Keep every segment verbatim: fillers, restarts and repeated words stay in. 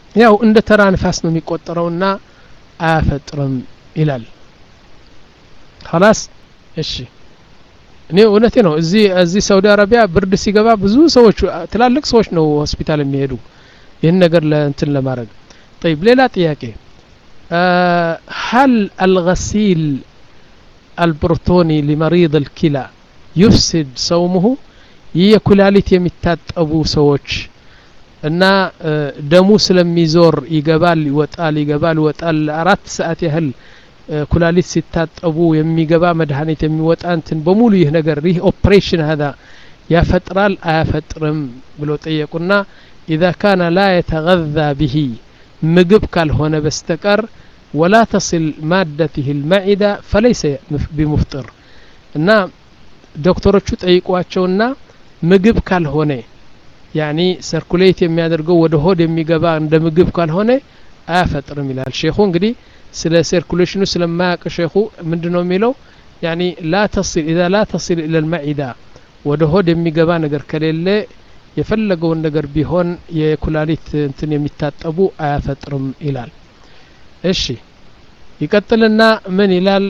ያው እንደ ተራ ንፋስ ነው የሚቆጠረውና አያፈጥርም ይላል خلاص እሺ እኔ እውነቴ ነው እዚህ እዚህ ሳውዲ አረቢያ ብርድ ሲገባ ብዙ ሰዎች ትላልቅ ሰዎች ነው ሆስፒታል የሚሄዱ ይሄን ነገር ለእንትን ለማድረግ طيب ሌላ ጥያቄ هل الغسيل البروتوني لمريض الكلى يفسد صومه የኩላሊት የሚታጠቡ ሰዎች እና ደሙ ስለሚዞር ይገባል ይወጣል ይገባል ይወጣል አራት ሰዓት ያህል ኩላሊት ሲታጠቡ የሚገባ መድኃኒት የሚወጣ እንትን በሙሉ ይህ ነገር ይህ ኦፕሬሽን هذا ያፈጥራል አያፈጥርም ብሎ ጠየቁና اذا كان لا يتغذى به ምግብ ካልሆነ በስተቀር ولا تصل مادته المعده فليس بمفطر እና ዶክተሮቹ ጠይቋቸውና ምግብ ካልሆነ يعني سيركوليت የሚያደርገው ወደ ሆድ የሚገባ እንደ ምግብ ካልሆነ አያፈጥርም ይላል ሼኹ እንግዲህ ስለ سيركوليشኑ ስለማያውቅ ሼኹ ምንድነው የሚለው يعني لا تصل اذا لا تصل الى المعده ወደ ሆድ የሚገባ ነገር ከሌለ የፈለገውን ነገር ቢሆን የኩላሊት እንትን የሚታጠቡ አያፈጥርም ይላል እሺ ይቀጥልና ምን ይላል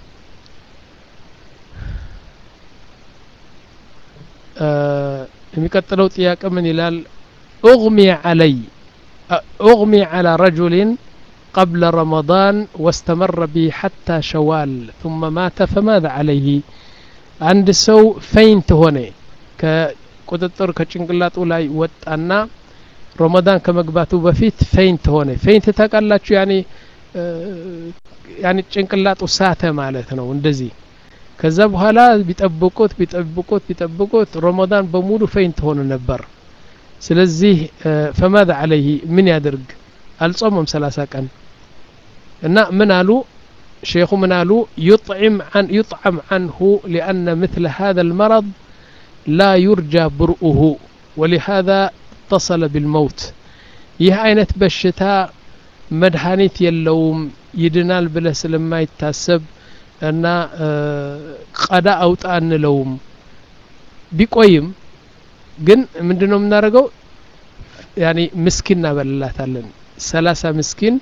የሚቀጥለው ጥያቄ ምን ይላል اغمي علي اغمي على رجل قبل رمضان واستمر به حتى شوال ثم مات فماذا عليه عند سو فينت هنا كقططر كጭንቅላቱ ላይ ወጣና رمضان ከመግባቱ በፊት فينت هنا فينت ታውቃላችሁ يعني يعني ጭንቅላቱ ሳተ ማለት ነው እንደዚህ ከዛ በኋላ ቢጠብቁት ቢጠብቁት ቢጠብቁት ረመዳን በሙሉ ፈይንት ሆነ ነበር ስለዚህ فماذا عليه ምን ያድርግ አልጾመም ሰላሳ ቀን እና ምን አሉ ሼኹ ምን አሉ يطعم عن يطعم عنه لأن مثل هذا المرض لا يرجى برؤه ولهذا اتصل بالموت ይህ አይነት በሽታ መድኃኒት የለውም ይድናል ብለህ ስለማይታሰብ እና ቀዳ አውጣ እንለውም ቢቆይም ግን ምንድነው የምናደርገው ያኒ ምስኪን እናበላታለን ሰላሳ ምስኪን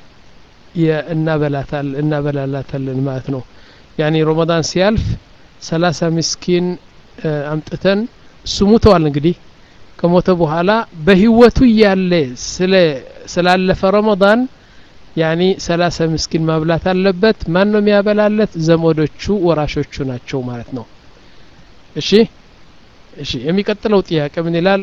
የእናበላታል እናበላላታለን ማለት ነው ያኒ ረመዳን ሲያልፍ ሰላሳ ምስኪን አምጥተን ስሙተዋል እንግዲህ ከሞተ በኋላ በህይወቱ ያለ ስለ ስላለፈ ረመዳን ያኒ ሰላሳ ምስኪን ማብላት አለበት ማን ነው የሚያበላለት ዘመዶቹ ወራሾቹ ናቸው ማለት ነው እሺ እሺ የሚቀጥለው ጥያቄ ምን ይላል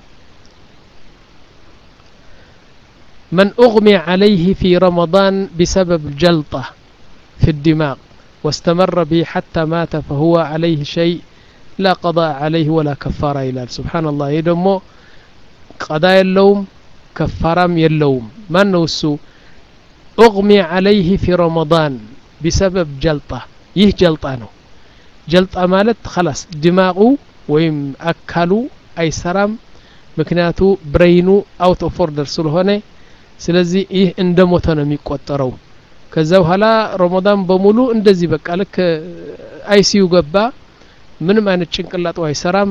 من أغمي عليه في رمضان بسبب جلطة في الدماغ واستمر به حتى مات فهو عليه شيء لا قضاء عليه ولا كفارة إلى سبحان الله يدمو قضاء اللوم كفارام يلوم من نوسو أغمي عليه في رمضان بسبب جلطة يه جلطة نو جلطة مالت خلاص دماغه ويم أكلو أي سرام مكناتو برينو أوت أوف أوردر سلهونه ስለዚህ ይህ እንደሞተ ነው የሚቆጠረው ከዛ በኋላ ረመዳን በሙሉ እንደዚህ በቃ ልክ አይሲዩ ገባ ምንም አይነት ጭንቅላቱ አይሰራም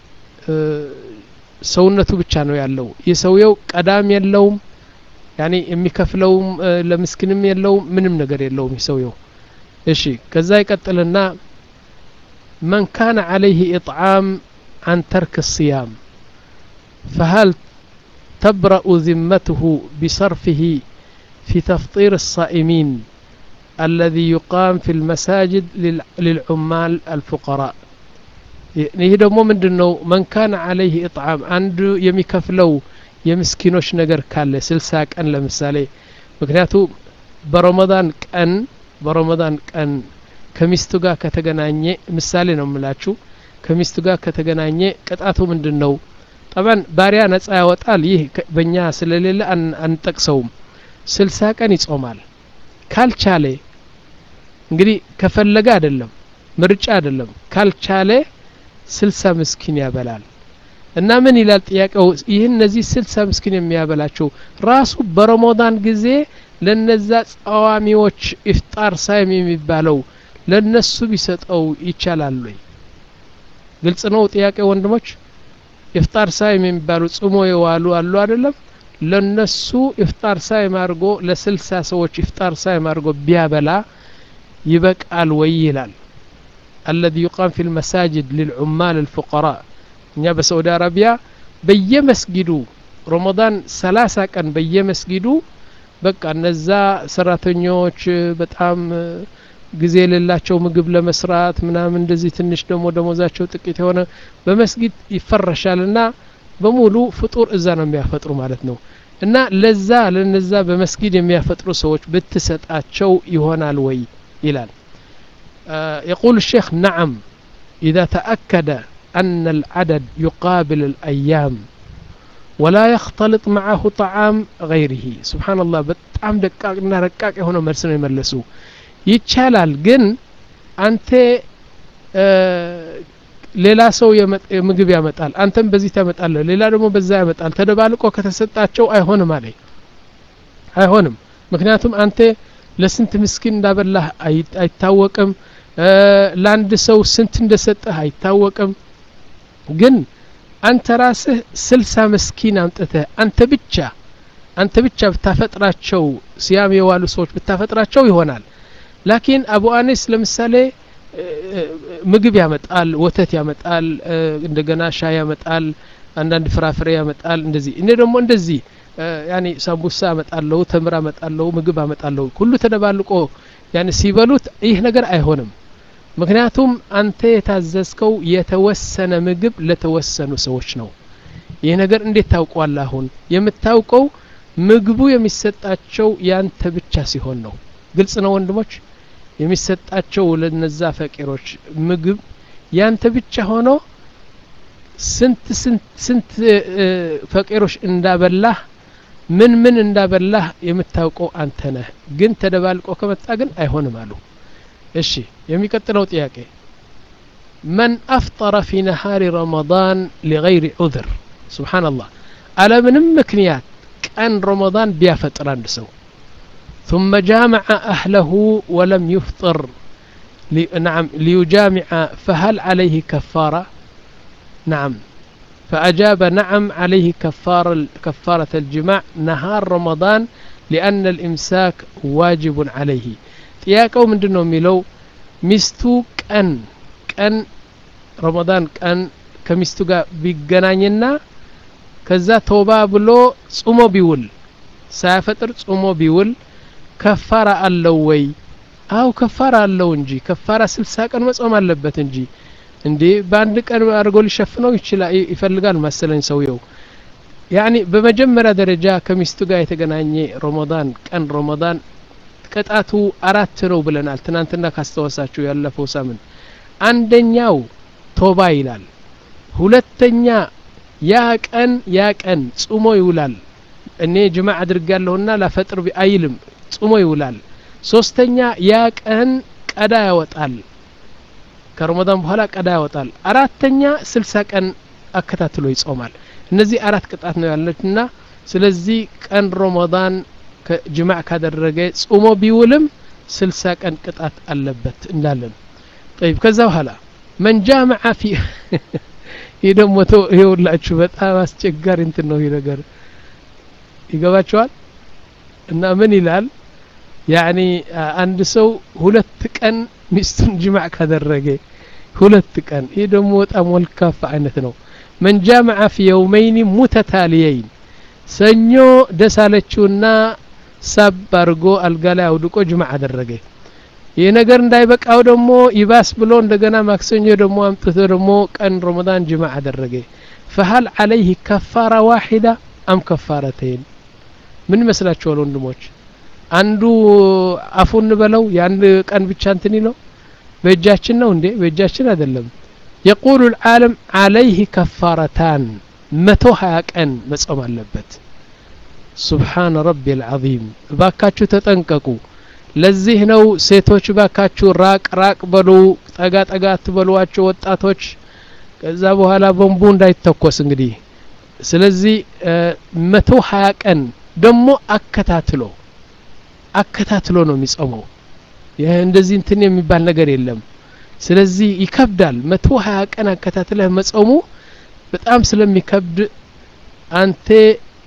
ሰውነቱ ብቻ ነው ያለው የሰውየው ቀዳም የለውም ያኒ የሚከፍለውም ለምስኪንም የለውም ምንም ነገር የለውም የሰውየው እሺ ከዛ ይቀጥልና من كان عليه إطعام عن ترك الصيام فهل تبرأ ذمته بصرفه في تفطير الصائمين الذي يقام في المساجد للعمال الفقراء ይሄ ደግሞ ምንድነው من كان عليه إطعام አንዱ የሚከፍለው የምስኪኖች ነገር ካለ ስልሳ ቀን ለምሳሌ ምክንያቱ በረመዳን ቀን በረመዳን ቀን ከሚስቱ ጋር ከተገናኘ ምሳሌ ነው የምላችሁ ከሚስቱ ጋር ከተገናኘ ቅጣቱ ምንድነው طبعا ባሪያ ነፃ ያወጣል ይህ በእኛ ስለሌለ አንጠቅሰውም ስልሳ ቀን ይጾማል ካልቻለ እንግዲህ ከፈለገ አይደለም ምርጫ አይደለም ካልቻለ ስልሳ ምስኪን ያበላል እና ምን ይላል ጥያቄው ይህን እነዚህ ስልሳ ምስኪን የሚያበላቸው ራሱ በረመዳን ጊዜ ለነዛ ጻዋሚዎች ኢፍጣር ሳይም የሚባለው ለነሱ ቢሰጠው ይቻላል ወይ ግልጽ ነው ጥያቄው ወንድሞች ኢፍጣር ሳይም የሚባሉ ጾሞ የዋሉ አሉ አይደለም ለነሱ ኢፍጣር ሳይም አድርጎ ለስልሳ ሰዎች ኢፍጣር ሳይም አድርጎ ቢያበላ ይበቃል ወይ ይላል الذي يقام في المساجد للعمال الفقراء እኛ በሳዑዲ አረቢያ በየመስጊዱ ረመዳን ሰላሳ ቀን በየመስጊዱ በቃ እነዛ ሰራተኞች በጣም ጊዜ የሌላቸው ምግብ ለመስራት ምናምን እንደዚህ ትንሽ ደሞ ደሞዛቸው ጥቂት የሆነ በመስጊድ ይፈረሻልና በሙሉ ፍጡር እዛ ነው የሚያፈጥሩ ማለት ነው እና ለዛ ለነዛ በመስጊድ የሚያፈጥሩ ሰዎች ብትሰጣቸው ይሆናል ወይ ይላል يقول الشيخ نعم إذا تأكد أن العدد يقابل الأيام ولا يختلط معه طعام غيره سبحان الله በጣም ደቃቅና ረቃቅ የሆነ መልስ ነው የመለሱ ይቻላል ግን አንተ ሌላ ሰው ምግብ ያመጣል አንተም በዚህ ታመጣለህ ሌላ ደግሞ በዛ ያመጣል ተደባልቆ ከተሰጣቸው አይሆንም አለኝ አይሆንም ምክንያቱም አንተ ለስንት ምስኪን እንዳበላህ አይታወቅም ለአንድ ሰው ስንት እንደሰጠህ አይታወቅም ግን አንተ ራስህ ስልሳ ምስኪን አምጥተህ አንተ ብቻ አንተ ብቻ ብታፈጥራቸው ሲያም የዋሉ ሰዎች ብታፈጥራቸው ይሆናል ላኪን አቡ አኒስ ለምሳሌ ምግብ ያመጣል ወተት ያመጣል እንደገና ሻይ ያመጣል አንዳንድ ፍራፍሬ ያመጣል እንደዚህ እኔ ደግሞ እንደዚህ ያኒ ሳምቡሳ ያመጣለው ተምራ ያመጣለው ምግብ ያመጣለው ሁሉ ተደባልቆ ያኒ ሲበሉት ይህ ነገር አይሆንም ምክንያቱም አንተ የታዘዝከው የተወሰነ ምግብ ለተወሰኑ ሰዎች ነው ይህ ነገር እንዴት ታውቋል አሁን የምታውቀው ምግቡ የሚሰጣቸው ያንተ ብቻ ሲሆን ነው ግልጽ ነው ወንድሞች የሚሰጣቸው ለነዛ ፈቂሮች ምግብ ያንተ ብቻ ሆኖ ስንት ስንት ስንት ፈቂሮች እንዳበላህ ምን ምን እንዳበላህ የምታውቀው አንተ ነህ ግን ተደባልቆ ከመጣ ግን አይሆንም አሉ እሺ የሚቀጥለው ጥያቄ من أفطر في نهار رمضان لغير عذر سبحان الله على من مكنيات كان رمضان بيفطر عند سو ثم جامع أهله ولم يفطر لي نعم ليجامع فهل عليه كفارة نعم فأجاب نعم عليه كفارة كفارة الجماع نهار رمضان لأن الإمساك واجب عليه تياكو من دنو ميلو مستو كان كان رمضان كان كمستو بيغنانينا كذا توبا بلو صومو بيول سافطر صومو بيول كفارة አለው ወይ አው ከፋራ አለው እንጂ ከፋራ ስልሳ ቀን መጾም አለበት እንጂ እንዴ በአንድ ቀን አርጎ ሊሸፍነው ይችላል ይፈልጋል መሰለኝ ሰውየው ያኒ በመጀመሪያ ደረጃ ከሚስቱ ጋር የተገናኘ ረመዳን ቀን ረመዳን ቅጣቱ አራት ነው ብለናል ትናንትና ካስተዋሳችሁ ያለፈው ሳምንት አንደኛው ቶባ ይላል ሁለተኛ ያ ቀን ያ ቀን ጾሞ ይውላል እኔ ጅማዕ አድርጋለሁና ላፈጥር ቢአይልም ጾሞ ይውላል ሶስተኛ ያ ቀን ቀዳ ያወጣል ከረመዳን በኋላ ቀዳ ያወጣል አራተኛ ስልሳ ቀን አከታትሎ ይጾማል እነዚህ አራት ቅጣት ነው ያለችና ስለዚህ ቀን ረመዳን ከጅማዕ ካደረገ ጾሞ ቢውልም ስልሳ ቀን ቅጣት አለበት እንዳለን طيب ከዛ በኋላ من جامع في ይደሞቶ ይውላችሁ በጣም አስቸጋሪ እንትን ነው ይሄ ነገር ይገባችኋል እና ምን ይላል ያኒ አንድ ሰው ሁለት ቀን ሚስቱን ጅማዕ ካደረገ ሁለት ቀን ይሄ ደግሞ በጣም ወልካፋ አይነት ነው من جامع في يومين متتاليين ሰኞ ደሳለችውና ሳባርጎ አልጋ ላይ አውድቆ ጅማዕ አደረገ ይሄ ነገር እንዳይበቃው ደግሞ ይባስ ብሎ እንደገና ማክሰኞ ደግሞ አምጥቶ ደግሞ ቀን ረመዳን ጅማዕ አደረገ فهل عليه كفارة واحدة أم كفارتين ምን መስላችኋል ወንድሞች አንዱ አፉን በለው ያን ቀን ብቻ እንትን ነው በእጃችን ነው እንዴ በእጃችን አይደለም يقول العالم عليه كفارتان متو ሀያ ቀን መጾም አለበት سبحان ربي العظيم ባካችሁ ተጠንቀቁ ለዚህ ነው ሴቶች ባካችሁ ራቅ ራቅ በሉ ጠጋ ጠጋ ትበሏቸው ወጣቶች ከዛ በኋላ ቦምቡ እንዳይተኮስ እንግዲህ ስለዚህ መቶ ሀያ ቀን ደሞ አከታትሎ አከታትሎ ነው የሚጾመው ይሄ እንደዚህ እንትን የሚባል ነገር የለም ስለዚህ ይከብዳል መቶ ሀያ ቀን አከታትለህ መጾሙ በጣም ስለሚከብድ አንተ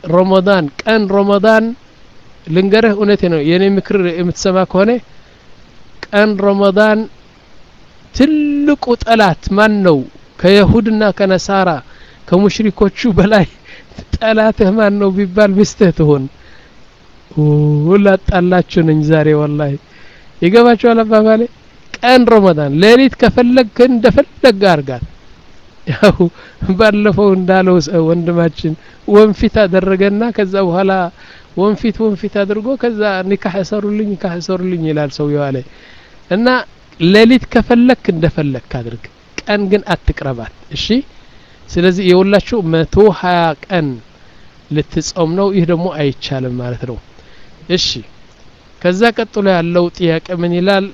ረመዳን ቀን ረመዳን ልንገርህ እውነቴ ነው የኔ ምክር የምትሰማ ከሆነ ቀን ረመዳን ትልቁ ጠላት ማን ነው ከይሁድና ከነሳራ ከሙሽሪኮቹ በላይ ጠላትህ ማን ነው ቢባል ሚስትህ ትሆን ወላ ጣላችሁ ነኝ ዛሬ ወላሂ ይገባችኋል አባባሌ ቀን ረመዳን ሌሊት ከፈለክ እንደፈለክ አርጋት ያው ባለፈው እንዳለው ወንድማችን ወንፊት አደረገና ከዛ በኋላ ወንፊት ወንፊት አድርጎ ከዛ ንካህ ሰሩልኝ ንካህ ሰሩልኝ ይላል ሰው ያለ እና ሌሊት ከፈለክ እንደፈለክ አድርግ ቀን ግን አትቅረባት እሺ ስለዚህ የወላችሁ መቶ ሀያ ቀን ልትጾም ነው ይህ ደግሞ አይቻልም ማለት ነው እሺ ከዛ ቀጥሎ ያለው ጥያቄ ምን ይላል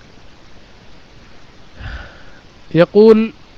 يقول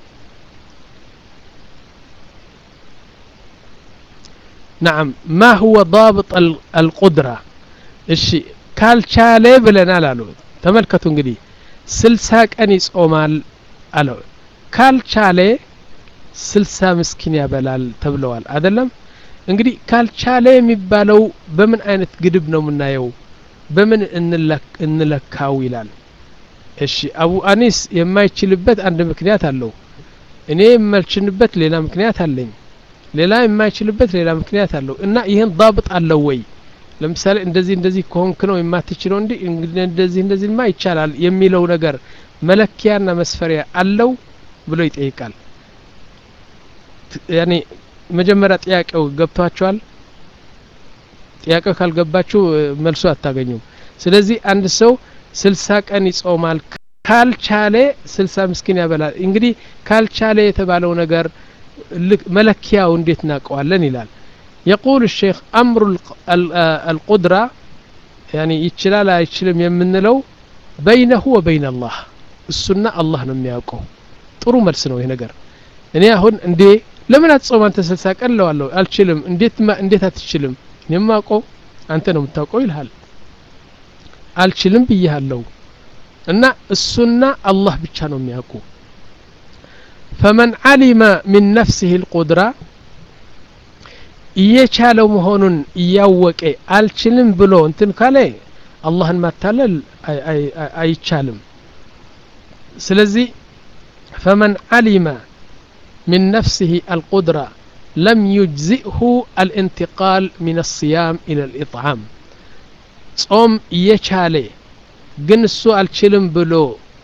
نعم ما هو ضابط القدرة እሺ ካልቻለ ብለናል አሉ ተመልከቱ እንግዲህ ስልሳ ቀን ይጾማል አሉ ካልቻለ ስልሳ ምስኪን ያበላል ተብለዋል አይደለም እንግዲህ ካልቻለ የሚባለው በምን አይነት ግድብ ነው የምናየው በምን እንለካው ይላል እሺ አቡ አኒስ የማይችልበት አንድ ምክንያት አለው እኔ የማልችልበት ሌላ ምክንያት አለኝ ሌላ የማይችልበት ሌላ ምክንያት አለው እና ይሄን ضابط አለው ወይ ለምሳሌ እንደዚህ እንደዚህ ኮንክ ነው የማትችለው እንዴ እንደዚህ እንደዚህማ ይቻላል የሚለው ነገር መለኪያና መስፈሪያ አለው ብሎ ይጠይቃል ያኔ መጀመሪያ ጥያቄው ገብቷቸዋል ጥያቄው ካልገባችሁ መልሱ አታገኙም ስለዚህ አንድ ሰው ስልሳ ቀን ይጾማል ካልቻለ ስልሳ ምስኪን ያበላል እንግዲህ ካልቻለ የተባለው ነገር መለኪያው እንዴት እናቀዋለን ይላል يقول الشيخ أمر القدرة يعني يتشلال يتشلم يمنلو بينه وبين الله السنة الله ነው የሚያውቀው ጥሩ መልስ ነው ይሄ ነገር እኔ አሁን እንዴ ለምን አትጾም አንተ ስልሳ ቀን ለዋለው አልችልም እንዴት እንዴት አትችልም የማውቀው አንተ ነው የምታውቀው ይልሃል አልችልም ብያለሁ እና السنة الله ብቻ ነው የሚያውቀው فمن علم من نفسه القدرة እየቻለው መሆኑን እያወቀ አልችልም ብሎ እንትን ካለ አላህን ማታለል አይቻልም ስለዚህ فمن علم من نفسه القدرة لم يجزئه الانتقال من الصيام إلى الإطعام ጾም እየቻለ ግን እሱ አልችልም ብሎ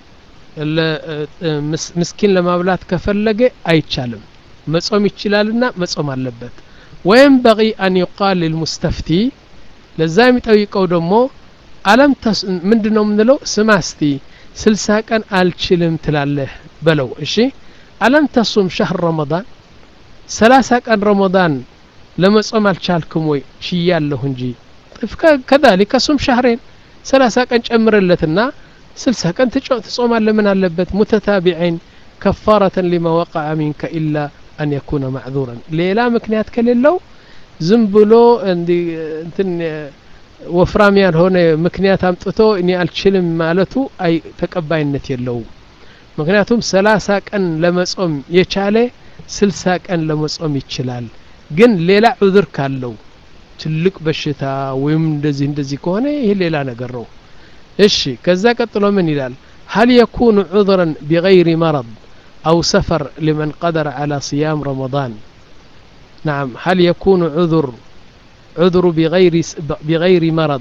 ምስኪን ለማብላት ከፈለገ አይቻልም መጾም ይችላልና መጾም አለበት وينبغي أن يقال للمستفتي لازم يطيقوا دمو ألم تس ምንድነው ምንለው ስማስቲ ስልሳ ቀን አልችልም ትላለህ በለው እሺ ألم تصم شهر رمضان ثلاثة ቀን رمضان ለመጾም አልቻልኩም ወይ ችያለሁ እንጂ كذلك صم شهرين ثلاثة ቀን ጨምርለትና ስልሳ ቀን ትጾማለህ ምን አለበት متتابعين كفارة لما وقع منك إلا أن يكون معذورا ليلا مكنيات كليلو زنبلو اندي انتن وفراميان هون مكنيات امطتو اني الچلم مالتو اي تقباينت يلو مكنياتهم ثلاثة ቀን ለመጾም የቻለ ስልሳ ቀን ለመጾም ይችላል ግን ሌላ ዑذር ካለው ትልቅ በሽታ ወይም እንደዚህ እንደዚህ ከሆነ ይሄ ሌላ ነገር ነው እሺ ከዛ ቀጥሎ ምን ይላል هل يكون عذرا بغير مرض أو سفر لمن قدر على صيام رمضان نعم هل يكون عذر عذر بغير بغير مرض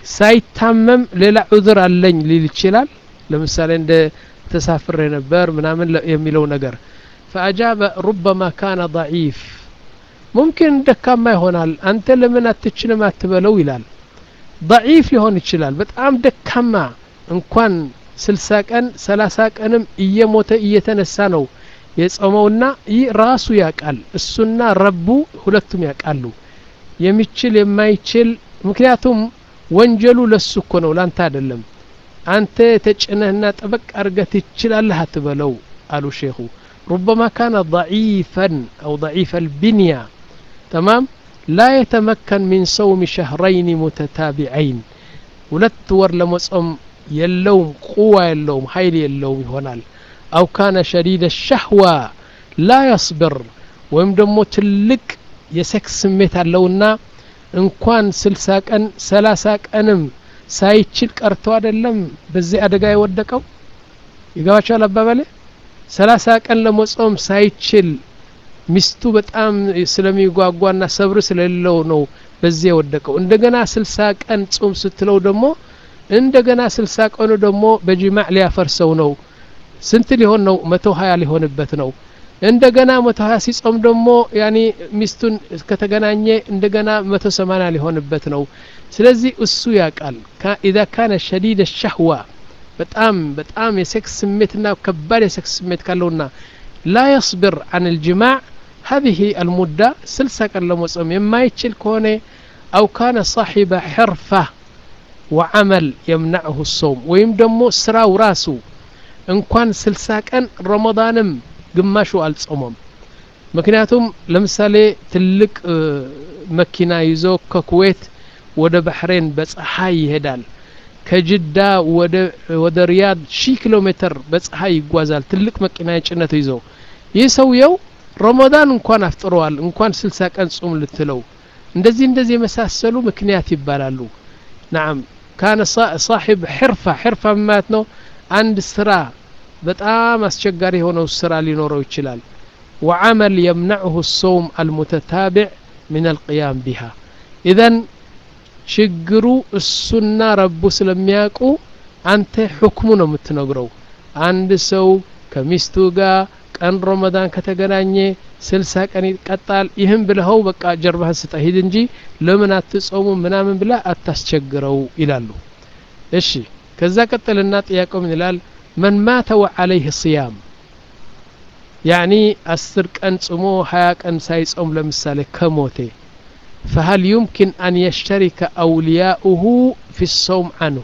سايتمم للا عذر علن للچلال لمثال عند تسافر نبر منامن يميلو نجر فأجاب ربما كان ضعيف ممكن دكما يهونال أنت لمن أتچلم أتبلو ይላል ضعيف ሊሆን ይችላል በጣም ደካማ እንኳን ስልሳ ቀን ሰላሳ ቀንም እየሞተ እየተነሳ ነው የጾመውና ራሱ ያቃል እሱና ረቡ ሁለቱም ያቃሉ የሚችል የማይችል ምክንያቱም ወንጀሉ ለሱ እኮ ነው ላንተ አይደለም አንተ ተጭነህና ጠበቅ አርገት ይችላል አትበለው አሉ ሼኹ ربما كان ضعيفا أو ضعيف البنية تمام لا يتمكن من صوم شهرين متتابعين ሁለት ወር ለመጾም يلوم قوة يلوم حيل يلوم يهونال أو كان شديد الشهوة لا يصبر ويمدمو تلك يسكس سميت اللونا እንኳን ስልሳ ቀን ሰላሳ ቀንም ሳይችል ቀርቶ አይደለም በዚህ አደጋ የወደቀው ይገባቻል አባባለ ሰላሳ ቀን ለመጾም ሳይችል ሚስቱ በጣም ስለሚጓጓና ሰብር ስለሌለው ነው በዚህ የወደቀው እንደገና ስልሳ ቀን ጾም ስትለው ደግሞ እንደገና ስልሳ ቀኑ ደግሞ በጅማዕ ሊያፈርሰው ነው ስንት ሊሆን ነው መቶ ሀያ ሊሆንበት ነው እንደገና መቶ ሀያ ሲጾም ደግሞ ያኒ ሚስቱን ከተገናኘ እንደገና መቶ ሰማንያ ሊሆንበት ነው ስለዚህ እሱ ያቃል اذا كان شديد الشهوه በጣም በጣም የሴክስ ስሜትና ከባድ የሴክስ ስሜት ካለውና لا يصبر عن الجماع هذه المدة سلسة ቀን ለመጾም የማይችል ከሆነ أو كان صاحب حرفة وعمل يمنعه الصوم ወይም ደግሞ ስራው ራሱ እንኳን ስልሳ ቀን ረመዳንም ግማሹ አልጾመም ምክንያቱም ለምሳሌ ትልቅ መኪና ይዞ ከኩዌት ወደ ባህሬን በፀሐይ ይሄዳል ከጅዳ ወደ ወደ ሪያድ ሺህ ኪሎ ሜትር በፀሐይ ይጓዛል ትልቅ መኪና ጭነት ይዞ ይሰውየው ረመዳን እንኳን አፍጥሯል እንኳን ስልሳ ቀን ጾም ልትለው እንደዚህ እንደዚህ የመሳሰሉ ምክንያት ይባላሉ نعم كان صاحب حرفة حرفة ማለት ነው አንድ ስራ በጣም አስቸጋሪ ሆኖ ስራ ሊኖረው ይችላል وعمل يمنعه الصوم المتتابع من القيام بها اذا ችግሩ እሱና ረቡ ስለሚያውቁ አንተ ሁክሙ ነው የምትነግረው አንድ ሰው ከሚስቱ ጋር ቀን ረመዳን ከተገናኘ ስልሳ ቀን ይቀጣል ይህም ብለው በቃ ጀርባህን ስጠህ ሂድ እንጂ ለምን አትጾሙ ምናምን ብላ አታስቸግረው ይላሉ እሺ ከዛ ቀጥልና ጥያቄው ምን ይላል من مات وعليه صيام يعني አስር ቀን ጾሞ ሀያ ቀን ሳይጾም ለምሳሌ ከሞቴ فهل يمكن أن يشترك أولياؤه في الصوم عنه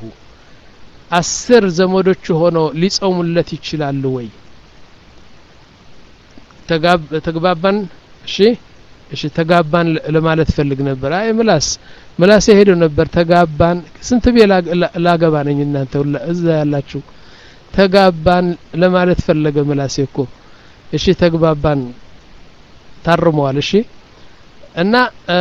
አስር ዘመዶቹ ሆኖ ሊጾሙለት ይችላል ወይ ተጋብ ተግባባን እሺ እሺ ተጋባን ለማለት ፈልግ ነበር አይ ምላስ ምላስ ሄዶ ነበር ተጋባን ስንት ቤላ ላገባ ነኝ እናንተ ሁላ እዛ ያላችሁ ተጋባን ለማለት ፈለገ ምላስ እኮ እሺ ተግባባን ታርመዋል እሺ እና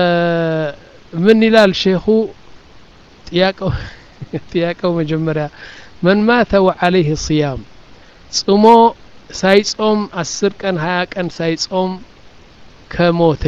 ምን ይላል ሼኹ ጥያቄው ጥያቄው መጀመሪያ من مات وعليه صيام ጾሞ ሳይጾም አስር ቀን ሀያ ቀን ሳይጾም ከሞተ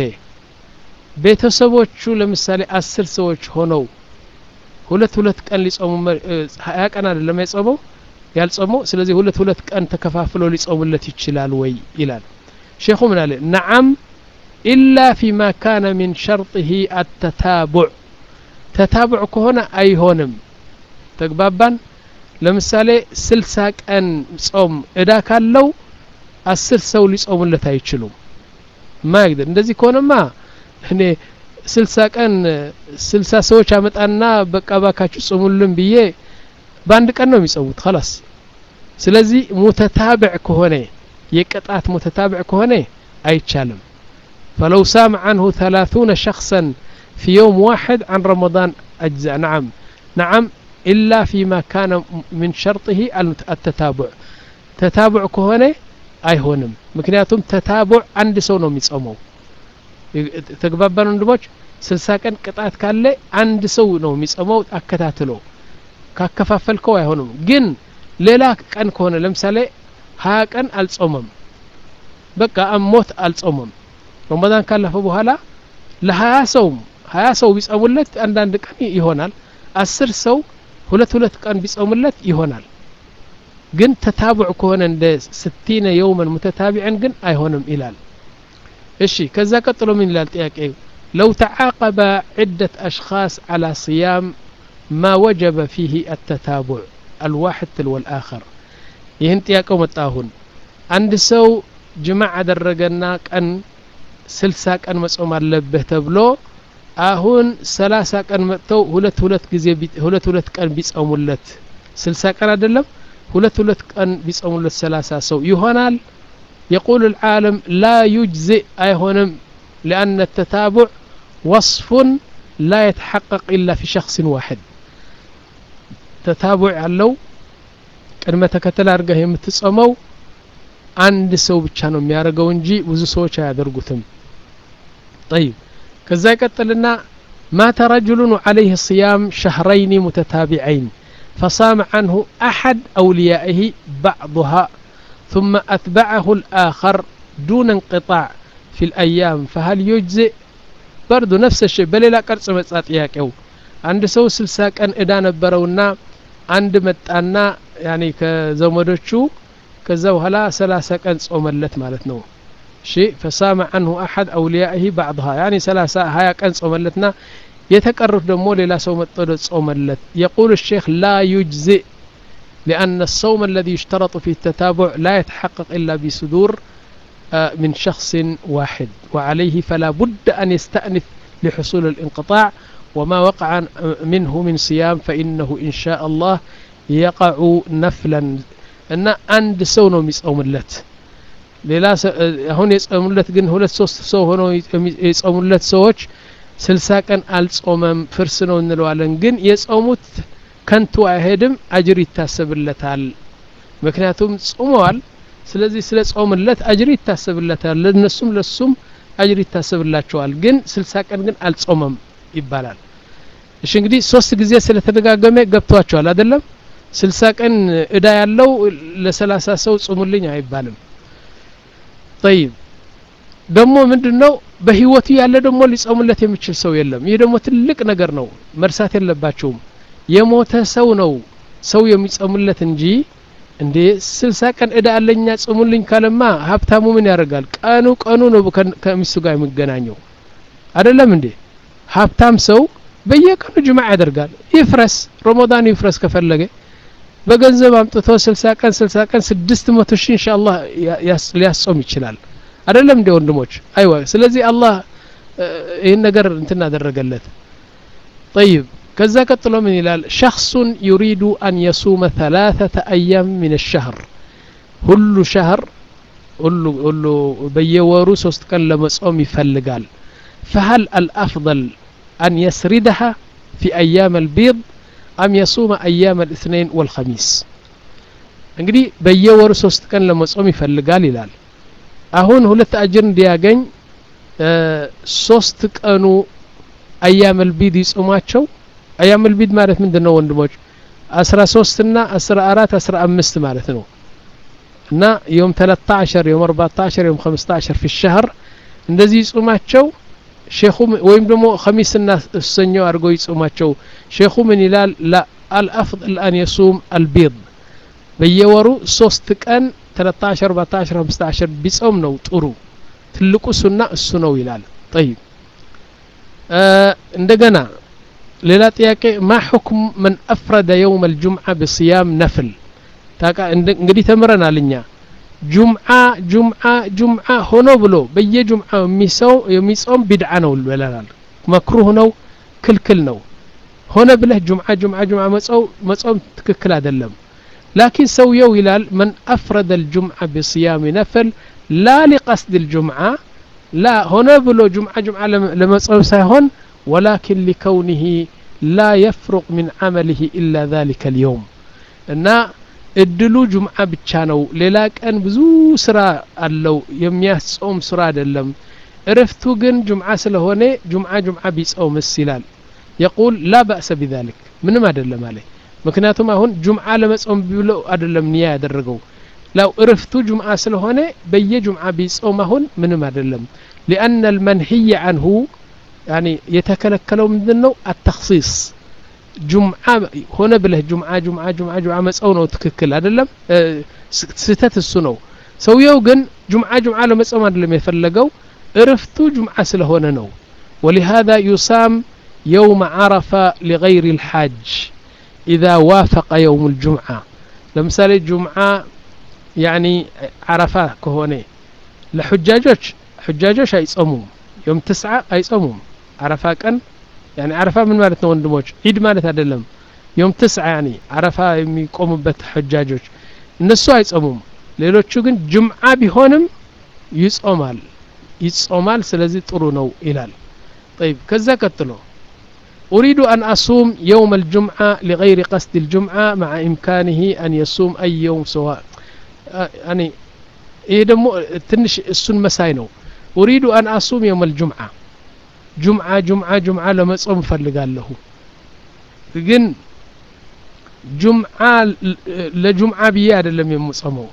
ቤተሰቦቹ ለምሳሌ አስር ሰዎች ሆነው ሁለት ሁለት ቀን ሊጾሙ ሀያ ቀን አይደለም የጾመው ያልጾመው ስለዚህ ሁለት ሁለት ቀን ተከፋፍለው ሊጾሙለት ይችላል ወይ ይላል ሼኹ ምን አለ نعم إلا فيما كان من شرطه التتابع تتابع كهنا أيهونم تقبابان ለምሳሌ ስልሳ ቀን ጾም እዳ ካለው አስር ሰው ሊጾሙለት አይችሉም ማይግድ እንደዚህ ከሆነማ እኔ ስልሳ ቀን ስልሳ ሰዎች አመጣና በቃ ባካችሁ ጾሙልን ብዬ ባንድ ቀን ነው የሚጾሙት خلاص ስለዚህ ሙተታብዕ ከሆነ የቅጣት ሙተታብዕ ከሆነ አይቻልም فلو سام عنه ثلاثون شخصا في يوم واحد عن رمضان أجزاء نعم نعم إلا فيما كان من شرطه التتابع تتابع كهونه أي هونم مكنياتهم تتابع عند سونو ميصومو تقبابن وندموش سلسا كان قطعت كاله عند سو ነው የሚጾመው አከታትሎ ካከፋፈልከው አይሆንም ግን ሌላ ቀን ከሆነ ለምሳሌ ሀያ ቀን አልጾመም በቃ አሞት አልጾመም ረመዳን ካለፈ በኋላ ለ20 ሰው ሀያ ሰው ቢጾሙለት አንዳንድ ቀን ይሆናል አስር ሰው ሁለት ሁለት ቀን ቢጾሙለት ይሆናል ግን ተታብዑ ከሆነ እንደ ستين يوما متتابعا ግን አይሆንም ይላል እሺ ከዛ ቀጥሎ ምን ይላል ጥያቄው لو تعاقب عدة أشخاص على صيام ما وجب فيه التتابع الواحد تلو الآخر ይህን ጥያቄው መጣሁን አንድ ሰው ጅማዕ አደረገና ቀን ስልሳ ቀን መጾም አለበት ተብሎ አሁን ሰላሳ ቀን መጥተው ሁለት ሁለት ጊዜ ሁለት ሁለት ቀን ቢጾሙለት ስልሳ ቀን አይደለም ሁለት ሁለት ቀን ቢጾሙለት ሰላሳ ሰው ይሆናል يقول العالم لا يجزئ አይሆንም لأن التتابع وصف لا يتحقق إلا في شخص واحد تتابع ያለው ቅድመ ተከተል አድርገህ የምትጾመው አንድ ሰው ብቻ ነው የሚያደርገው እንጂ ብዙ ሰዎች አያደርጉትም طيب ከዛ ይቀጥልና مات رجل عليه صيام شهرين متتابعين فصام عنه أحد أوليائه بعضها ثم أتبعه الآخر دون انقطاع في الأيام فهل يجزئ برضو نفس الشيء بل لا قرص مصات ياقو عند سو ስልሳ ቀን እዳ ነበረውና አንድ መጣና ያኒ ከዘመዶቹ ከዛ በኋላ ሰላሳ ቀን ጾመለት ማለት ነው እሺ فصام عنه أحد أوليائه بعضها يعني ثلاثة هيا ቀን ጾመለትና የተቀሩት ደግሞ ሌላ ሰው መጥቶ ጾመለት يقول الشيخ لا يجزئ لأن الصوم الذي يشترط فيه التتابع لا يتحقق إلا بصدور من شخص واحد وعليه فلا بد أن يستأنف لحصول الانقطاع وما وقع منه من صيام فإنه إن شاء الله يقع نفلا أن عند سونو يصوملت ሌላ አሁን የጾሙለት ግን ሁለት ሶስት ሰው ሆኖ የጾሙለት ሰዎች ስልሳ ቀን አልጾመም ፍርስ ነው እንለዋለን ግን የጾሙት ከንቱ አይሄድም አጅር ይታሰብለታል ምክንያቱም ጾመዋል ስለዚህ ስለ ጾምለት አጅር ይታሰብለታል ለነሱም ለሱም አጅር ይታሰብላቸዋል ግን ስልሳ ቀን ግን አልጾመም ይባላል እሺ እንግዲህ ሶስት ጊዜ ስለተደጋገመ ገብቷቸዋል አይደለም ስልሳ ቀን እዳ ያለው ለሰላሳ ሰው ጾሙልኝ አይባልም طيب ደሞ ምንድነው በህይወቱ ያለ ደሞ ሊጾምለት የሚችል ሰው የለም ይሄ ደሞ ትልቅ ነገር ነው መርሳት የለባቸውም የሞተ ሰው ነው ሰው የሚጾምለት እንጂ እንዴ ስልሳ ቀን እዳ አለኛ ጾሙልኝ ካለማ ሀብታሙ ምን ያደርጋል ቀኑ ቀኑ ነው ከሚስቱ ጋር የሚገናኘው አይደለም እንዴ ሀብታም ሰው በየቀኑ ጁማዓ ያደርጋል ይፍረስ ረመዳን ይፍረስ ከፈለገ በገንዘብ አምጥቶ ስልሳ ቀን ስልሳ ቀን ስድስት መቶ ሺህ ኢንሻአላህ ሊያጾም ይችላል አይደለም እንደ ወንድሞች አይዋ ስለዚህ አላህ ይሄን ነገር እንትና አደረገለት طيب كذا ቀጥሎ ምን ይላል شخص يريد أن يصوم ثلاثة أيام من الشهر ሁሉ شهر ሁሉ ሁሉ በየወሩ ሶስት ቀን ለመጾም ይፈልጋል فهل الأفضل أن يسردها في أيام البيض أم يصوم أيام الاثنين والخميس እንግዲህ በየወሩ ሶስት ቀን ለመጾም ይፈልጋል ይላል አሁን ሁለት አጅር እንዲያገኝ ሶስት ቀኑ أيام البيض ይጾማቸው أيام البيض ማለት ምንድነው ወንድሞች አስራ ሶስት እና አስራ አራት አስራ አምስት ማለት ነው እና يوم ثلاثة عشر يوم أربعة عشر يوم خمسة عشر في الشهر እንደዚህ ይጾማቸው ሼኹ ወይም ደግሞ ኸሚስና ሰኞ አርጎ ይጾማቸው ሼኹ ምን ይላል لا الأفضل أن يصوم البيض በየወሩ ሶስት ቀን ثلاثة عشر أربعة عشر خمسة عشر ቢጾም ነው ጥሩ ትልቁ ሱና እሱ ነው ይላል طيب እንደገና ሌላ ጥያቄ ما حكم من أفرد يوم الجمعة بصيام نفل ታቃ እንግዲህ ተምረናልኛ ጁምዓ ጁምዓ ጁምዓ ሆኖ ብሎ በየጁምዓ የሚሰው የሚጾም ቢድዓ ነው ብለናል መክሩህ ነው ክልክል ነው ሆነ ብለህ ጁምዓ ጁምዓ ጁምዓ መጾም መጾም ትክክል አይደለም لكن سويው ይላል من أفرد الجمعة بصيام نفل لا لقصد الجمعة لا ሆነ ብሎ ጁምዓ ጁምዓ ለመጾም ሳይሆን ولكن لكونه لا يفرق من عمله إلا ذلك اليوم እና እድሉ ጁምዓ ብቻ ነው ሌላ ቀን ብዙ ስራ አለው የሚያጾም ስራ አይደለም እረፍቱ ግን ጁምዓ ስለሆነ ጁምዓ ጁምዓ ቢጾምስ ይላል يقول لا بأس بذلك ምንም አይደለም አለ ምክንያቱም አሁን ጁምዓ ለመጾም ብሎ አይደለም ንያ ያደረገው ላው እረፍቱ ጁምዓ ስለሆነ በየጁምዓ ቢጾም አሁን ምንም አይደለም لأن المنهي عنه يعني يتكلكلوا ምንድነው التخصيص ጁምዓ ሆነ ብለህ ጁምዓ ጁምዓ ጁምዓ ጁምዓ መጾም ነው ትክክል አይደለም ስህተት እሱ ነው ሰውየው ግን ጁምዓ ጁምዓ ለመጾም አይደለም የፈለገው እረፍቱ ጁምዓ ስለሆነ ነው ولهذا يصام يوم عرفة لغير الحاج إذا وافق يوم الجمعة لمثال الجمعة يعني عرفة كهوني لحجاجوش حجاجوش هيصوموا يوم تسعة هيصوموا عرفة كان يعني عرفة من مالت ነው ወንድሞች ዒድ ማለት አይደለም يوم تسعة يعني عرفة የሚቆሙበት حجاجوች እነሱ አይጾሙም ሌሎቹ ግን ጁምዓ ቢሆንም ይጾማል ይጾማል ስለዚህ ጥሩ ነው ይላል طيب ከዛ ቀጥሎ أريد أن أصوم يوم الجمعة لغير قصد الجمعة مع إمكانه أن يصوم أي يوم سواء يعني إيه دمو تنش السن مساي ነው أريد أن أصوم يوم الجمعة ጁምዓ ጁምዓ ጁምዓ ለመጾም ፈልጋለሁ ግን ጁምዓ ለጁምዓ ብዬ አይደለም የምጾመው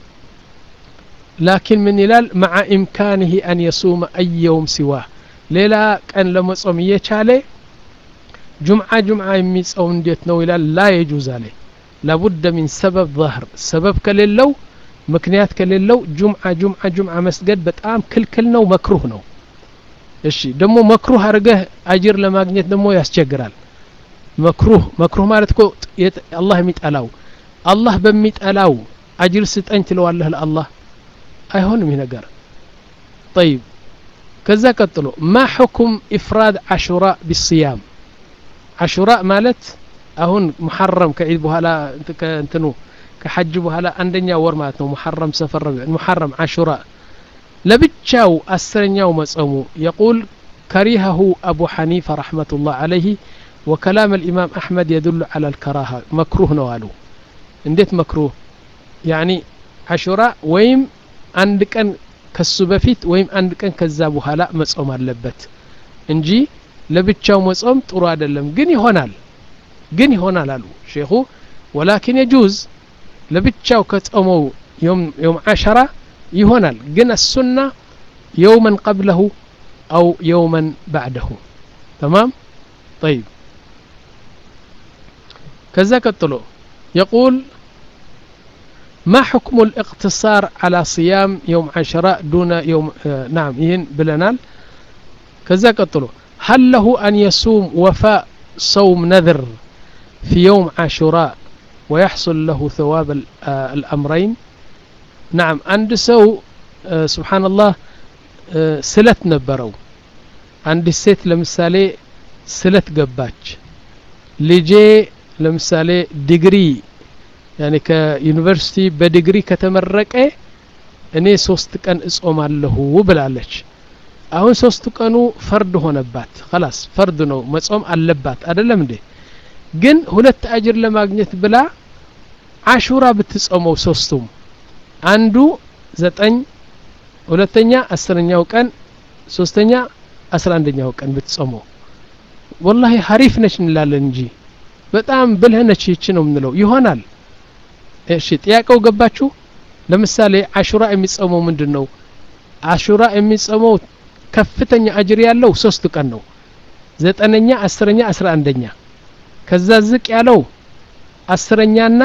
لكن من ይላል مع إمكانه أن يصوم أي يوم سواه ሌላ ቀን ለመጾም እየቻለ ጁምዓ ጁምዓ የሚጾም እንዴት ነው ይላል لا يجوز عليه لابد من سبب ظاهر سبب ከሌለው ምክንያት ከሌለው ጁምዓ ጁምዓ ጁምዓ መስገድ በጣም ክልክል ነው መክሩህ ነው እሺ ደሞ መክሩህ አርገህ አጅር ለማግኘት ደሞ ያስቸግራል መክሩህ መክሩህ ማለት እኮ አላህ የሚጠላው አላህ በሚጠላው አጅር ስጠኝ ትለዋለህ ለአላህ አይሆንም ይሄ ነገር طيب ከዛ ቀጥሎ ما حكم إفراد عاشوراء بالصيام عاشوراء ማለት አሁን محرم ከዒድ በኋላ እንትኑ ከሐጅ በኋላ አንደኛ ወር ማለት ነው محرم ሰፈር ረቢዕ محرم عاشوراء ለብቻው አስረኛው መጾሙ يقول كرهه أبو حنيفة رحمة الله عليه وكلام الإمام أحمد يدل على الكراهة مكروه نوالو انديت مكروه يعني عاشوراء ويم عندكن ከሱ በፊት ወይም አንድ ቀን ከዛ በኋላ መጾም አለበት እንጂ ለብቻው መጾም ጥሩ አይደለም ግን ይሆናል ግን ይሆናል አሉ ሼኹ ولكن يجوز ለብቻው ከጾመው يوم يوم عشرة ይሆናል ግን السنة يوما قبله أو يوما بعده تمام طيب كذا قتلو يقول ما حكم الاقتصار على صيام يوم عاشوراء دون يوم آه نعم ين بلنال كذا قتلو هل له أن يصوم وفاء صوم نذر في يوم عاشوراء ويحصل له ثواب آه الأمرين نعم عند سو آه سبحان الله آه سلت نبرو عند السيت لمثالي سلت قباج لجي لمثالي ديجري يعني كيونيفرسيتي بديجري كتمرقه እኔ ሶስት ቀን እጾማለሁ ብላለች አሁን ሶስት ቀኑ ፈርድ ሆነባት خلاص ፈርድ ነው መጾም አለባት አይደለም እንዴ ግን ሁለት አጅር ለማግኘት ብላ አሹራ ብትጾመው ሶስቱም አንዱ ዘጠኝ ሁለተኛ አስረኛው ቀን ሶስተኛ አስራ አንደኛው ቀን ብትጾመው والله ሐሪፍ ነች እንላለን እንጂ በጣም ብልህ ነች ይች ነው ምንለው ይሆናል እሺ ጥያቄው ገባችሁ ለምሳሌ አሹራ የሚጾመው ምንድነው አሹራ የሚጾመው ከፍተኛ አጅር ያለው ሶስት ቀን ነው ዘጠነኛ አስረኛ አስራ አንደኛ ከዛ ዝቅ ያለው አስረኛና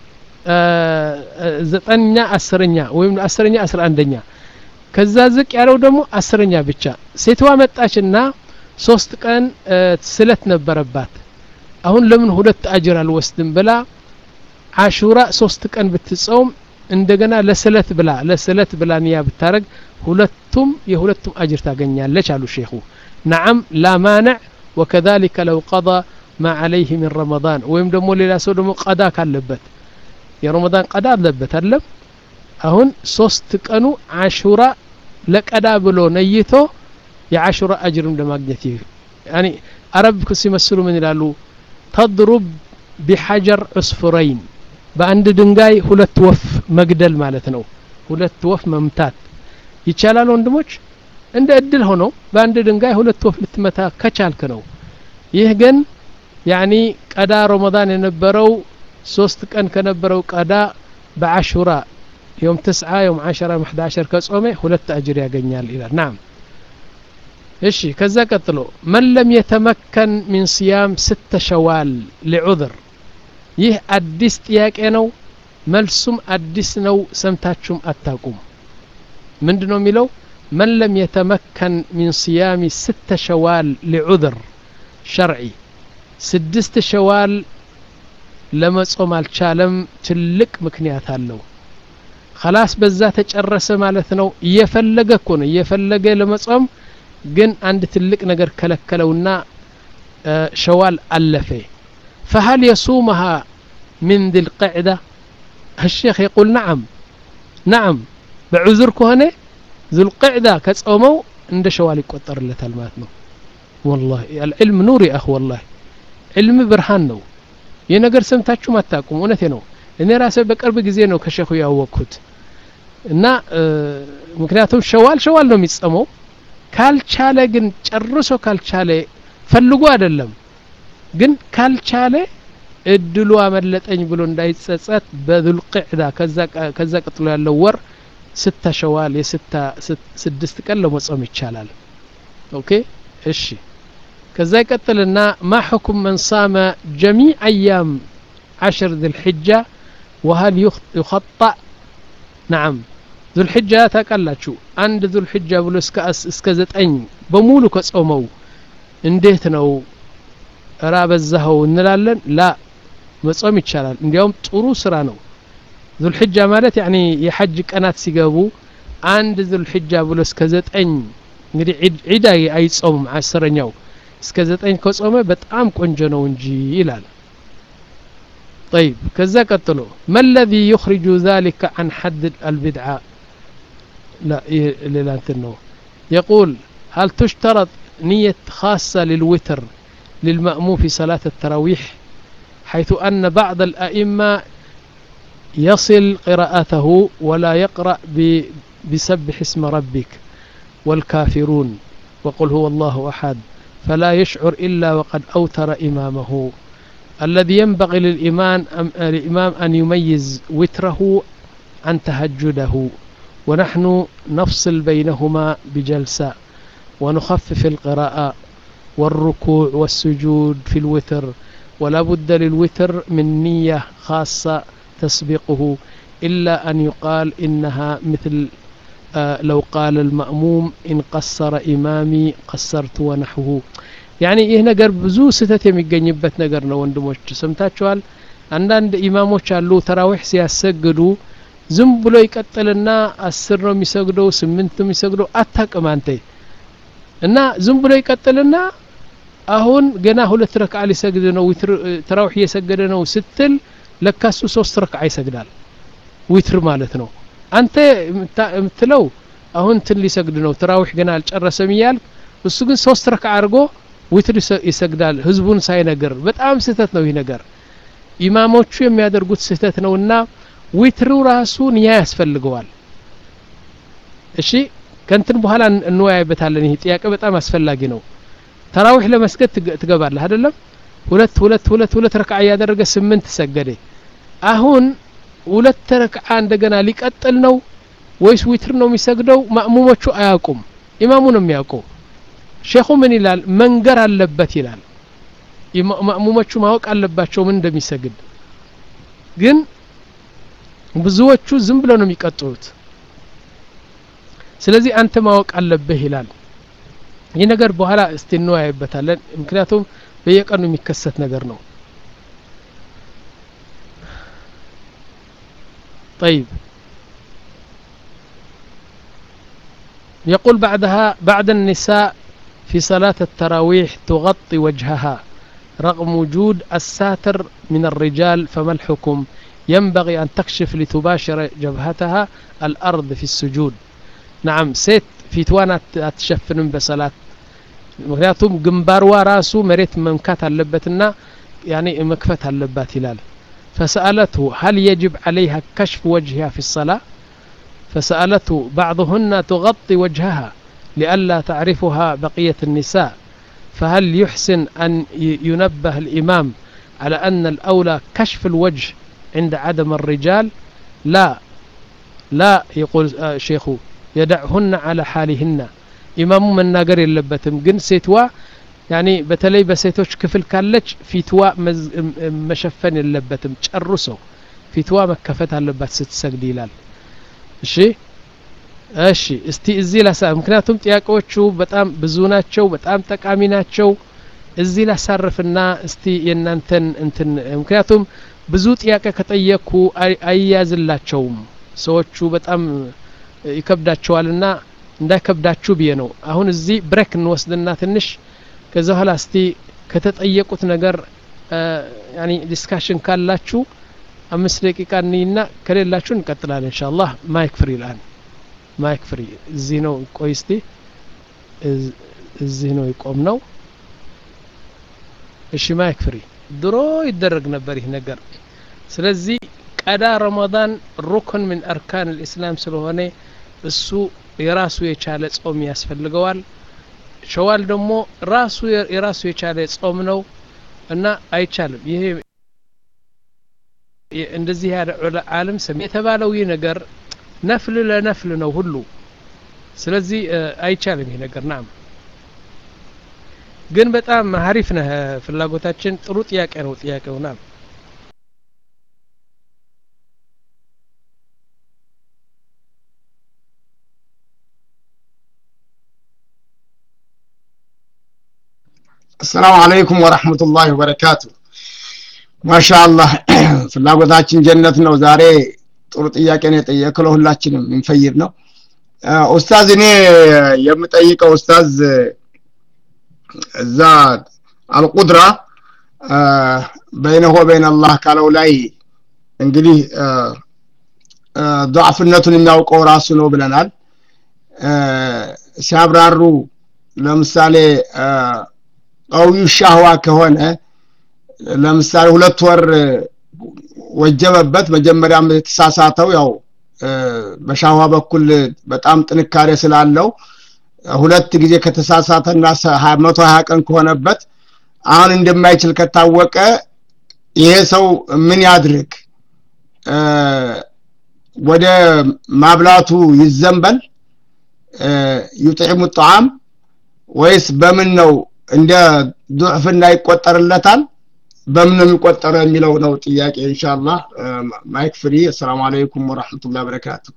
ዘጠነኛ አስረኛ ወይም አስረኛ አስራ አንደኛ ከዛ ዝቅ ያለው ደግሞ አስረኛ ብቻ ሴትዋ መጣችና ሶስት ቀን ስለት ነበረባት አሁን ለምን ሁለት አጅር አልወስድም ብላ አሹራ ሶስት ቀን ብትጾም እንደገና ለስለት ብላ ለስለት ብላ ንያ ብታረግ ሁለቱም የሁለቱም አጅር ታገኛለች አሉ ሼኹ نعم لا مانع وكذلك لو قضى ما عليه من رمضان ወይም ደግሞ ሌላ ሰው ደግሞ ቀዳ ካለበት የረመዳን ቀዳ አለበት አይደለም አሁን ሶስት ቀኑ አሹራ ለቀዳ ብሎ ነይቶ የአሹራ አጅርም ለማግኘት يعني አረብ ሲመስሉ ምን ይላሉ تضرب بحجر عصفورين በአንድ ድንጋይ ሁለት ወፍ መግደል ማለት ነው ሁለት ወፍ መምታት ይቻላል ወንድሞች እንደ እድል ሆኖ በአንድ ድንጋይ ሁለት ወፍ ልትመታ ከቻልክ ነው ይህ ግን يعني ቀዳ ረመዳን የነበረው ሶስት ቀን ከነበረው ቀዳ በአሹራ يوم تسعة يوم عشرة يوم أحد عشر ከጾመ ሁለት አጅር ያገኛል ይላል نعم እሺ ከዛ ቀጥሎ من لم يتمكن من صيام ست شوال لعذر ይህ አዲስ ጥያቄ ነው መልሱም አዲስ ነው ሰምታችሁም አታውቁም ምንድነው የሚለው من لم يتمكن من صيام ست شوال لعذر شرعي ስድስት ሸዋል ለመጾም አልቻለም ትልቅ ምክንያት አለው خلاص በዛ ተጨረሰ ማለት ነው እየፈለገ እኮ ነው እየፈለገ ለመጾም ግን አንድ ትልቅ ነገር ከለከለውና ሸዋል አለፈ فهل يصومها من ذي القعدة الشيخ يقول نعم نعم بعذر كهنه ذو القعدة كصومو عند شوال يقطر لتال ማለት ነው والله العلم نور يا اخ والله علم برهان ነው የነገር ሰምታችሁ ማታቁም እውነቴ ነው እኔ ራሴ በቅርብ ጊዜ ነው ከሸኹ ያወቅኩት እና ምክንያቱም ሸዋል ሸዋል ነው የሚጾመው ካልቻለ ግን ጨርሶ ካልቻለ ፈልጎ አይደለም ግን ካልቻለ እድሉ አመለጠኝ ብሎ እንዳይጸጸት በذل قعده ከዛ ከዛ ቀጥሎ ያለው ወር ስታ ሸዋል የስታ ስድስት ቀን ለመጾም ይቻላል ኦኬ እሺ ከዛ ይቀጥልና ما حكم من صام جميع ايام عشر ذي الحجه وهل يخطأ نعم ذو الحجه ታቃላችሁ አንድ ذو الحجه ብሎ እስከ እስከ ዘጠኝ በሙሉ ከጾመው እንዴት ነው ራበዛው እንላለን ላ መጾም ይቻላል እንዲያውም ጥሩ ስራ ነው ذو الحجه ማለት يعني የሐጅ ቀናት ሲገቡ አንድ ذو الحجه ብሎ እስከ ዘጠኝ እንግዲህ ዒዳ አይጾም አስረኛው እስከ ዘጠኝ ከጾመ በጣም ቆንጆ ነው እንጂ ይላል طيب كذا قتلوا ما الذي يخرج ذلك عن حد البدعه لا للانتنو يقول هل تشترط نية خاصة للوتر للمأموم في صلاة التراويح حيث أن بعض الأئمة يصل قراءته ولا يقرأ بسبح اسم ربك والكافرون وقل هو الله أحد فلا يشعر إلا وقد أوتر إمامه الذي ينبغي للإمام الإمام أن يميز وتره عن تهجده ونحن نفصل بينهما بجلسة ونخفف القراءة والركوع والسجود في الوتر ولا بد للوتر من نية خاصة تسبقه إلا أن يقال إنها مثل آه لو قال المأموم إن قصر إمامي قصرت ونحوه يعني إيه نجر بزو ستة يمجنبت نجرنا وندموش سمتاتشوال عندنا إماموش علو تراويح سياسجدوا ዝም ብሎ ይቀጥልና አስር ነው የሚሰግደው ስምንት ነው የሚሰግደው አታቀም አንተ እና ዝም ብሎ ይቀጥልና አሁን ገና ሁለት ረክዓ ሊሰግድ ነው ዊትር ተራዊህ እየሰገደ ነው ስትል ለካሱ ሶስት ረክዓ ይሰግዳል ዊትር ማለት ነው አንተ የምትለው አሁን ትን ሊሰግድ ነው ተራዊህ ገና አልጨረሰም ይያል እሱ ግን ሶስት ረክዓ አድርጎ ዊትር ይሰግዳል ህዝቡን ሳይነገር በጣም ስህተት ነው ይሄ ነገር ኢማሞቹ የሚያደርጉት ስህተት ነውና ዊትሩ ራሱ ንያ ያስፈልገዋል እሺ ከንትን በኋላ እንወያይበታለን ይሄ ጥያቄ በጣም አስፈላጊ ነው ተራዊህ ለመስገድ ትገባለህ አይደለም ሁለት ሁለት ሁለት ሁለት ረክዓ ያደረገ ስምንት ሰገደ አሁን ሁለት ረክዓ እንደገና ሊቀጥል ነው ወይስ ዊትር ነው የሚሰግደው ማእሙሞቹ አያውቁም ኢማሙ ነው የሚያውቀው ሼኹ ምን ይላል መንገር አለበት ይላል ማእሙሞቹ ማወቅ አለባቸው ምን እንደሚሰግድ ግን ብዙዎቹ ዝም ብለው ነው የሚቀጥሉት ስለዚህ አንተ ማወቅ አለብህ ይላል ይህ ነገር በኋላ እስቲ እንወያይበታለን ምክንያቱም በየቀኑ የሚከሰት ነገር ነው طيب يقول بعدها بعد النساء في صلاة التراويح تغطي وجهها رغم وجود الساتر من الرجال فما الحكم ينبغي أن تكشف لتباشر جبهتها الأرض في السجود نعم سيت في توانا تشفن بصلاة مغياتهم جنباروا راسو مريت ممكات اللبتنا يعني مكفت اللبات هلال فسألته هل يجب عليها كشف وجهها في الصلاة فسألته بعضهن تغطي وجهها لئلا تعرفها بقية النساء فهل يحسن أن ينبه الإمام على أن الأولى كشف الوجه عند عدم الرجال لا لا يقول شيخو يدعهن على حالهن إمام من ناقر اللبتم جن سيتوا يعني بتلي بسيتوش كفل كالج في توا مشفن اللبتم تشرسو في توا مكفت اللبات ستسجدي لال እሺ እሺ እስቲ እዚህ ላሳ ምክንያቱም ጥያቄዎቹ በጣም ብዙ ናቸው በጣም ጠቃሚ ናቸው እዚህ ላሳርፍና እስቲ የናንተን እንትን ምክንያቱም ብዙ ጥያቄ ከጠየቁ አይያዝላቸውም ሰዎቹ በጣም ይከብዳቸዋልና እንዳይከብዳችሁ ብዬ ነው አሁን እዚህ ብሬክ እንወስድና ትንሽ ከዛ ኋላ እስቲ ከተጠየቁት ነገር ያኒ ዲስካሽን ካላችሁ አምስት ደቂቃ እንይና ከሌላችሁ እንቀጥላለን ኢንሻአላህ ማይክ ፍሪ ላን ማይክ ፍሪ እዚህ ነው ቆይ እስቲ እዚህ ነው ይቆም ነው እሺ ማይክ ፍሪ ድሮ ይደረግ ነበር ይሄ ነገር ስለዚህ ቀዳ ረመዳን ሩክን من اركان الاسلام ስለሆነ እሱ የራሱ የቻለ ጾም ያስፈልገዋል ሸዋል ደግሞ ራሱ የራሱ የቻለ ጾም ነው እና አይቻልም። ይሄ እንደዚህ ያለ ዓለም ሰም የተባለው ይህ ነገር ነፍል ለነፍል ነው ሁሉ። ስለዚህ አይቻልም ይሄ ነገር ናም። ግን በጣም አሪፍ ነህ ፍላጎታችን ጥሩ ጥያቄ ነው ጥያቄው ናም። السلام عليكم ورحمة الله وبركاته ما شاء الله ፍላጎታችን ጀነት ነው ዛሬ ጥሩ ጥያቄ ነው የጠየቀው ሁላችንም እንፈይር ነው ኡስታዝ እኔ የምጠይቀው ኡስታዝ እዛ አልቁድራ በይነሁ ወበይነ አላህ ካለው ላይ እንግዲህ ضعፍነቱን የሚያውቀው ራሱ ነው ብለናል ሲያብራሩ ለምሳሌ ቀውዩ ሻህዋ ከሆነ ለምሳሌ ሁለት ወር ወጀበበት መጀመሪያም ተሳሳተው ያው በሻህዋ በኩል በጣም ጥንካሬ ስላለው ሁለት ጊዜ ከተሳሳተና መቶ ሃያ ቀን ከሆነበት አሁን እንደማይችል ከታወቀ ይሄ ሰው ምን ያድርግ ወደ ማብላቱ ይዘንበል ይطعم الطعام ወይስ በምን ነው እንደ ዱዕፍና ይቆጠርለታል በምን ነው የሚቆጠረው የሚለው ነው ጥያቄ ኢንሻአላህ ማይክ ፍሪ السلام عليكم ورحمة الله وبركاته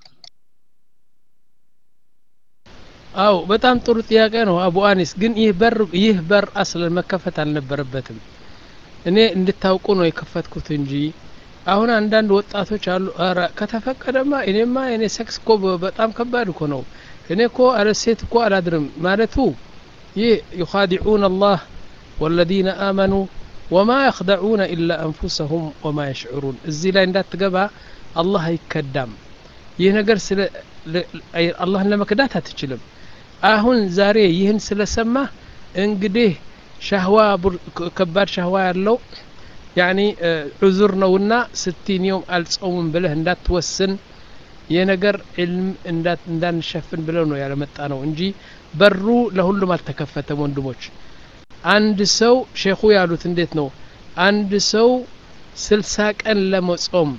አው በጣም ጥሩ ጥያቄ ነው አቡ አኒስ ግን ይህ በር ይህ በር አስለን መከፈት አልነበረበትም እኔ እንድታውቁ ነው የከፈትኩት እንጂ አሁን አንዳንድ ወጣቶች አሉ አረ ከተፈቀደማ እኔማ እኔ ሴክስ ኮ በጣም ከባድ እኮ ነው እኔ እኮ አለ ሴት እኮ አላድርም ማለቱ ይህ يخادعون الله والذين آمنوا وما يخدعون إلا أنفسهم وما يشعرون እዚህ ላይ እንዳትገባ አላህ ይከዳም ይህ ነገር ስለ አላህን ለመክዳት አትችልም አሁን ዛሬ ይህን ስለሰማ እንግዲህ ሻህዋ ከባድ ሻህዋ ያለው ያኒ ዑዝር ነውና ستين يوم አልጾምም ብለህ እንዳትወስን የነገር ኢልም እንዳት እንዳንሸፍን ብለው ነው ያለመጣ ነው እንጂ በሩ ለሁሉም አልተከፈተም ወንድሞች አንድ ሰው ሼኹ ያሉት እንዴት ነው አንድ ሰው ስልሳ ቀን ለመጾም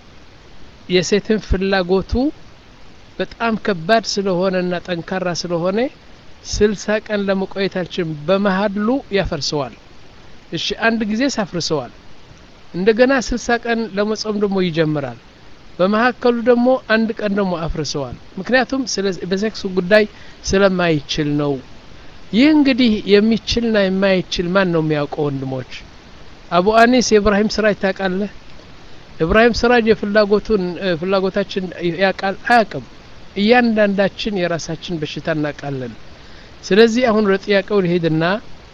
የሴትን ፍላጎቱ በጣም ከባድ ስለሆነና ጠንካራ ስለሆነ ስልሳ ቀን ለመቆየታችን በመሃሉ ያፈርሰዋል እሺ አንድ ጊዜ ሳፍርሰዋል እንደገና ስልሳ ቀን ለመጾም ደግሞ ይጀምራል በመሐከሉ ደግሞ አንድ ቀን ደግሞ አፍርሰዋል ምክንያቱም በሴክሱ ጉዳይ ስለማይችል ነው ይህ እንግዲህ የሚችልና የማይችል ማን ነው የሚያውቀው ወንድሞች አቡ አኒስ ኢብራሂም ስራጅ ታውቃለህ ኢብራሂም ስራጅ የፍላጎቱን ፍላጎታችን ያውቃል አያውቅም እያንዳንዳችን የራሳችን በሽታ እናውቃለን ስለዚህ አሁን ለጥያቄው ልሄድና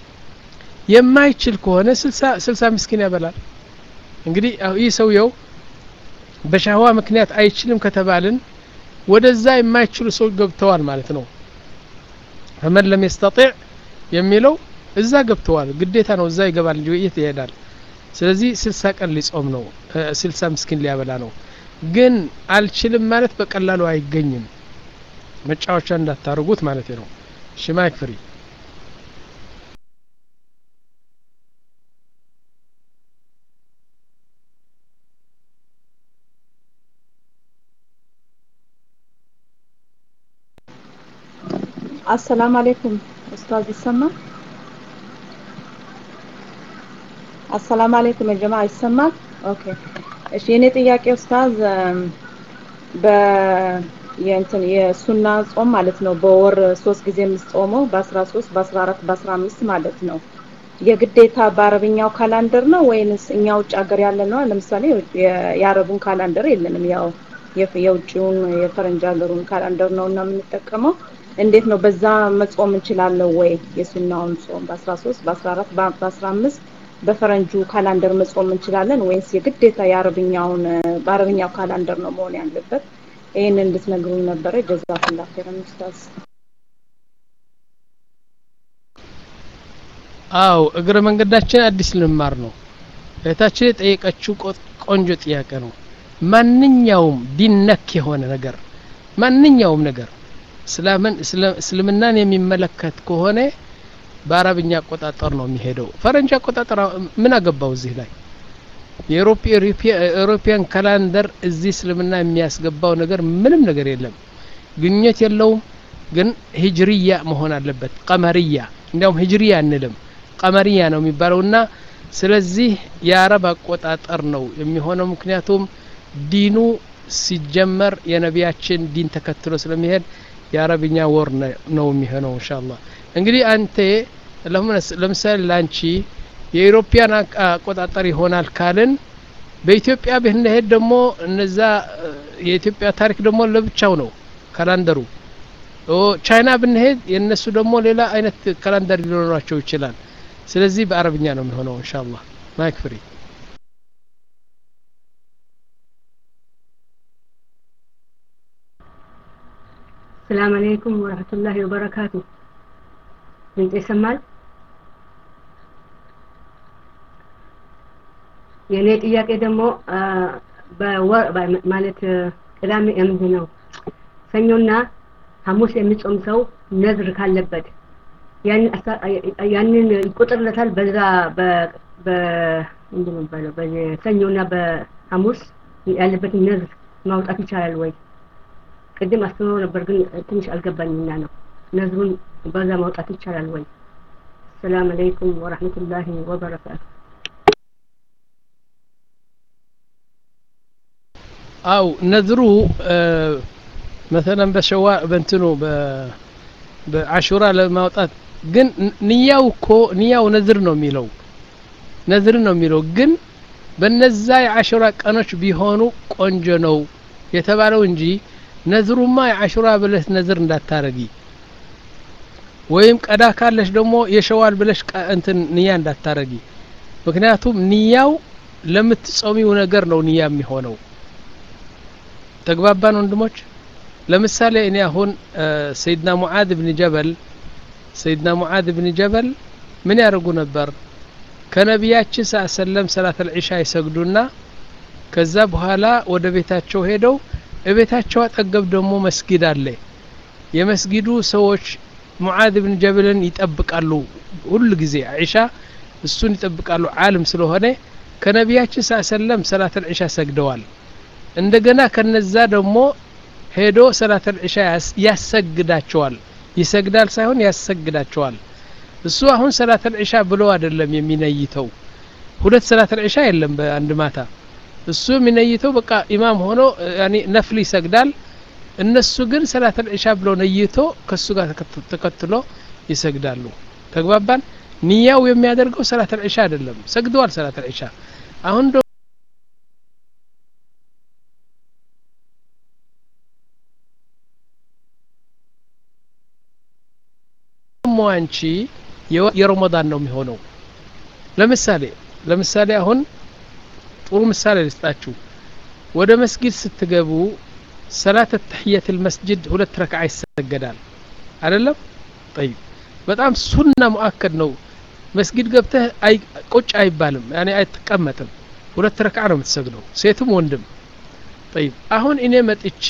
የማይችል ከሆነ ስልሳ ስልሳ ምስኪን ያበላል እንግዲህ ይህ ሰውየው በሻህዋ ምክንያት አይችልም ከተባልን ወደዛ የማይችሉ ሰው ገብተዋል ማለት ነው فمن لم يستطيع የሚለው እዛ ገብተዋል ግዴታ ነው እዛ ይገባል እንጂ የት ይሄዳል ስለዚህ ስልሳ ቀን ሊጾም ነው ስልሳ ምስኪን ሊያበላ ነው ግን አልችልም ማለት በቀላሉ አይገኝም መጫወቻ እንዳታርጉት ማለት ነው ሽማይክ ፍሪ السلام عليكم أستاذ السما السلام عليكم يا جماعة السما أوكي إيش يعني ጥያቄ أستاذ በ የእንትን የሱና ጾም ማለት ነው በወር ሶስት ጊዜ የምትጾመው በ13 በ14 በ15 ማለት ነው የግዴታ በአረብኛው ካላንደር ነው ወይንስ እኛ ውጭ ሀገር ያለ ነው ለምሳሌ የአረቡን ካላንደር የለንም ያው የውጭውን የፈረንጅ ሀገሩን ካላንደር ነውና የምንጠቀመው እንዴት ነው በዛ መጾም እንችላለን ወይ የሱናውን ጾም በ13 በ14 በ15 በፈረንጁ ካላንደር መጾም እንችላለን ወይስ የግዴታ የአረብኛውን በአረብኛው ካላንደር ነው መሆን ያለበት ይሄንን እንድትነግሩኝ ነበር ጀዛኩላህ ኸይራን ኡስታዝ አው እግረ መንገዳችን አዲስ ልማር ነው እታችን የጠየቀችው ቆንጆ ጥያቄ ነው ማንኛውም ዲን ነክ የሆነ ነገር ማንኛውም ነገር እስላምን እስልምናን የሚመለከት ከሆነ በአረብኛ አቆጣጠር ነው የሚሄደው ፈረንጅ አቆጣጠር ምን አገባው እዚህ ላይ የዩሮፒያን ካላንደር እዚህ እስልምና የሚያስገባው ነገር ምንም ነገር የለም ግንኙነት የለውም ግን ሂጅሪያ መሆን አለበት ቀመሪያ እንዲያውም ሂጅሪያ አንልም ቀመሪያ ነው የሚባለውና ስለዚህ የአረብ አቆጣጠር ነው የሚሆነው ምክንያቱም ዲኑ ሲጀመር የነቢያችን ዲን ተከትሎ ስለሚሄድ የአረብኛ ወር ነው የሚሆነው ኢንሻአላህ እንግዲህ አንተ ለምሳሌ ላንቺ የዩሮፒያን አቆጣጠር ይሆናል ካልን በኢትዮጵያ ብንሄድ ደግሞ እነዛ የኢትዮጵያ ታሪክ ደግሞ ለብቻው ነው ካላንደሩ ኦ ቻይና ብንሄድ የነሱ ደግሞ ሌላ አይነት ካላንደር ሊኖራቸው ይችላል ስለዚህ በአረብኛ ነው የሚሆነው ኢንሻአላህ ማይክ ፍሪ السلام عليكم ورحمة الله وبركاته انت يسمال የኔ ጥያቄ ደግሞ በወር ማለት ቅዳሜ ምንድነው ሰኞና ሐሙስ የሚጾም ሰው ነዝር ካለበት ያን ያንን ይቆጥርለታል በዛ በ በ ምንድነው ባለው በሰኞና በሐሙስ ያለበት ነዝር ማውጣት ይቻላል ወይ ቅድም አስተምሮ ነበር ግን ትንሽ አልገባኝና ነው ነዝሩን በዛ ማውጣት ይቻላል ወይ ሰላም አለይኩም ወራህመቱላሂ ወበረካቱ አው ነዝሩ مثلا በሸዋ በእንትኑ በአሹራ ለማውጣት ግን ንያው እኮ ንያው ነዝር ነው የሚለው ነዝር ነው የሚለው ግን በነዛ የአሹራ ቀኖች ቢሆኑ ቆንጆ ነው የተባለው እንጂ ነዝሩማ የአሹራ ብለሽ ነዝር እንዳታረጊ ወይም ቀዳ ካለሽ ደግሞ የሸዋል ብለሽ እንትን ንያ እንዳታረጊ ምክንያቱም ንያው ለምትጾሚው ነገር ነው ንያ የሚሆነው ተግባባን ወንድሞች ለምሳሌ እኔ አሁን ሰይድና ሙዓዝ ኢብኑ ጀበል ሰይድና ሙዓዝ ኢብኑ ጀበል ምን ያደርጉ ነበር ከነቢያችን ሰለም ሰላት العشاء ይሰግዱና ከዛ በኋላ ወደ ቤታቸው ሄደው እቤታቸው አጠገብ ደግሞ መስጊድ አለ የመስጊዱ ሰዎች ሙዓዝ ኢብኑ ጀበልን ይጠብቃሉ ሁሉ ጊዜ አይሻ እሱን ይጠብቃሉ ዓለም ስለሆነ ከነቢያችን ሰለም ሰላት العشاء ሰግደዋል እንደገና ከነዛ ደግሞ ሄዶ ሰላት العشاء ያሰግዳቸዋል ይሰግዳል ሳይሆን ያሰግዳቸዋል እሱ አሁን ሰላት العشاء ብሎ አይደለም የሚነይተው ሁለት ሰላት العشاء የለም በአንድ ማታ እሱ የሚነይተው በቃ ኢማም ሆኖ ያኒ ነፍል ይሰግዳል እነሱ ግን ሰላት العشاء ብሎ ነይቶ ከሱ ጋር ተከትሎ ይሰግዳሉ ተግባባን ንያው የሚያደርገው ሰላት العشاء አይደለም ሰግደዋል ሰላት العشاء አሁን አንቺ የረመዳን ነው የሚሆነው ለምሳሌ ለምሳሌ አሁን ጥሩ ምሳሌ ልስጣችሁ ወደ መስጊድ ስትገቡ ሰላት التحية المسجد ሁለት ረክዓ ይሰገዳል አይደለም طيب በጣም ሱና ሙአከድ ነው መስጊድ ገብተህ አይ ቁጭ አይባልም ያኔ አይተቀመጥም ሁለት ረክዓ ነው የምትሰግደው ሴትም ወንድም طيب አሁን እኔ መጥቼ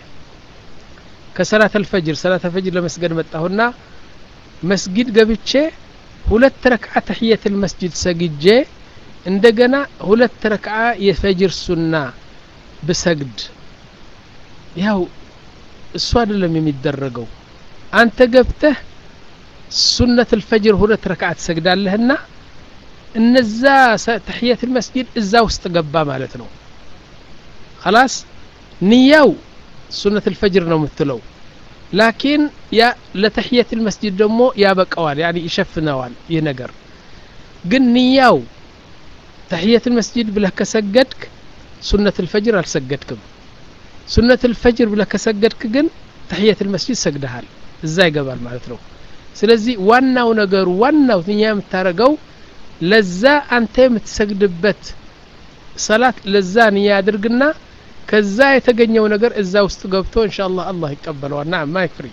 ከሰላት الفجر ሰላት الفجر ለመስገድ መጣሁና መስጊድ ገብቼ ሁለት ረክዓ ተህiyat المسجد ሰግጄ እንደገና ሁለት ረክዓ የፈጅር ሱና በሰግድ ያው እሱ አይደለም የሚደረገው አንተ ገብተህ ሱነት الفجر ሁለት ረክዓ ትሰግዳለህና እነዛ ተህiyat المسجد እዛ ውስጥ ገባ ማለት ነው خلاص ንያው ሱነት الفجر ነው የምትለው لكن يا لتحية المسجد دمو يا بقوال يعني يشفنوال ينقر قل نياو تحية المسجد بلا كسجدك سنة الفجر السجدكم سنة الفجر بلا كسجدك قل تحية المسجد سجدها ازاي قبل معناته سلازي وانا ونقر وانا ونيام تارقو لزا انت متسجدبت صلاة لزا نيا درقنا ከዛ የተገኘው ነገር እዛ ውስጥ ገብቶ ኢንሻአላህ አላህ ይቀበለዋል نعم ما يكفي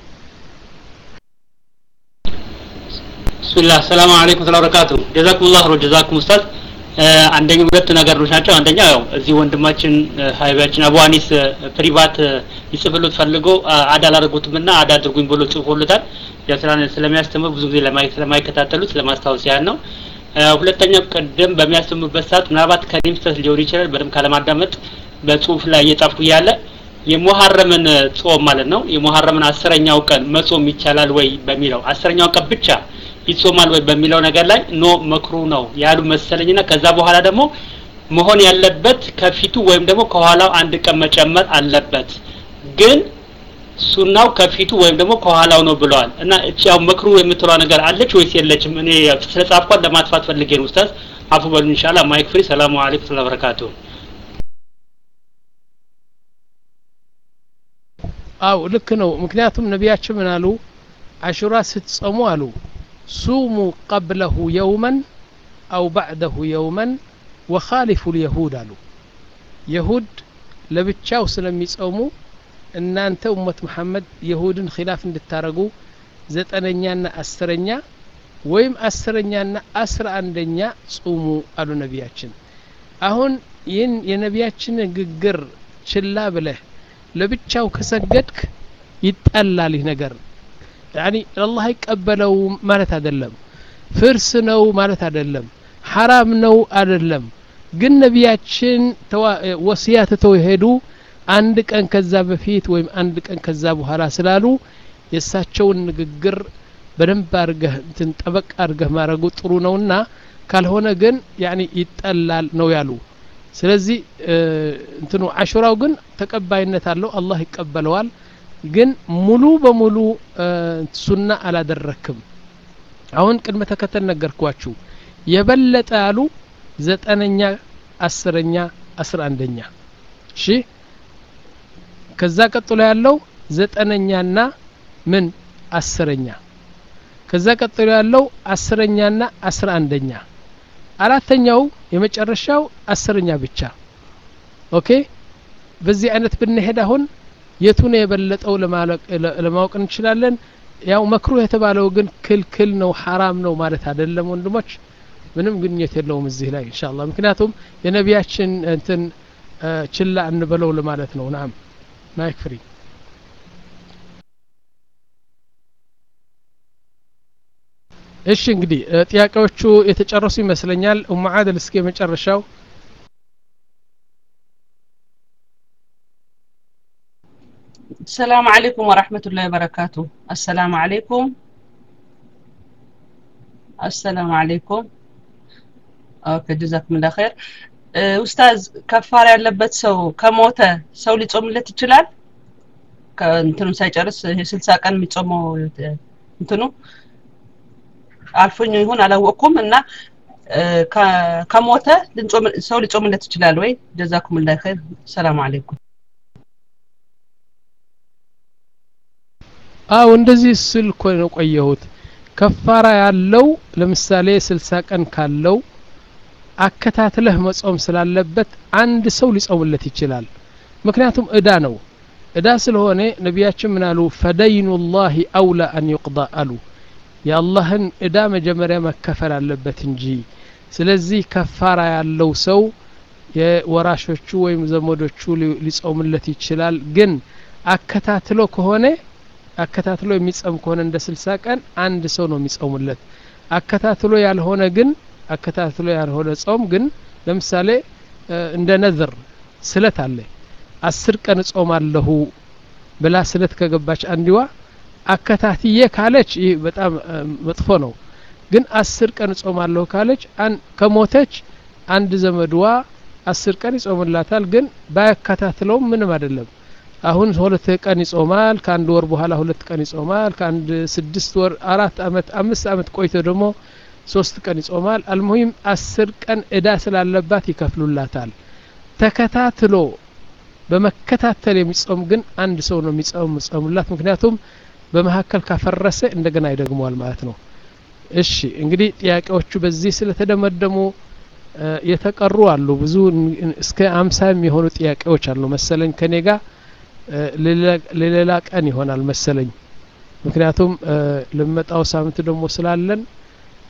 بسم الله السلام عليكم ورحمه الله وبركاته جزاكم الله خير جزاكم استاذ አንደኛው ሁለት ነገሮች ናቸው አንደኛው ያው እዚህ ወንድማችን ሀይባችን አቡአኒስ ፕሪቫት ይጽፍሉት ፈልጎ አዳላረጉትምና አዳድርጉኝ ብሎ ጽፎሉታል ያስራን ስለሚያስተምር ብዙ ጊዜ ለማይክ ለማይከታተሉት ለማስታወስ ያን ነው ሁለተኛው ቀደም በሚያስተምሩበት ሰዓት ምናልባት ከኒምስተስ ሊሆን ይችላል በደም ካለማዳመጥ በጽሁፍ ላይ እየጻፍኩ ያለ የሙሐረምን ጾም ማለት ነው የሙሐረምን አስረኛው ቀን መጾም ይቻላል ወይ በሚለው አስረኛው ቀን ብቻ ይጾማል ወይ በሚለው ነገር ላይ ኖ መክሩ ነው ያሉ መሰለኝና ከዛ በኋላ ደግሞ መሆን ያለበት ከፊቱ ወይም ደግሞ ከኋላው አንድ ቀን መጨመር አለበት ግን ሱናው ከፊቱ ወይም ደግሞ ከኋላው ነው ብለዋል እና እቺው መክሩ የምትለው ነገር አለች ወይስ የለችም እኔ ስለጻፍኳት ለማጥፋት ፈልጌ ነው ኡስታዝ አፉ በሉ ኢንሻአላህ ማይክ ፍሪ ሰላሙ አለይኩም ወበረካቱ አው ልክ ነው ምክንያቱም ነቢያችን ምን አሉ አሹራ ስትጾሙ አሉ صوموا قبله يوما أو بعده يوما وخالفوا اليهود قالوا يهود لبتشاو سلم يصوموا ان انت امه محمد يهودن خلاف እንድታረጉ ዘጠነኛና አስረኛ ወይም አስረኛና አስራ አንደኛ ጾሙ አሉ ነቢያችን አሁን ይህን የነቢያችን ንግግር ችላ ብለህ ለብቻው ከሰገድክ ይጣላል ይህ ነገር يعني الله يقبلوا ማለት አይደለም ፍርስ ነው ማለት አይደለም حرام ነው አይደለም ግን ነቢያችን ወሲያት ተወሄዱ አንድ ቀን ከዛ በፊት ወይም አንድ ቀን ከዛ በኋላ ስላሉ የሳቸውን ንግግር በደንብ አርገህ እንትን ጠበቅ አርገህ ማረጉ ጥሩ ነውና ካልሆነ ግን يعني ይጣላል ነው ያሉ ስለዚህ እንትኑ አሹራው ግን ተቀባይነት አለው አላህ ይቀበለዋል ግን ሙሉ በሙሉ ሱና አላደረክም አሁን ቅድመ ተከተል ነገርኳችሁ የበለጠ አሉ ዘጠነኛ አስረኛ አስራ አንደኛ እሺ ከዛ ቀጥሎ ያለው ዘጠነኛና ምን አስረኛ ከዛ ቀጥሎ ያለው አስረኛና አስራ አንደኛ አራተኛው የመጨረሻው አስረኛ ብቻ ኦኬ በዚህ አይነት ብንሄድ አሁን የቱን የበለጠው ለማወቅ እንችላለን ያው መክሩህ የተባለው ግን ክልክል ነው حرام ነው ማለት አይደለም ወንድሞች ምንም ግንኙነት የለውም እዚህ ላይ ኢንሻአላህ ምክንያቱም የነቢያችን እንትን ችላ እንበለው ለማለት ነው ናም ማይክ ፍሪ እሺ እንግዲህ ጥያቄዎቹ የተጨረሱ ይመስለኛል ኡሙ አደል እስኪ መጨረሻው السلام عليكم ورحمة الله وبركاته السلام عليكم السلام عليكم اوكي جزاكم الله خير استاذ كفار ያለበት ሰው ከሞተ ሰው ሊጾምለት ይችላል ከእንትኑ ሳይጨርስ ስልሳ ቀን የሚጾመው እንትኑ አልፎኝ ይሁን አላወቅኩም እና ከሞተ ሰው ሊጾምለት ይችላል ወይ جزاكم الله خير السلام عليكم አው እንደዚህ ስልኮ ነው ቆየሁት ከፋራ ያለው ለምሳሌ ስልሳ ቀን ካለው አከታትለህ መጾም ስላለበት አንድ ሰው ሊጾምለት ይችላል ምክንያቱም እዳ ነው እዳ ስለሆነ ነቢያችን ምን አሉ ፈደይኑላሂ አውላ አን ይقضى አሉ የአላህን እዳ መጀመሪያ መከፈል አለበት እንጂ ስለዚህ ከፋራ ያለው ሰው የወራሾቹ ወይም ዘመዶቹ ሊጾምለት ይችላል ግን አከታትሎ ከሆነ አከታትሎ የሚጾም ከሆነ እንደ ስልሳ ቀን አንድ ሰው ነው የሚጾምለት አከታትሎ ያልሆነ ግን አከታትሎ ያልሆነ ጾም ግን ለምሳሌ እንደ ነዝር ስለት አለ አስር ቀን ጾማለሁ ብላ ስለት ከገባች አንዲዋ አከታትዬ ካለች ይህ በጣም መጥፎ ነው ግን አስር ቀን ጾማለሁ ካለች ከሞተች አንድ ዘመድዋ አስር ቀን ይጾምላታል ግን ባያከታትለው ምንም አይደለም አሁን ሁለት ቀን ይጾማል ከአንድ ወር በኋላ ሁለት ቀን ይጾማል ከአንድ ስድስት ወር አራት አመት አምስት አመት ቆይቶ ደግሞ ሶስት ቀን ይጾማል አልሙሂም አስር ቀን እዳ ስላለባት ይከፍሉላታል ተከታትሎ በመከታተል የሚጾም ግን አንድ ሰው ነው የሚጾም ጾምላት ምክንያቱም በመሐከል ካፈረሰ እንደገና ይደግመዋል ማለት ነው እሺ እንግዲህ ጥያቄዎቹ በዚህ ስለተደመደሙ የተቀሩ አሉ ብዙ እስከ አምሳ የሚሆኑ ጥያቄዎች አሉ መሰለኝ ከኔ ጋር ለሌላ ቀን ይሆናል መሰለኝ ምክንያቱም ለመጣው ሳምንት ደግሞ ስላለን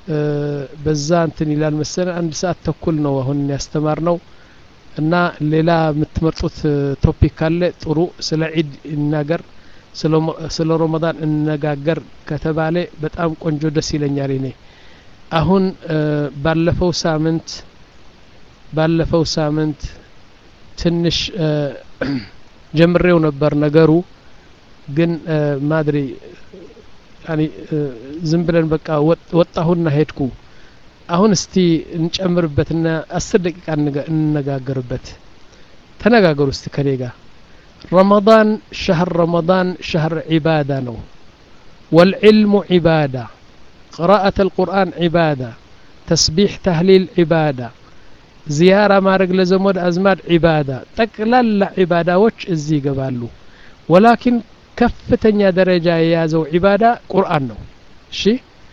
በዛ እንትን ይላል መሰለ አንድ ሰዓት ተኩል ነው አሁን ያስተማርነው እና ሌላ የምትመርጡት ቶፒክ ካለ ጥሩ ስለ ዒድ እናገር ስለ ረመዳን እንነጋገር ከተባለ በጣም ቆንጆ ደስ ይለኛል እኔ አሁን ባለፈው ሳምንት ባለፈው ሳምንት ትንሽ ጀምሬው ነበር ነገሩ ግን ማድሪ ያኒ ዝም ብለን በቃ ወጣሁና ሄድኩ አሁን እስቲ እንጨምርበትና አስር ደቂቃ እንነጋገርበት ተነጋገሩ እስቲ ከኔ ጋር رمضان شهر رمضان شهر عبادة نو والعلم عبادة قراءة القرآن عبادة تسبيح تهليل عبادة زيارة ما رجل زمود أزمات عبادة تقلل عبادة وش الزي قبالو ولكن كفتنيا درجة يازو عبادة قرآن نو شي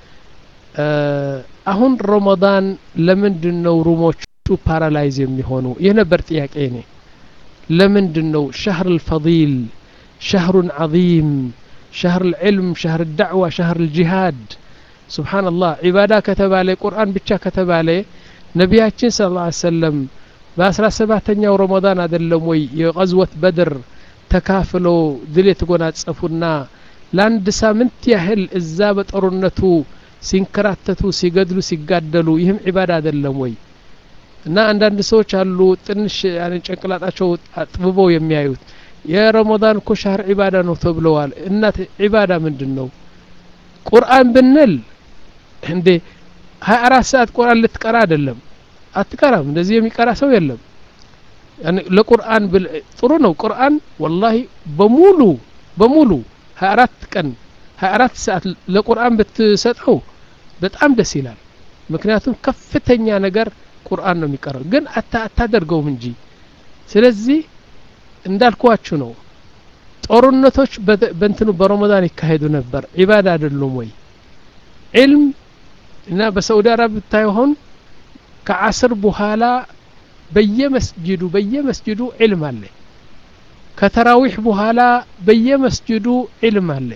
أهون رمضان لمن دنو رموشو بارالايز يميهونو ينبرت ياكيني لمن دنو شهر الفضيل شهر عظيم شهر العلم شهر الدعوة شهر الجهاد سبحان الله عبادة كتب عليه قرآن بيتشا كتب عليه نبياتين صلى الله عليه وسلم بأسرى سبعتين يوم رمضان هذا اللموي غزوة بدر تكافلوا دليت قنات صفونا لاند سامنت يهل الزابط أرنتو سينكراتتو سيقدلو سيقادلو يهم عبادة هذا اللموي እና አንዳንድ ሰዎች አሉ ትንሽ يعني ጭንቅላታቸው አጥብበው የሚያዩት የረመዳን እኮ ሻህር ዒባዳ ነው ተብለዋል እና ዒባዳ ምንድነው ቁርአን ብንል እንዴ ሃያ አራት ሰዓት ቁርአን ልትቀራ አይደለም አትቀራም እንደዚህ የሚቀራ ሰው የለም يعني ለቁርአን ጥሩ ነው ቁርአን والله በሙሉ በሙሉ ሃያ አራት ቀን ሃያ አራት ሰዓት ለቁርአን ብትሰጠው በጣም ደስ ይላል ምክንያቱም ከፍተኛ ነገር ቁርአን ነው የሚቀረው ግን አታደርገውም እንጂ ስለዚህ እንዳልኳችሁ ነው ጦርነቶች በእንትኑ በረመዳን ይካሄዱ ነበር ዒባዳ አይደሉም ወይ ዒልም እና በሳዑዲ አረቢያ ብታይሆን ከዓስር በኋላ በየመስጂዱ በየመስጂዱ ዒልም አለ ከተራዊህ በኋላ በየመስጂዱ ዒልም አለ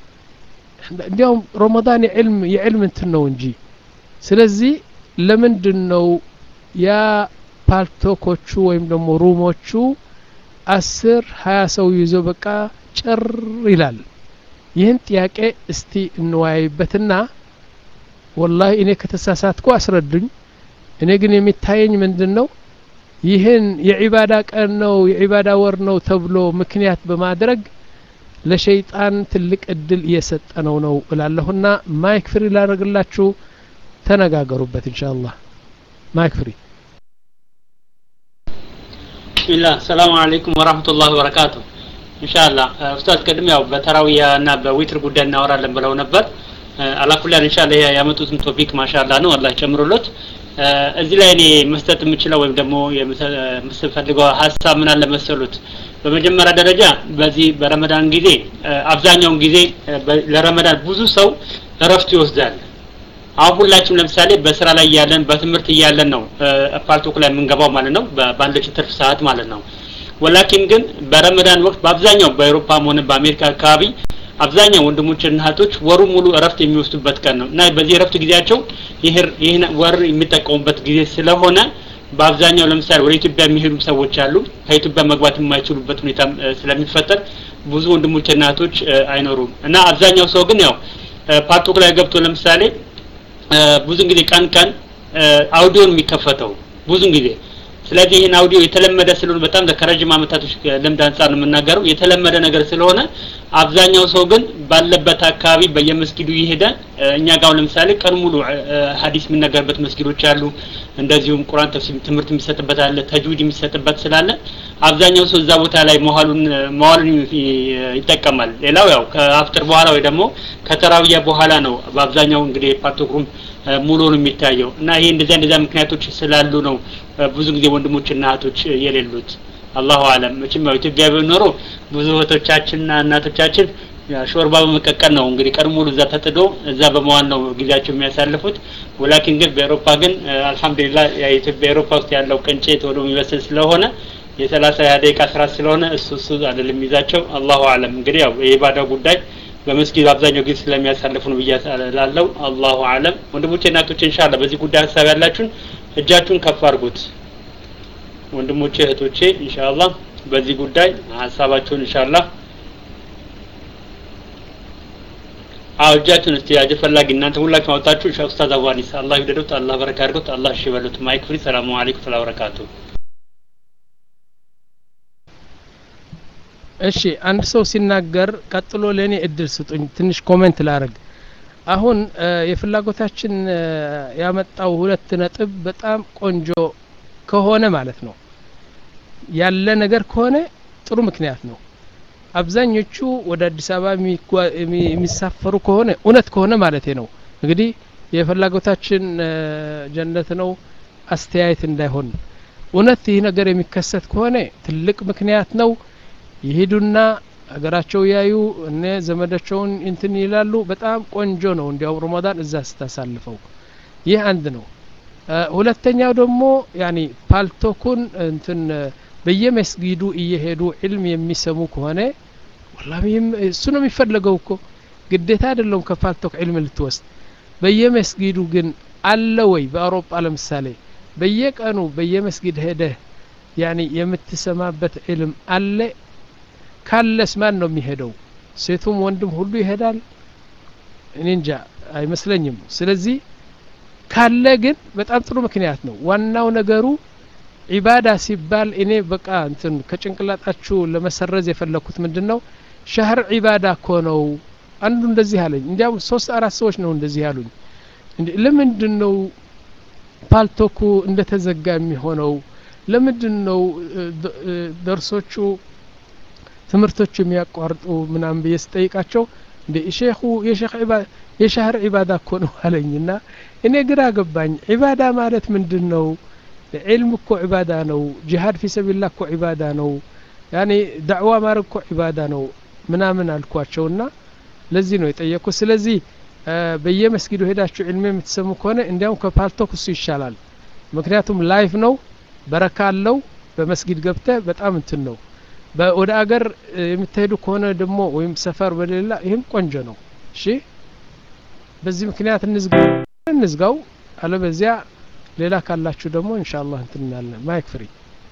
እንዲያውም ረመዳን የዒልም የዒልም እንትን ነው እንጂ ስለዚህ ለምንድነው ያ ፓልቶኮቹ ወይም ደግሞ ሩሞቹ አስር ሃያ ሰው ይዞ በቃ ጭር ይላል ይህን ጥያቄ እስቲ እንወያይበትና والله እኔ ከተሳሳትኩ አስረዱኝ እኔ ግን የሚታየኝ ምንድነው ይህን የዒባዳ ቀን ነው የዒባዳ ወር ነው ተብሎ ምክንያት በማድረግ ለሸይጣን ትልቅ እድል እየሰጠነው ነው እላለሁና ማይክ ፍሪ ላደርግላችሁ ተነጋገሩበት ኢንሻአላህ ማይክ ፍሪ ቢስሚላህ ሰላም አለይኩም ወራህመቱላሂ ወበረካቱ ኢንሻአላህ ኡስታዝ ቀድም ያው በተራዊያ እና በዊትር ጉዳይ እናወራለን ብለው ነበር አላኩላን ኢንሻአላህ ያመጡትን ቶፒክ ማሻአላህ ነው አላህ ጨምሮለት እዚህ ላይ እኔ መስጠት የምችለው ወይም ደግሞ የምፈልገው ሐሳብ ምን አለ መሰሉት በመጀመሪያ ደረጃ በዚህ በረመዳን ጊዜ አብዛኛውን ጊዜ ለረመዳን ብዙ ሰው እረፍት ይወስዳል አሁን ሁላችንም ለምሳሌ በስራ ላይ ያለን በትምህርት ያለን ነው ፓርቶክ ላይ የምንገባው ማለት ነው ባለች ትርፍ ሰዓት ማለት ነው ወላኪን ግን በረመዳን ወቅት በአብዛኛው በአውሮፓም ሆነ በአሜሪካ አካባቢ አብዛኛው ወንድሞችና እህቶች ወሩ ሙሉ እረፍት የሚወስዱበት ቀን ነው እና በዚህ እረፍት ጊዜያቸው ይሄን ወር የሚጠቀሙበት ጊዜ ስለሆነ በአብዛኛው ለምሳሌ ወደ ኢትዮጵያ የሚሄዱ ሰዎች አሉ ከኢትዮጵያ መግባት የማይችሉበት ሁኔታ ስለሚፈጠር ብዙ ወንድሞችና እህቶች አይኖሩም እና አብዛኛው ሰው ግን ያው ፓርቶክ ላይ ገብቶ ለምሳሌ ብዙ ጊዜ ቀን ቀን አውዲዮን የሚከፈተው ብዙ ጊዜ ስለዚህ ይሄን አውዲዮ የተለመደ ስለሆነ በጣም ለከረጅም አመታቶች ለምድ አንፃር ነው የምናገረው የተለመደ ነገር ስለሆነ አብዛኛው ሰው ግን ባለበት አካባቢ በየመስጊዱ ይሄደ እኛ ጋር ለምሳሌ ቀን ሙሉ ሐዲስ የሚነገርበት መስጊዶች አሉ እንደዚሁም ቁርአን ተፍሲር ትምህርት የሚሰጥበት አለ ተጅዊድ የሚሰጥበት ስላለ አብዛኛው ሰው እዛ ቦታ ላይ መዋሉን መዋሉን ይጠቀማል ሌላው ያው ከአፍጥር በኋላ ወይ ደግሞ ከተራዊያ በኋላ ነው በአብዛኛው እንግዲህ ፓርቶክሩም ሙሉ ነው የሚታየው እና ይሄ እንደዛ እንደዛ ምክንያቶች ስላሉ ነው ብዙ ጊዜ ወንድሞችና እህቶች የሌሉት አላሁ አለም መቼም ኢትዮጵያ ቢኖሩ ብዙ እህቶቻችንና እናቶቻችን ሾርባ በመቀቀል ነው እንግዲህ ቀን ሙሉ እዛ ተጥዶ እዛ በመዋል ነው ጊዜያቸው የሚያሳልፉት ወላኪን ግን በአውሮፓ ግን አልহামዱሊላህ የኢትዮጵያ አውሮፓ ውስጥ ያለው ቀንጨ ተወዶ የሚበስል ስለሆነ የ30 ደቂቃ ስራ ስለሆነ እሱ እሱ አይደለም ይዛቸው አላሁ አለም እንግዲህ ያው የኢባዳው ጉዳይ በመስጊድ አብዛኛው ጊዜ ስለሚያሳልፉ ነው ብያለሁ አላሁ አለም ወንድሞቼ እናቶቼ ኢንሻአላህ በዚህ ጉዳይ ሐሳብ ያላችሁን እጃችሁን ከፍ አድርጉት ወንድሞቼ እህቶቼ ኢንሻአላህ በዚህ ጉዳይ ሐሳባችሁን ኢንሻአላህ አውጃችሁን እስቲ ያጀ ፈላጊ እናንተ ሁላችሁ አውጣችሁ ኡስታዝ አዋኒስ አላህ ይወደዱት አላህ በረካ ያርጉት አላህ እሺ በሉት ማይክ ፍሪ ሰላሙ አለይኩም ወራህመቱላሂ ወበረካቱ እሺ አንድ ሰው ሲናገር ቀጥሎ ለኔ እድል ስጡኝ ትንሽ ኮሜንት ላርግ አሁን የፍላጎታችን ያመጣው ሁለት ነጥብ በጣም ቆንጆ ከሆነ ማለት ነው ያለ ነገር ከሆነ ጥሩ ምክንያት ነው አብዛኞቹ ወደ አዲስ አበባ የሚሳፈሩ ከሆነ እውነት ከሆነ ማለት ነው እንግዲህ የፍላጎታችን ጀነት ነው አስተያየት እንዳይሆን እውነት ይህ ነገር የሚከሰት ከሆነ ትልቅ ምክንያት ነው ይሄዱና አገራቸው ያዩ እነ ዘመዳቸውን እንትን ይላሉ በጣም ቆንጆ ነው እንዲያው ረመዳን እዛ ስታሳልፈው ይህ አንድ ነው ሁለተኛው ደግሞ ያኒ ፓልቶኩን እንትን በየመስጊዱ እየሄዱ ዒልም የሚሰሙ ከሆነ ወላሂ እሱ ነው የሚፈልገው እኮ ግዴታ አይደለም ከፓልቶክ ዒልም ልትወስድ በየመስጊዱ ግን አለ ወይ በአውሮፓ ለምሳሌ በየቀኑ በየመስጊድ ሄደ ያኒ የምትሰማበት ዒልም አለ ካለስ ማን ነው የሚሄደው ሴቱም ወንድም ሁሉ ይሄዳል እኔ እንጃ አይመስለኝም ስለዚህ ካለ ግን በጣም ጥሩ ምክንያት ነው ዋናው ነገሩ ኢባዳ ሲባል እኔ በቃ እንትን ከጭንቅላታችሁ ለመሰረዝ የፈለኩት ምንድነው ሸህር ኢባዳ ኮነው አንዱ እንደዚህ አለኝ እንዲያው ሶስት አራት ሰዎች ነው እንደዚህ ያሉኝ ለምንድነው ፓልቶኩ እንደተዘጋ የሚሆነው ለምንድነው ደርሶቹ ትምርቶች የሚያቋርጡ ምናምን በየስጠይቃቸው እንደ ሼኹ የሼኽ ኢባዳ የሸህር ኢባዳ ኮነው አለኝና እኔ ግራ ገባኝ ኢባዳ ማለት ምንድነው علم كو عبادة نو جهاد في سبيل الله كو عبادة نو يعني دعوة مارك كو عبادة نو منا من الكواتشونا لذي نو يتأيكو سلذي آه بيه مسجدو هداشو علمي متسمو كونه انديهم كبالتوكو سو يشالال مكنياتهم لايف نو بركة لو بمسجد قبته بتأم انتن نو ودا اگر يمتهدو كونه دمو ويم سفر بليلا يهم قنجة نو شي بزي مكنيات النزقو النزقو على بزيا ሌላ ካላችሁ ደግሞ ኢንሻአላህ እንትን እናለን ማይክ ፍሪ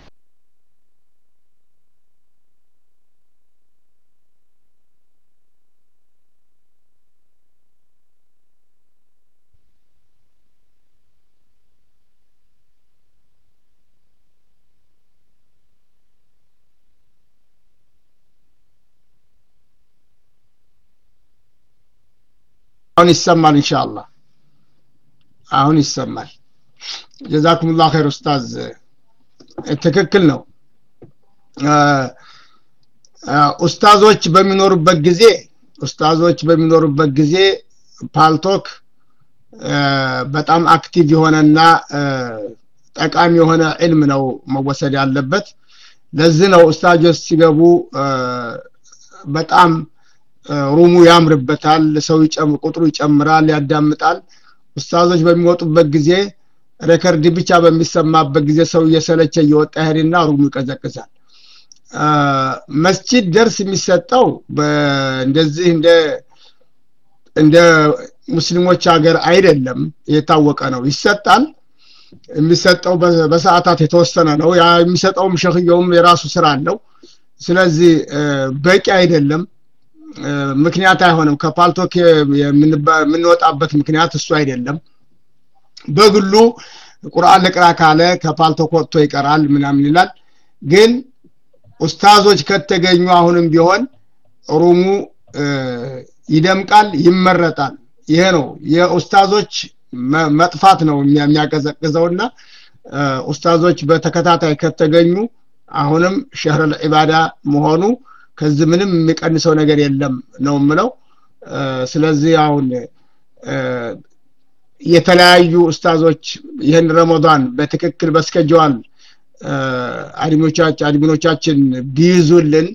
አሁን ይሰማል ኢንሻአላህ አሁን ይሰማል جزاكم الله خير استاذ ትክክል ነው ኡስታዞች በሚኖሩበት ጊዜ ኡስታዞች በሚኖሩበት ጊዜ ፓልቶክ በጣም አክቲቭ የሆነና ጠቃሚ የሆነ ዒልም ነው መወሰድ ያለበት ለዚህ ነው ኡስታዞች ሲገቡ በጣም ሩሙ ያምርበታል ሰው ይጨም ቁጥሩ ይጨምራል ያዳምጣል ኡስታዞች በሚወጡበት ጊዜ ሬከርድ ብቻ በሚሰማበት ጊዜ ሰው እየሰለቸ ይወጣ ሄድና ሩሙ ይቀዘቅዛል መስጂድ ደርስ የሚሰጠው እንደዚህ እንደ እንደ ሙስሊሞች ሀገር አይደለም የታወቀ ነው ይሰጣል የሚሰጠው በሰዓታት የተወሰነ ነው ያ የሚሰጠውም ሸኽየውም የራሱ ስራ አለው ስለዚህ በቂ አይደለም ምክንያት አይሆንም ከፓልቶክ የምንወጣበት ምክንያት እሱ አይደለም በግሉ ቁርአን ለቅራ ካለ ከፓልቶክ ወጥቶ ይቀራል ምናምን ይላል ግን ኡስታዞች ከተገኙ አሁንም ቢሆን ሩሙ ይደምቃል ይመረጣል ይሄ ነው የኡስታዞች መጥፋት ነው የሚያቀዘቅዘውና ኡስታዞች በተከታታይ ከተገኙ አሁንም ሸህር ኢባዳ መሆኑ ከዚህ ምንም የሚቀንሰው ነገር የለም ነው ምለው ስለዚህ አሁን የተለያዩ ኡስታዞች ይሄን ረመዳን በትክክል በስከጀዋል አድሚኖቻችን አድሚኖቻችን ቢይዙልን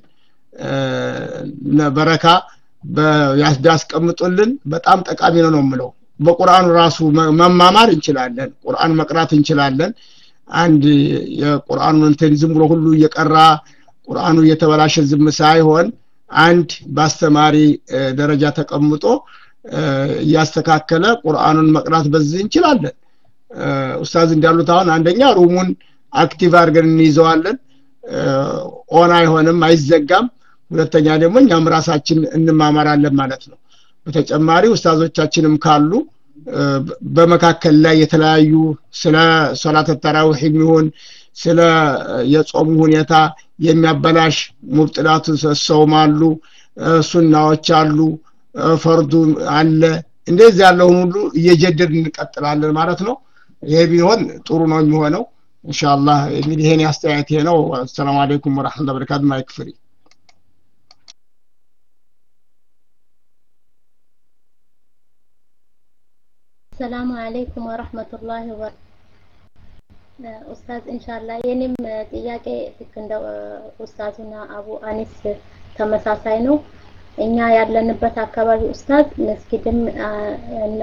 በረካ ያስቀምጡልን በጣም ጠቃሚ ነው ነው ምለው በቁርአኑ ራሱ መማማር እንችላለን ቁርአን መቅራት እንችላለን አንድ የቁርአኑን እንትን ዝም ብሎ ሁሉ እየቀራ ቁርአኑ እየተበላሸ ዝም ሳይሆን አንድ በአስተማሪ ደረጃ ተቀምጦ ያስተካከለ ቁርአኑን መቅራት በዚህ እንችላለን ኡስታዝ እንዳሉት አሁን አንደኛ ሩሙን አክቲቭ አድርገን እንይዘዋለን ኦን አይሆንም አይዘጋም ሁለተኛ ደግሞ እኛም ራሳችን እንማማራለን ማለት ነው በተጨማሪ ኡስታዞቻችንም ካሉ በመካከል ላይ የተለያዩ ስለ ሶላት ተራዊህ የሚሆን ስለ የጾም ሁኔታ የሚያበላሽ ሙብጥላቱ ሰውማሉ ሱናዎች አሉ ፈርዱ አለ እንደዚህ ያለው ሁሉ እየጀደድን እንቀጥላለን ማለት ነው ይሄ ቢሆን ጥሩ ነው የሚሆነው ኢንሻአላህ እንግዲህ ይሄን ያስተያየት ነው ሰላም አለይኩም ወራህመቱላሂ ወበረካቱ ማይክፍሪ السلام عليكم ورحمة الله وبركاته أستاذ إن شاء الله ينم ጥያቄ እንደ ኡስታዙና አቡ አኒስ ተመሳሳይ ነው እኛ ያለንበት አካባቢ ኡስታዝ መስጊድም እና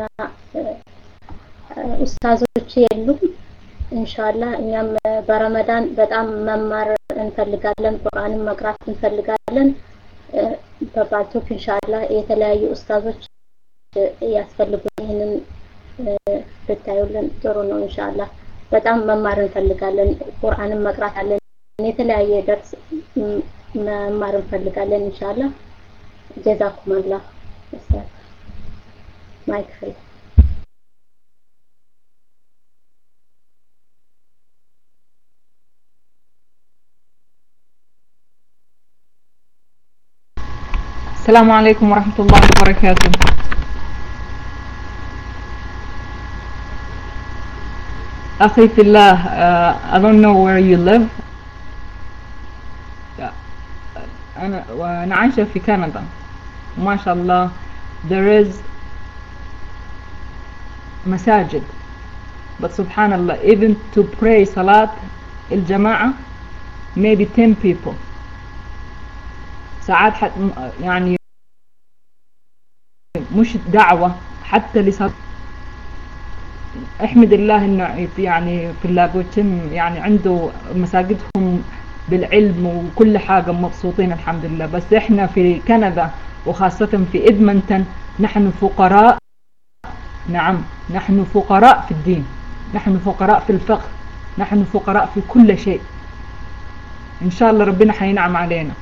ኡስታዞች የሉም ኢንሻአላህ እኛም በረመዳን በጣም መማር እንፈልጋለን ቁርአንን መቅራት እንፈልጋለን በባቶክ ኢንሻአላህ የተለያዩ ኡስታዞች ያስፈልጉን ይሄንን ብታዩልን ጥሩ ነው ኢንሻአላህ በጣም መማር እንፈልጋለን ቁርአንን መቅራት አለን የተለያየ ደርስ መማር እንፈልጋለን ኢንሻአላህ ጀዛኩም አላህ ኡስታዝ ማይክ ፍሪ السلام عليكم ورحمة الله وبركاته أخي في الله uh, I don't know where you live أنا وأنا عايشة في كندا ما شاء الله there is مساجد but سبحان الله even to pray صلاة الجماعة maybe ten people ساعات حت يعني مش دعوة حتى لصلاة احمد الله انه يعني في اللاجوتشن يعني عنده مساجدهم بالعلم وكل حاجة مبسوطين الحمد لله بس احنا في كندا وخاصة في إدمنتون نحن فقراء نعم نحن فقراء في الدين نحن فقراء في الفقه نحن فقراء في كل شيء ان شاء الله ربنا حينعم علينا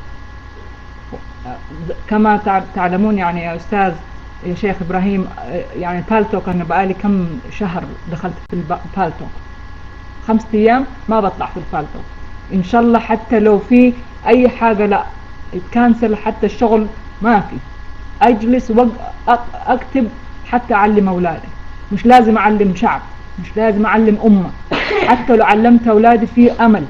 كما تعلمون يعني يا أستاذ يا شيخ إبراهيم يعني بالتوك أنا بقالي كم شهر دخلت في البالتوك خمسة أيام ما بطلع في البالتوك إن شاء الله حتى لو في أي حاجة لا يتكانسل حتى الشغل ما في أجلس وأكتب حتى أعلم أولادي مش لازم أعلم شعب مش لازم أعلم أمة حتى لو علمت أولادي في أمل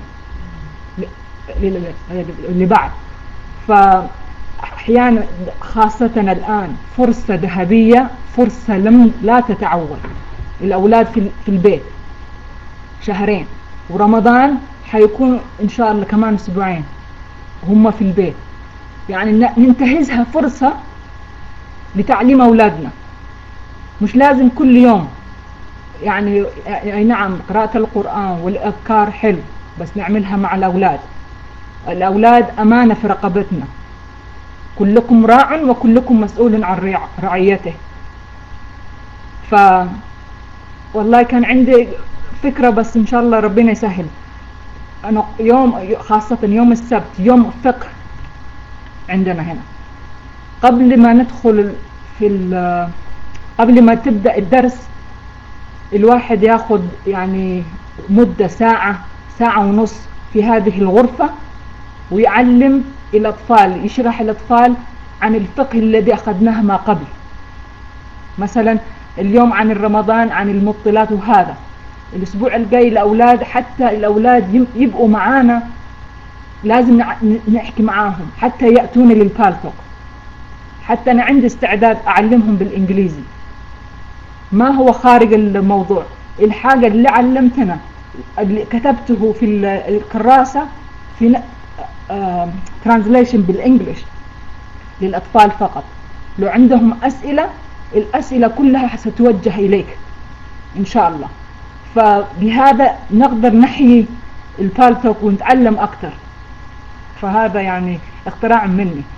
لبعض فأحيانا خاصة الآن فرصة ذهبية فرصة لم لا تتعوض الأولاد في في البيت شهرين ورمضان حيكون إن شاء الله كمان أسبوعين هم في البيت يعني ننتهزها فرصة لتعليم أولادنا مش لازم كل يوم يعني أي نعم قراءة القرآن والأذكار حلو بس نعملها مع الأولاد الأولاد أمانة في رقبتنا كلكم راع وكلكم مسؤول عن رعيته ف والله كان عندي فكرة بس إن شاء الله ربنا يسهل أنا يوم خاصة يوم السبت يوم فقه عندنا هنا قبل ما ندخل في قبل ما تبدأ الدرس الواحد ياخد يعني مدة ساعة ساعة ونص في هذه الغرفة ويعلم الأطفال يشرح الأطفال عن الفقه الذي أخذناه ما قبل مثلا اليوم عن الرمضان عن المبطلات وهذا الأسبوع الجاي الأولاد حتى الأولاد يبقوا معانا لازم نحكي معاهم حتى يأتون للبالتوك حتى أنا عندي استعداد أعلمهم بالإنجليزي ما هو خارج الموضوع الحاجة اللي علمتنا اللي كتبته في الكراسة في ترانزليشن بالإنجليش للأطفال فقط لو عندهم أسئلة الأسئلة كلها ستوجه إليك إن شاء الله فبهذا نقدر نحيي البالتوك ونتعلم أكتر فهذا يعني اختراع مني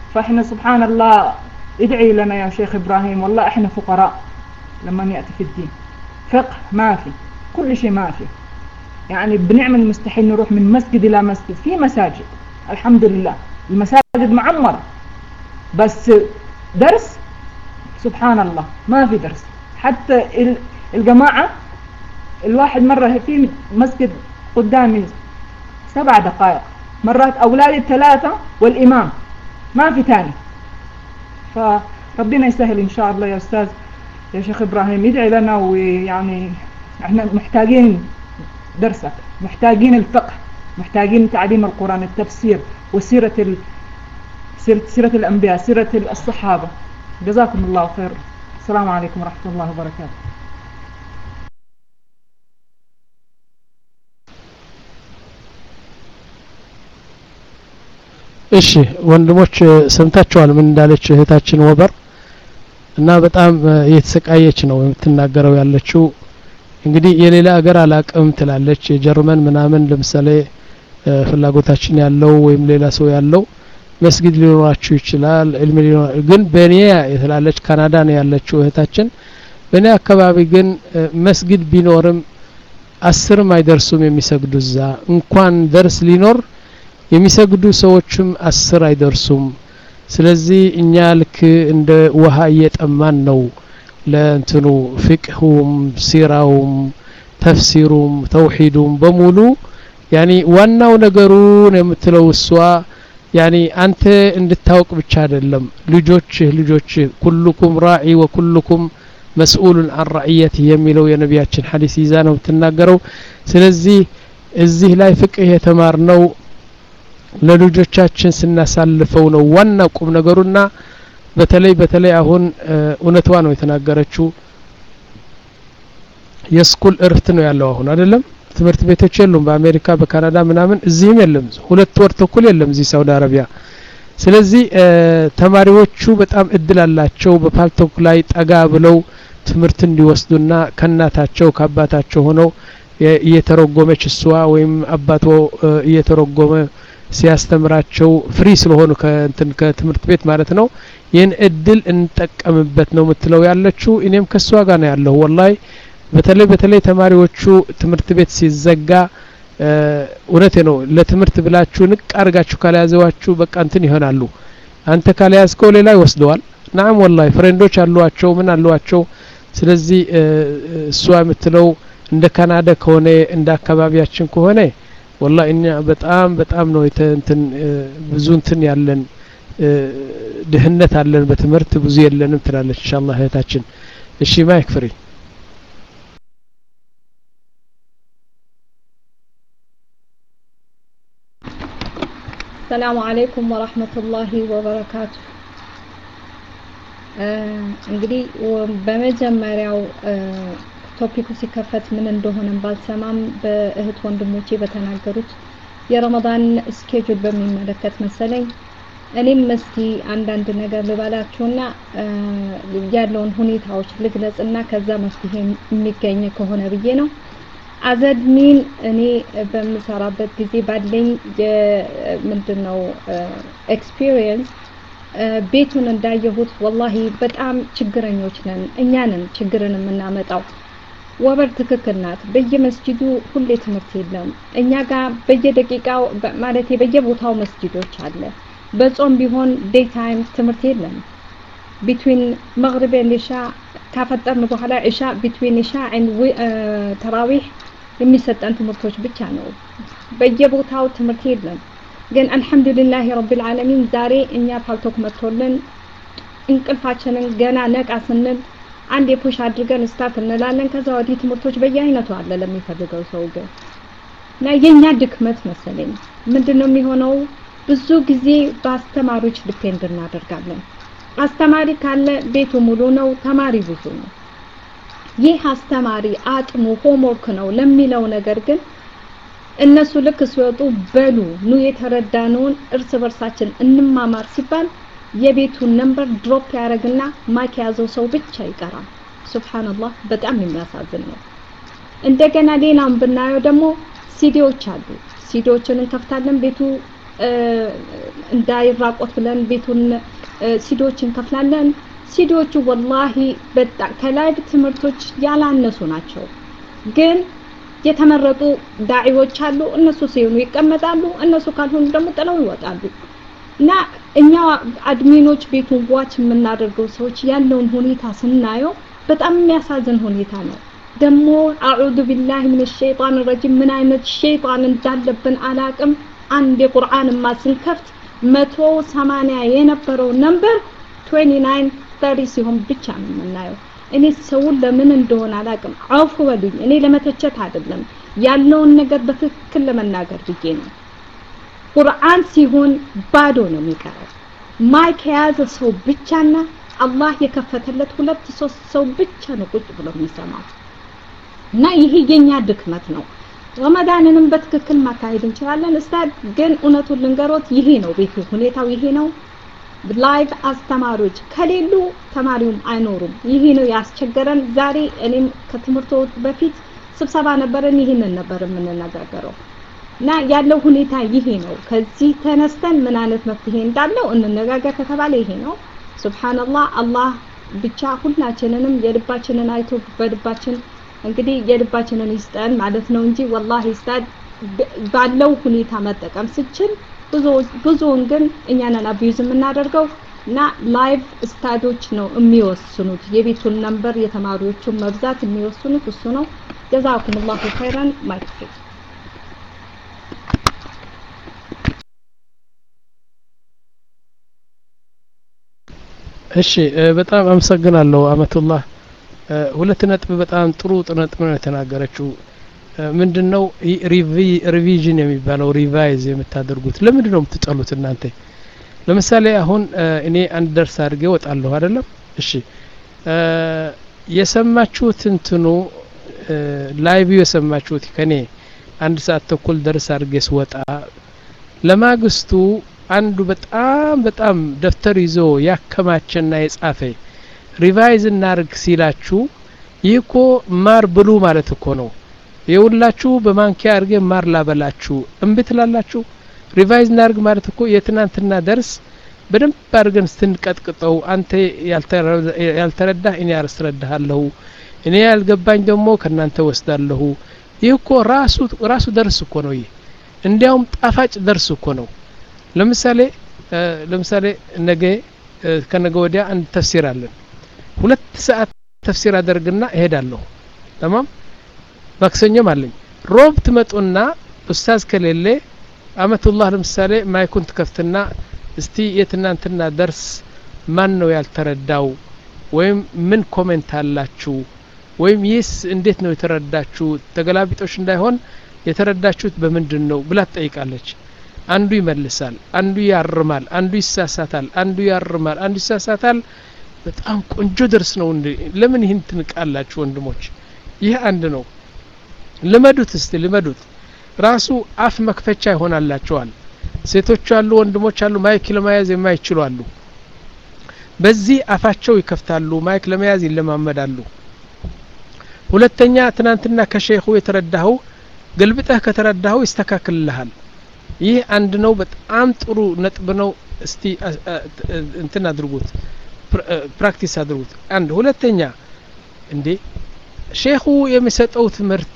فإحنا سبحان الله ادعي لنا يا شيخ إبراهيم، والله إحنا فقراء لما نأتي في الدين. فقه ما في، كل شيء ما في، يعني بنعمل مستحيل نروح من مسجد إلى مسجد. في مساجد الحمد لله المساجد معمرة، بس درس سبحان الله ما في درس. حتى الجماعة الواحد مرة في مسجد قدامي سبع دقائق، مرات أولادي ثلاثة والإمام ما في تاني. فربنا يسهل إن شاء الله يا أستاذ يا شيخ إبراهيم، يدعي لنا، ويعني إحنا محتاجين درسك، محتاجين الفقه، محتاجين تعليم القرآن، التفسير، وسيرة ال... سيرة... سيرة الأنبياء، سيرة الصحابة. جزاكم الله خير. السلام عليكم ورحمة الله وبركاته. እሺ ወንድሞች ሰምታችኋል ምን እንዳለች እህታችን ወበር እና በጣም እየተሰቃየች ነው የምትናገረው ያለችው። እንግዲህ የሌላ ሀገር አላቅም ትላለች፣ የጀርመን ምናምን ለምሳሌ ፍላጎታችን ያለው ወይም ሌላ ሰው ያለው መስጊድ ሊኖራችሁ ይችላል፣ ዕልም ሊኖር ግን በኔ የተላለች ካናዳ ነው ያለችው እህታችን። በኔ አካባቢ ግን መስጊድ ቢኖርም አስርም አይደርሱም የሚሰግዱ እዛ። እንኳን ደርስ ሊኖር የሚሰግዱ ሰዎችም አስር አይደርሱም። ስለዚህ እኛ ልክ እንደ ውሃ እየጠማን ነው ለእንትኑ ፍቅሁም ሲራውም ተፍሲሩም ተውሂዱም በሙሉ ያኒ ዋናው ነገሩ ነው የምትለው እሷ። ያኒ አንተ እንድታውቅ ብቻ አይደለም ልጆች ልጆች ኩልኩም ራዒ ወኩልኩም መስኡሉን አን ረዕየቲሂ የሚለው የነቢያችን ሐዲስ ይዛ ነው የምትናገረው። ስለዚህ እዚህ ላይ ፍቅህ የተማርነው ለልጆቻችን ስናሳልፈው ነው ዋና ቁም ነገሩና በተለይ በተለይ አሁን እውነቷ ነው የተናገረችው። የስኩል እርፍት ነው ያለው አሁን አይደለም፣ ትምህርት ቤቶች የሉም በአሜሪካ በካናዳ ምናምን፣ እዚህም የለም፣ ሁለት ወር ተኩል የለም እዚህ ሳውዲ አረቢያ። ስለዚህ ተማሪዎቹ በጣም እድል አላቸው በፓልቶክ ላይ ጠጋ ብለው ትምህርት እንዲወስዱና ከናታቸው ከአባታቸው ሆነው እየተረጎመች እሷ ወይም አባቶ እየተረጎመ ሲያስተምራቸው ፍሪ ስለሆኑ ከእንትን ከትምህርት ቤት ማለት ነው። ይህን እድል እንጠቀምበት ነው የምትለው ያለችው። እኔም ከሷ ጋር ነው ያለው ወላሂ። በተለይ በተለይ ተማሪዎቹ ትምህርት ቤት ሲዘጋ እውነቴ ነው ለትምህርት ብላችሁ ንቅ አርጋችሁ ካልያዘዋችሁ በቃ እንትን ይሆናሉ። አንተ ካልያዝከው ሌላ ይወስደዋል። ናም ወላሂ ፍሬንዶች አሏቸው ምን አሏቸው። ስለዚህ እሷ የምትለው እንደ ካናዳ ከሆነ እንደ አካባቢያችን ከሆነ والله እኛ በጣም በጣም ነው እንትን ብዙ እንትን ያለን ድህነት አለን በትምህርት ብዙ የለንም ትላለች ኢንሻአላህ እህታችን። እሺ ማይክ ፍሪ። السلام عليكم ورحمة الله وبركاته. እንግዲህ በመጀመሪያው ቶፒኩ ሲከፈት ምን እንደሆነ ባልሰማም በእህት ወንድሞቼ በተናገሩት የረመዳን ስኬጁል በሚመለከት መሰለኝ እኔም እስቲ አንዳንድ ነገር ልባላችሁና ያለውን ሁኔታዎች ልግለጽና ከዛ መፍትሄ የሚገኝ ከሆነ ብዬ ነው። አዘድሚን እኔ በምሰራበት ጊዜ ባለኝ ምንድነው ኤክስፒሪየንስ ቤቱን እንዳየሁት ወላሂ በጣም ችግረኞች ነን፣ እኛ ነን ችግርን የምናመጣው። ወበር ትክክል ናት። በየመስጂዱ ሁሌ ትምህርት የለም። እኛ ጋር በየደቂቃው ማለት በየቦታው መስጂዶች አለ። በጾም ቢሆን ዴይ ታይም ትምህርት የለም። ቢትዊን መግሪብ እና ኢሻ ካፈጠርን በኋላ ኢሻ ቢትዊን ኢሻ and ተራዊህ የሚሰጠን ትምህርቶች ብቻ ነው። በየቦታው ትምህርት የለም። ግን አልহামዱሊላህ ረብል ዓለሚን ዛሬ እኛ ፓልቶክ መጥቶልን እንቅልፋችንን ገና ነቃ ስንል አንድ የፑሽ አድርገን ስታርት እንላለን። ከዛ ወዲህ ትምህርቶች በየአይነቱ አለ ለሚፈልገው ሰው። ግን እና የኛ ድክመት መሰለኝ ምንድነው የሚሆነው ብዙ ጊዜ በአስተማሪዎች ዲፔንድ እናደርጋለን። አስተማሪ ካለ ቤቱ ሙሉ ነው፣ ተማሪ ብዙ ነው። ይህ አስተማሪ አጥሙ ሆምወርክ ነው ለሚለው ነገር ግን እነሱ ልክ ሲወጡ በሉ ኑ የተረዳነውን እርስ በርሳችን እንማማር ሲባል የቤቱን ነምበር ድሮፕ ያረግና ማይክ ያዘው ሰው ብቻ ይቀራል። ሱብሃንአላህ በጣም የሚያሳዝን ነው። እንደገና ሌላም ብናየው ደግሞ ሲዲዎች አሉ። ሲዲዎችን እንከፍታለን ቤቱ እንዳይራቆት ብለን ቤቱን ሲዲዎችን ከፍላለን። ሲዲዎቹ ወላሂ በጣም ከላይቭ ትምህርቶች ያላነሱ ናቸው። ግን የተመረጡ ዳዒዎች አሉ። እነሱ ሲሆኑ ይቀመጣሉ፣ እነሱ ካልሆኑ ደግሞ ጥለው ይወጣሉ። እና እኛ አድሚኖች ቤቱን ዋች የምናደርገው ሰዎች ያለውን ሁኔታ ስናየው በጣም የሚያሳዝን ሁኔታ ነው። ደግሞ አዑዙ ቢላሂ ሚነ ሸይጣን ረጂም ምን አይነት ሸይጣን እንዳለብን አላቅም። አንድ የቁርአንማ ስንከፍት መቶ ሰማንያ የነበረው ነምበር ትዌንቲ ናይን ተርቲ ሲሆን ብቻ ነው የምናየው። እኔ ሰውን ለምን እንደሆነ አላቅም። አውፉ በሉኝ። እኔ ለመተቸት አይደለም ያለውን ነገር በትክክል ለመናገር ብዬ ነው። ቁርአን ሲሆን ባዶ ነው የሚቀረው። ማይክ የያዘ ሰው ብቻና አላህ የከፈተለት ሁለት ሶስት ሰው ብቻ ነው ቁጭ ብሎ የሚሰማው። እና ይሄ የኛ ድክመት ነው። ረመዳንንም በትክክል ማካሄድ እንችላለን። እስታድ ግን እውነቱን ልንገሮት ይሄ ነው ቤቱ ሁኔታው ይሄ ነው። ላይቭ አስተማሪዎች ከሌሉ ተማሪውም አይኖሩም። ይሄ ነው ያስቸገረን። ዛሬ እኔም ከትምህርቱ በፊት ስብሰባ ነበረን፣ ይሄንን ነበር የምንነጋገረው። እና ያለው ሁኔታ ይሄ ነው። ከዚህ ተነስተን ምን አይነት መፍትሄ እንዳለው እንነጋገር ከተባለ ይሄ ነው። ሱብሃንአላህ አላህ ብቻ ሁላችንንም የልባችንን አይቶ በልባችን እንግዲህ የልባችንን ይስጠን ማለት ነው እንጂ ወላሂ ስታድ ባለው ሁኔታ መጠቀም ስችል ብዙ ብዙውን ግን እኛ ነን አቢዩዝ የምናደርገው። እና ላይቭ ስታዶች ነው የሚወስኑት የቤቱን ነምበር የተማሪዎቹን መብዛት የሚወስኑት እሱ ነው። ጀዛኩሙላሁ ኸይራን ማይክ እሺ በጣም አመሰግናለሁ አመቱላህ። ሁለት ነጥብ በጣም ጥሩ ነጥብ ነው የተናገረችው። ምንድነው ሪቪዥን የሚባለው ሪቫይዝ የምታደርጉት ለምንድን ነው የምትጠሉት እናንተ? ለምሳሌ አሁን እኔ አንድ ደርስ አድርጌ ወጣለሁ አይደለም? እሺ የሰማችሁት እንትኑ ላይቭ የሰማችሁት ከኔ አንድ ሰዓት ተኩል ደርስ አድርጌ ስወጣ ለማግስቱ አንዱ በጣም በጣም ደፍተር ይዞ ያከማቸና የጻፈ ሪቫይዝ እናርግ ሲላችሁ ይኮ ማር ብሉ ማለት እኮ ነው። የውላችሁ በማንኪያ አርገ ማር ላበላችሁ እምብትላላችሁ። ሪቫይዝ እናርግ ማለት እኮ የትናንትና ደርስ በደንብ አድርገን ስትንቀጥቅጠው አንተ ያልተረዳህ እኔ አስረዳሃለሁ፣ እኔ ያልገባኝ ደግሞ ከናንተ ወስዳለሁ። ይህ እኮ ራሱ ራሱ ደርስ እኮ ነው። ይህ እንዲያውም ጣፋጭ ደርስ እኮ ነው። ለምሳሌ ለምሳሌ ነገ ከነገ ወዲያ አንድ ተፍሲር አለን። ሁለት ሰዓት ተፍሲር አደርግና እሄዳለሁ። ተማም ማክሰኞም አለኝ። ሮብ ትመጡና ኡስታዝ ከሌለ አመቱላህ ለምሳሌ ማይኩን ትከፍትና እስቲ የትናንትና ደርስ ማን ነው ያልተረዳው ወይም ምን ኮሜንት አላችሁ ወይም ይስ እንዴት ነው የተረዳችሁ ተገላቢጦሽ እንዳይሆን የተረዳችሁት በምንድን ነው ብላ ትጠይቃለች። አንዱ ይመልሳል፣ አንዱ ያርማል፣ አንዱ ይሳሳታል፣ አንዱ ያርማል፣ አንዱ ይሳሳታል። በጣም ቆንጆ ደርስ ነው እንዴ! ለምን ይህን ትንቃላችሁ ወንድሞች? ይህ አንድ ነው። ልመዱት እስቲ ልመዱት። ራሱ አፍ መክፈቻ ይሆናላችኋል። ሴቶች አሉ፣ ወንድሞች አሉ፣ ማይክ ለመያዝ የማይችሉ አሉ። በዚህ አፋቸው ይከፍታሉ፣ ማይክ ለመያዝ ይለማመዳሉ። ሁለተኛ ትናንትና ከሼኹ የተረዳኸው ገልብጠህ ከተረዳኸው ይስተካክልልሃል። ይህ አንድ ነው። በጣም ጥሩ ነጥብ ነው። እስቲ እንትን አድርጉት፣ ፕራክቲስ አድርጉት። አንድ ሁለተኛ እንዴ ሼኹ የሚሰጠው ትምህርት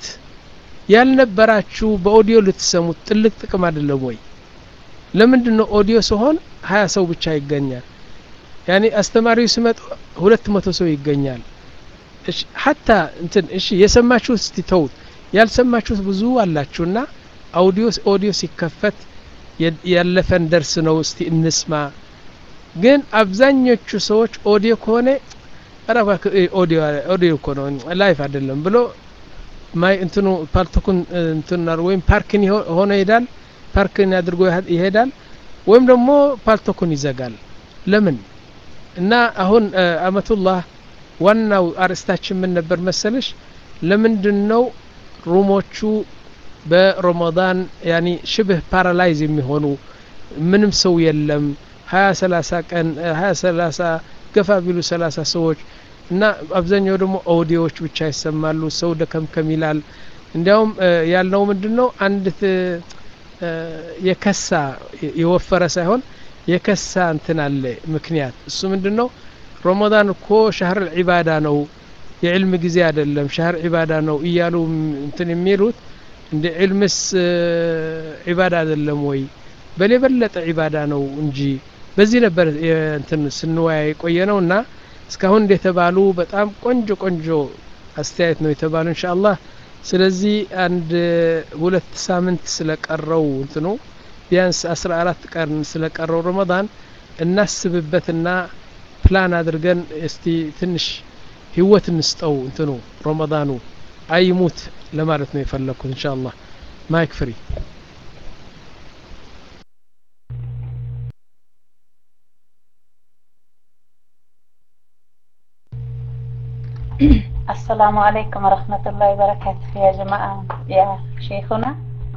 ያልነበራችሁ በኦዲዮ ልትሰሙት ትልቅ ጥቅም አይደለም ወይ? ለምንድነው ኦዲዮ ሲሆን ሀያ ሰው ብቻ ይገኛል? ያኔ አስተማሪው ሲመጣ ሁለት መቶ ሰው ይገኛል። እሺ ሐታ እንትን እሺ የሰማችሁት እስቲ ተውት፣ ያልሰማችሁት ብዙ አላችሁና አውዲዮ ኦዲዮ ሲከፈት ያለፈን ደርስ ነው እስቲ እንስማ። ግን አብዛኞቹ ሰዎች ኦዲዮ ከሆነ አራባ ኦዲዮ ኦዲዮ እኮ ነው ላይፍ አይደለም ብሎ ማይ እንትኑ ፓርቶኩን እንትናር ወይም ፓርኪን ሆነ ይሄዳል፣ ፓርኪን አድርጎ ይሄዳል፣ ወይም ደግሞ ፓርቶኩን ይዘጋል። ለምን? እና አሁን አመቱላህ ዋናው አርስታችን ምን ነበር መሰለሽ? ለምንድነው ሩሞቹ በረመዳን ያኒ ሽብህ ፓራላይዝ የሚሆኑ ምንም ሰው የለም? ሀያ ሰላሳ ቀን ሀያ ሰላሳ ገፋ ቢሉ ሰላሳ ሰዎች እና አብዛኛው ደግሞ ኦዲዮዎች ብቻ ይሰማሉ። ሰው ደከም ከሚላል እንዲያውም ያለው ምንድነው አንድ የከሳ የወፈረ ሳይሆን የከሳ እንትን አለ ምክንያት እሱ ምንድነው ረመዳን እኮ ሸህር ዒባዳ ነው የዕልም ጊዜ አይደለም ሸህር ዒባዳ ነው እያሉ እንትን የሚሉት እንደ ዕልምስ ዒባዳ አይደለም ወይ በለበለጠ ዒባዳ ነው እንጂ በዚህ ነበር እንትን ስንወያይ ቆየነውና እስካሁን እንደተባሉ በጣም ቆንጆ ቆንጆ አስተያየት ነው የተባለው ኢንሻአላህ ስለዚህ አንድ ሁለት ሳምንት ስለቀረው እንትኑ ቢያንስ አስራ አራት ቀን ስለቀረው ረመዳን እናስብበትና ፕላን አድርገን እስቲ ትንሽ ህይወት እንስጠው እንትኑ ረመዳኑ አይሙት ለማለት ነው የፈለኩት ኢንሻአላህ ማይክ ፍሪ السلام عليكم ورحمة الله وبركاته يا جماعة يا شيخنا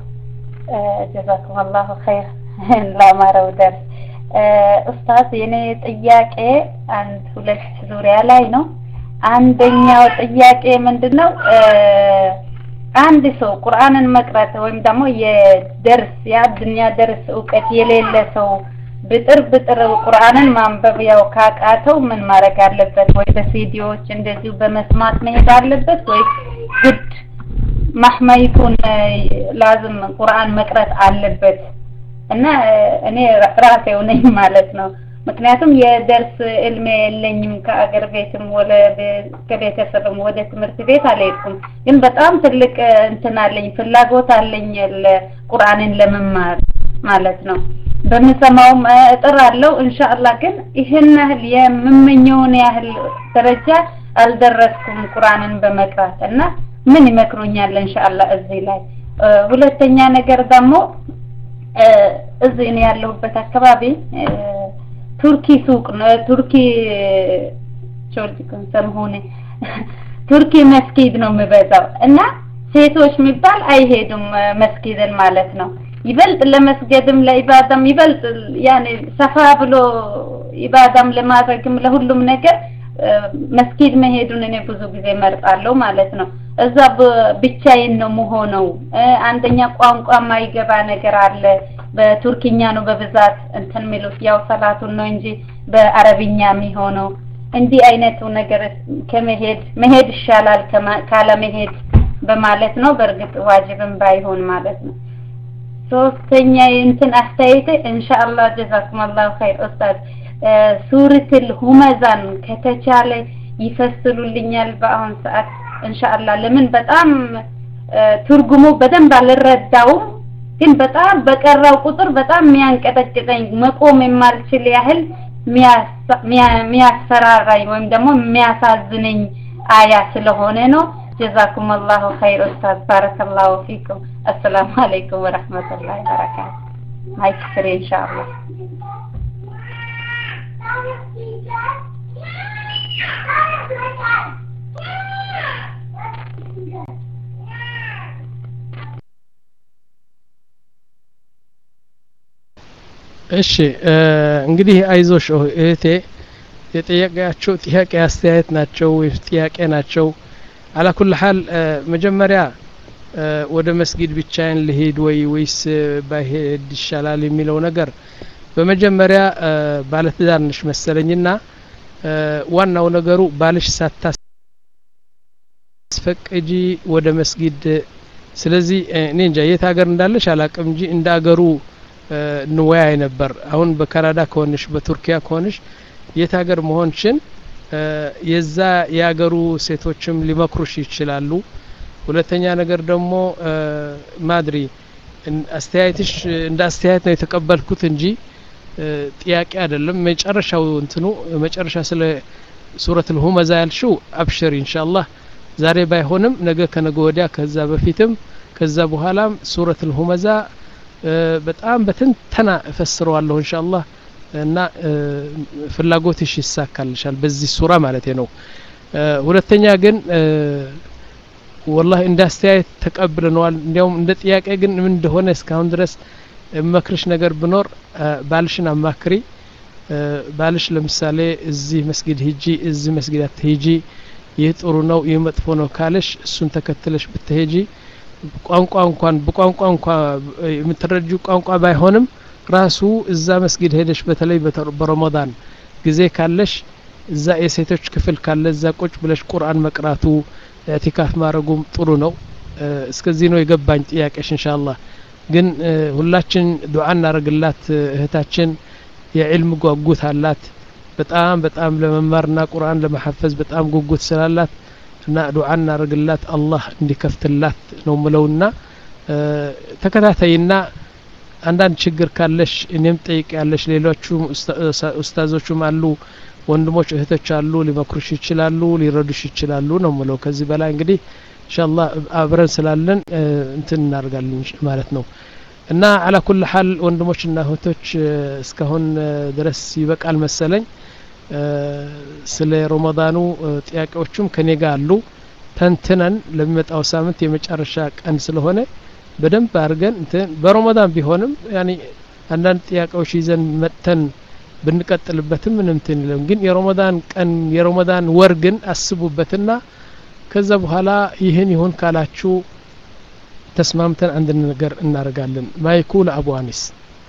جزاكم الله خير لا ما درس أستاذ يعني ጥያቄ አንድ ሁለት ዙሪያ ላይ ነው አንደኛው ጥያቄ ምንድነው አንድ ሰው ቁርአንን መቅራት ወይም ደግሞ የደርስ የአዱንያ ደርስ ዕውቀት የሌለ ሰው ብጥር ብጥር ቁርአንን ማንበብ ያው ካቃተው ምን ማድረግ አለበት ወይ በሲዲዎች እንደዚሁ በመስማት መሄድ አለበት ወይ ግድ ማህማይኩን لازم ቁርአን መቅራት አለበት እና እኔ ራሴው ነኝ ማለት ነው ምክንያቱም የደርስ ዕልም የለኝም ከአገር ቤትም ወለ ከቤተሰብም ወደ ትምህርት ቤት አልሄድኩም ግን በጣም ትልቅ እንትን አለኝ ፍላጎት አለኝ ቁርአንን ለመማር ማለት ነው በመሰማውም እጥራለሁ ኢንሻአላህ ግን ይሄን ያህል የምመኘውን ያህል ደረጃ አልደረስኩም ቁርአንን በመቅራት እና ምን ይመክሩኛል ኢንሻአላህ እዚህ ላይ ሁለተኛ ነገር ደግሞ እዚህ ነው ያለሁበት አካባቢ ቱርኪ ሱቅ ነው ቱርኪ ቾልቲኩን ሰምሆነ ቱርኪ መስጊድ ነው የሚበዛው እና ሴቶች የሚባል አይሄዱም መስጊድን ማለት ነው ይበልጥ ለመስገድም ለኢባዳም ይበልጥ ያኔ ሰፋ ብሎ ኢባዳም ለማድረግም ለሁሉም ነገር መስጊድ መሄዱን እኔ ብዙ ጊዜ መርጣለሁ ማለት ነው እዛ ብቻዬን ነው መሆነው አንደኛ ቋንቋ ማይገባ ነገር አለ በቱርኪኛ ነው በብዛት እንትን ሚሉት ያው ሰላቱን ነው እንጂ በአረብኛ የሚሆነው እንዲህ አይነቱ ነገር ከመሄድ መሄድ ይሻላል ካለ መሄድ በማለት ነው በርግጥ ዋጅብም ባይሆን ማለት ነው ሶስተኛ እንትን አስተያየት ኢንሻአላህ ጀዛኩም አላህ ኸይር ኡስታዝ ሱረቱል ሁመዛን ከተቻለ ይፈስሉልኛል በአሁን ሰዓት ኢንሻአላህ ለምን በጣም ትርጉሙ በደንብ አልረዳውም ግን በጣም በቀራው ቁጥር በጣም የሚያንቀጠቅጠኝ መቆም የማልችል ያህል ሚያስፈራራኝ ወይም ደግሞ የሚያሳዝነኝ አያ ስለሆነ ነው جزاكم الله خير أستاذ بارك الله فيكم السلام عليكم ورحمة الله وبركاته هاي كفر إن شاء الله እሺ እንግዲህ አይዞሽ እህቴ የጥያቄያቸው ጥያቄ አስተያየት ናቸው ወይ ጥያቄ ናቸው على كل حال መጀመሪያ ወደ መስጊድ ብቻዬን ልሄድ ወይ ወይስ ባሄድ ይሻላል የሚለው ነገር በመጀመሪያ ባለትዳር ነሽ መሰለኝና ዋናው ነገሩ ባልሽ ሳታስፈቅጂ ወደ መስጊድ ስለዚህ እኔ እንጃ የት ሀገር እንዳለሽ አላቅም እንጂ እንደ ሀገሩ ንወያይ ነበር አሁን በካናዳ ከሆንሽ በቱርኪያ ከሆንሽ የት ሀገር መሆንሽን የዛ ያገሩ ሴቶችም ሊመክሩሽ ይችላሉ ሁለተኛ ነገር ደግሞ ማድሪ አስተያየትሽ እንደ አስተያየት ነው የተቀበልኩት እንጂ ጥያቄ አይደለም መጨረሻው እንትኑ መጨረሻ ስለ ሱረቱል ሁመዛ ያልሽው አብሽር ኢንሻአላህ ዛሬ ባይሆንም ነገ ከነገ ወዲያ ከዛ በፊትም ከዛ በኋላም ሱረቱል ሁመዛ በጣም በትንተና እፈስረዋለሁ ኢንሻአላህ እና ፍላጎትሽ ይሳካልሻል በዚህ ሱራ ማለት ነው ሁለተኛ ግን والله እንደ አስተያየት ተቀብለናል እንዲያውም እንደ ጥያቄ ግን ምን እንደሆነ እስካሁን ድረስ መክርሽ ነገር ብኖር ባልሽን አማክሪ ባልሽ ለምሳሌ እዚህ መስጊድ ሂጂ እዚህ መስጊድ አትሂጂ ይህ ጥሩ ነው ይህ መጥፎ ነው ካለሽ እሱን ተከትለሽ ብትሄጂ ቋንቋ እንኳን በቋንቋ እንኳን የምትረጁ ቋንቋ ባይሆንም ራሱ እዛ መስጊድ ሄደሽ በተለይ በረመዳን ጊዜ ካለሽ እዛ የሴቶች ክፍል ካለ እዛ ቁጭ ብለሽ ቁርአን መቅራቱ ኢዕቲካፍ ማድረጉም ጥሩ ነው። እስከዚህ ነው የገባኝ ጥያቄሽ። ኢንሻአላህ ግን ሁላችን ዱዓ እናደርግላት እህታችን የዕልም ጓጉት አላት በጣም በጣም ለመማርና ቁርአን ለመሐፈዝ በጣም ጉጉት ስላላት እና ዱዓ እናደርግላት አላህ እንዲከፍትላት ነው ምለውና ተከታታይና አንዳንድ ችግር ካለሽ እኔም ጠይቅ ያለሽ ሌሎቹም ኡስታዞቹም አሉ ወንድሞች እህቶች አሉ ሊመክሩሽ ይችላሉ ሊረዱሽ ይችላሉ ነው ምለው። ከዚህ በላይ እንግዲህ ኢንሻአላህ አብረን ስላለን እንትን እናደርጋለን ማለት ነው። እና አላ ኩል ሐል ወንድሞችና እህቶች እስካሁን ድረስ ይበቃል መሰለኝ። ስለ ረመዳኑ ጥያቄዎቹም ከኔ ጋር አሉ ተንትነን ለሚመጣው ሳምንት የመጨረሻ ቀን ስለሆነ በደንብ አድርገን እንትን በረመዳን ቢሆንም ያኒ አንዳንድ ጥያቄዎች ይዘን መጥተን ብንቀጥልበትም ምንም እንትን የለም። ግን የረመዳን ቀን የረመዳን ወር ግን አስቡበትና ከዛ በኋላ ይህን ይሁን ካላችሁ ተስማምተን አንድ ነገር እናደርጋለን። ማይኩል አቡ አኒስ።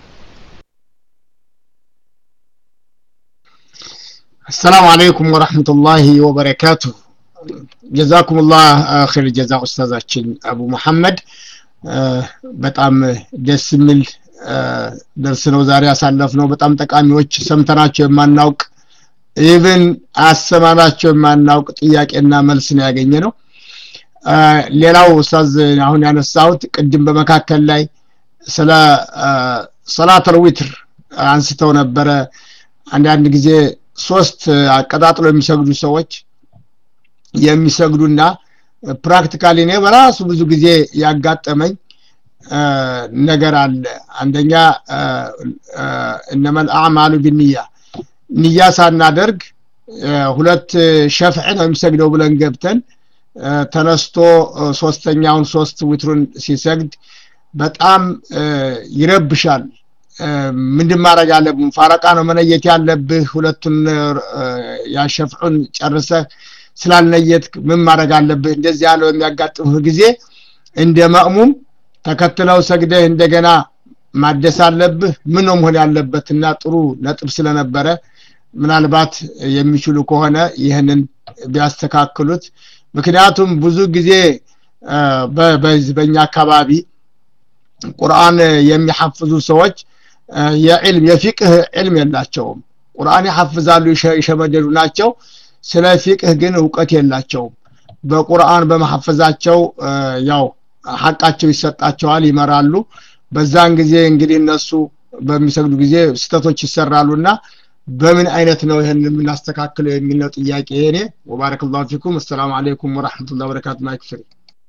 السلام عليكم ورحمة الله وبركاته. جزاكم الله خير الجزاء أستاذاتችን አቡ መሐመድ በጣም ደስ የሚል ደርስ ነው ዛሬ ያሳለፍነው። በጣም ጠቃሚዎች ሰምተናቸው የማናውቅ ኢቭን አሰማናቸው የማናውቅ ጥያቄና መልስ ነው ያገኘነው። ሌላው ኡስታዝ አሁን ያነሳሁት ቅድም በመካከል ላይ ስለ ሰላተል ዊትር አንስተው ነበረ። አንዳንድ ጊዜ ሶስት አቀጣጥሎ የሚሰግዱ ሰዎች የሚሰግዱና ፕራክቲካሊ ነው በራሱ ብዙ ጊዜ ያጋጠመኝ ነገር አለ። አንደኛ እነማል አዕማሉ ቢንያ ንያ ሳናደርግ ሁለት ሸፍዕ ነው የሚሰግደው ብለን ገብተን ተነስቶ ሶስተኛውን ሶስት ዊትሩን ሲሰግድ በጣም ይረብሻል። ምንድን ማድረግ አለብን? ፋረቃ ነው መነየት ያለብህ። ሁለቱን ያሸፍዑን ጨርሰ ስላልነየት ምን ማድረግ አለብህ? እንደዚህ ያለው የሚያጋጥምህ ጊዜ እንደ ማእሙም ተከትለው ሰግደህ እንደገና ማደስ አለብህ። ምን ነው መሆን ያለበትና ጥሩ ነጥብ ስለነበረ ምናልባት የሚችሉ ከሆነ ይሄንን ቢያስተካክሉት። ምክንያቱም ብዙ ጊዜ በበኛ አካባቢ ቁርአን የሚሐፍዙ ሰዎች የዕልም የፊቅህ ዕልም የላቸውም። ቁርአን ይሐፍዛሉ ይሸመደዱ ናቸው። ስለ ፊቅህ ግን ዕውቀት የላቸውም። በቁርአን በመሐፈዛቸው ያው ሐቃቸው ይሰጣቸዋል ይመራሉ። በዛን ጊዜ እንግዲህ እነሱ በሚሰግዱ ጊዜ ስተቶች ይሰራሉና በምን አይነት ነው ይሄን የምናስተካክለው የሚለው ጥያቄ እኔ ወባረከላሁ ፊኩም። السلام عليكم ورحمة الله وبركاته. ማይክ ፍሪ።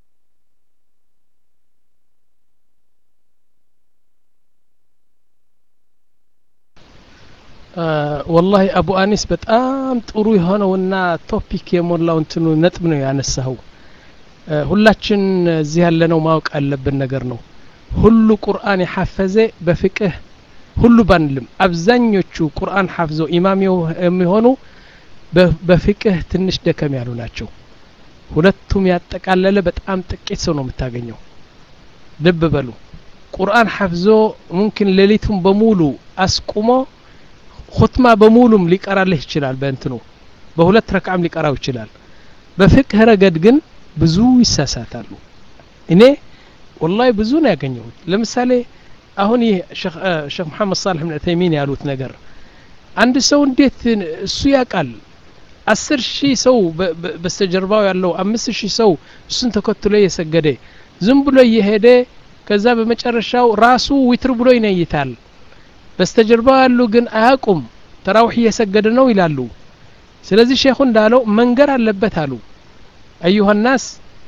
والله አቡ አኒስ በጣም ጥሩ የሆነውና ቶፒክ የሞላው እንትኑ ነጥብ ነው ያነሳው። ሁላችን እዚህ ያለነው ማወቅ አለብን ነገር ነው። ሁሉ ቁርአን የሐፈዘ በፍቅህ ሁሉ ባንልም አብዛኞቹ ቁርአን ሐፍዘው ኢማም የሚሆኑ በፍቅህ ትንሽ ደከም ያሉ ናቸው። ሁለቱም ያጠቃለለ በጣም ጥቂት ሰው ነው የምታገኘው። ልብ በሉ። ቁርአን ሐፍዞ ሙምኪን ሌሊቱን በሙሉ አስቁሞ ኹትማ በሙሉም ሊቀራልህ ይችላል። በእንትኑ በሁለት ረካዓም ሊቀራው ይችላል። በፍቅህ ረገድ ግን ብዙ ይሳሳታሉ። እኔ والله ብዙ ነው ያገኘሁት። ለምሳሌ አሁን ይሄ ሼክ ሼክ መሐመድ صالح بن عثيمين ያሉት ነገር አንድ ሰው እንዴት እሱ ያቃል አስር ሺህ ሰው በስተጀርባው ያለው አምስት ሺህ ሰው እሱን ተከትሎ የሰገደ ዝም ብሎ እየሄደ ከዛ በመጨረሻው ራሱ ዊትር ብሎ ይነይታል። በስተጀርባው ያሉ ግን አያቁም ተራዊህ እየሰገደ ነው ይላሉ። ስለዚህ ሼኹ እንዳለው መንገር አለበት አሉ። አዩሃ الناس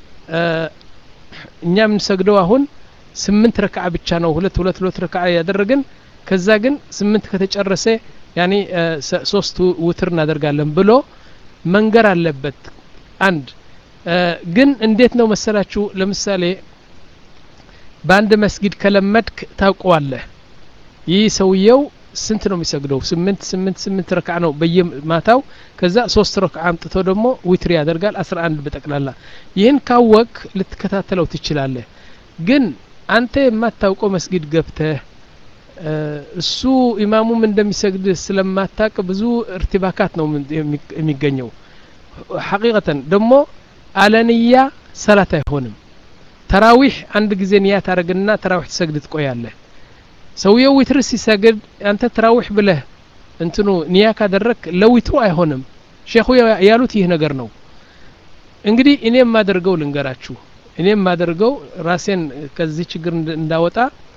እኛ የምንሰግደው አሁን ስምንት ረካዓ ብቻ ነው። ሁለት ሁለት ሁለት ረካዓ ያደረግን ከዛ ግን ስምንት ከተጨረሰ ያኒ ሶስት ውትር እናደርጋለን ብሎ መንገር አለበት። አንድ ግን እንዴት ነው መሰላችሁ? ለምሳሌ በአንድ መስጊድ ከለመድክ ታውቀዋለህ። ይህ ሰውየው ስንት ነው የሚሰግደው? ስምንት ስምንት ስምንት ረካዓ ነው በየማታው። ከዛ ሶስት ረካዓ አምጥቶ ደግሞ ዊትር ያደርጋል አስራ አንድ በጠቅላላ። ይህን ካወቅ ልትከታተለው ትችላለህ። ግን አንተ የማታውቀው መስጊድ ገብተህ እሱ ኢማሙም እንደሚሰግድ ስለማታውቅ ብዙ እርትባካት ነው የሚገኘው ሐቂቀተን ደሞ አለንያ ሰላት አይሆንም ተራዊህ አንድ ጊዜ ንያ ታረግና ተራዊህ ትሰግድ ትቆያለህ ሰውየው ዊትር ሲሰግድ አንተ ተራዊህ ብለህ እንትኑ ንያ ካደረክ ለዊትሩ አይሆንም ሼኹ ያሉት ይህ ነገር ነው እንግዲህ እኔም ማደርገው ልንገራችሁ እኔም ማደርገው ራሴን ከዚህ ችግር እንዳወጣ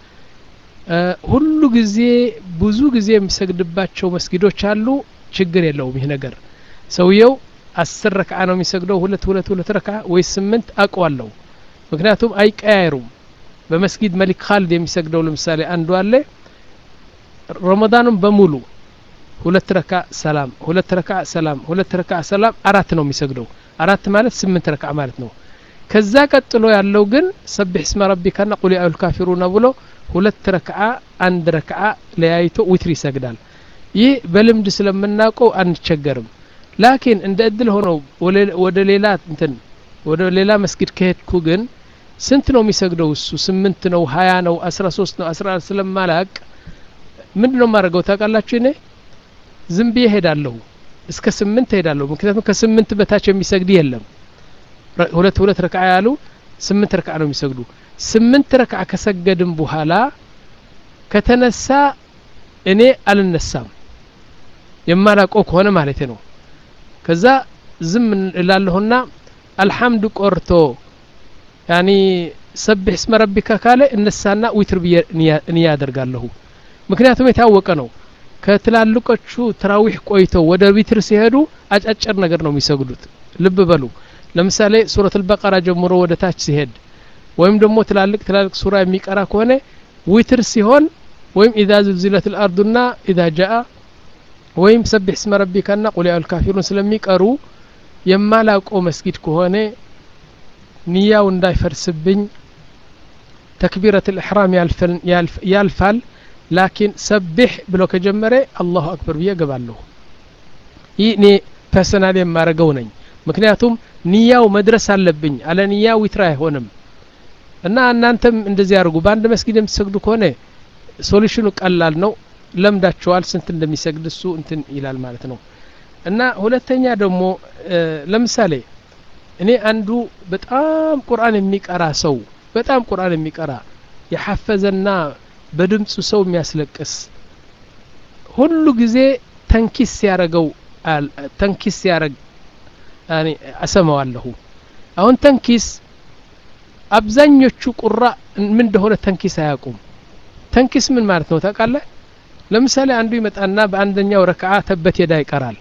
ሁሉ ጊዜ ብዙ ጊዜ የሚሰግድባቸው መስጊዶች አሉ ችግር የለውም ይህ ነገር ሰውየው አስር ረክዓ ነው የሚሰግደው ሁለት ሁለት ሁለት ረክዓ ወይ ስምንት አቋለው ምክንያቱም አይቀያየሩም በመስጊድ መሊክ ኻልድ የሚሰግደው ለምሳሌ አንዱ አለ ረመዳኑን በሙሉ ሁለት ረክዓ ሰላም ሁለት ረክዓ ሰላም ሁለት ረክዓ ሰላም አራት ነው የሚሰግደው አራት ማለት ስምንት ረክዓ ማለት ነው ከዛ ቀጥሎ ያለው ግን ሰብህ እስመ ረቢከና ቁል ያ አዩል ካፊሩን ብሎ ሁለት ረክዓ አንድ ረክዓ ለያይቶ ዊትር ይሰግዳል ይህ በልምድ ስለምናውቀው አንቸገርም ላኪን እንደ እድል ሆኖ ወደ ሌላ እንትን ወደ ሌላ መስጊድ ከሄድኩ ግን ስንት ነው የሚሰግደው እሱ ስምንት ነው ሀያ ነው አስራ ሶስት ነው አስራ አራት ስለማላቅ ምንድነው ማረገው ታውቃላችሁ እኔ ዝም ብዬ ሄዳለሁ እስከ ስምንት ሄዳለሁ ምክንያቱም ከስምንት በታች የሚሰግድ የለም ሁለት ሁለት ረክዓ ያሉ ስምንት ረክዓ ነው የሚሰግዱ ስምንት ረክዓ ከሰገድን በኋላ ከተነሳ እኔ አልነሳም የማላቀው ከሆነ ማለት ነው ከዛ ዝም እላለሁና አልহামዱ ቆርቶ ያኒ ሰብህ እስመ ረቢከ ካለ እነሳና ዊትር ብዬ ያደርጋለሁ ምክንያቱም የታወቀ ነው ከትላልቆቹ ተራዊህ ቆይቶ ወደ ዊትር ሲሄዱ አጫጭር ነገር ነው የሚሰግዱት ልብ በሉ ለምሳሌ ሱረቱል በቀራ ጀምሮ ወደ ታች ሲሄድ ወይም ደግሞ ትላልቅ ትላልቅ ሱራ የሚቀራ ከሆነ ዊትር ሲሆን ወይም ኢዛ ዝልዝለቱል አርዱና ኢዛ ጃአ ወይም ሰብህ እስመ ረቢከና ቁል ያ አዩል ካፊሩን ስለሚቀሩ የማላቀው መስጊድ ከሆነ ንያው እንዳይፈርስብኝ ተክቢረቱል ኢህራም ያልፋል ላኪን ሰብህ ብሎ ከጀመረ አላሁ አክበር ብዬ ገባለሁ ይኔ ፐርሰናሊ የማረገው ነኝ ምክንያቱም ንያው መድረስ አለብኝ አለ ንያው ዊትር አይሆንም እና እናንተም እንደዚህ ያርጉ በአንድ መስጊድ የምትሰግዱ ከሆነ ሶሉሽኑ ቀላል ነው ለምዳቸዋል ስንት እንደሚሰግድ እሱ እንትን ይላል ማለት ነው እና ሁለተኛ ደግሞ ለምሳሌ እኔ አንዱ በጣም ቁርአን የሚቀራ ሰው በጣም ቁርአን የሚቀራ የሐፈዘና በድምጹ ሰው የሚያስለቅስ ሁሉ ጊዜ ተንኪስ ያረገው ተንኪስ ያረግ ያኒ አሰማዋለሁ አሁን ተንኪስ አብዛኞቹ ቁራ ምን እንደሆነ ተንኪስ አያውቁም ተንኪስ ምን ማለት ነው ታውቃለህ ለምሳሌ አንዱ ይመጣና በአንደኛው ረክዓ ተበት የዳ ይቀራል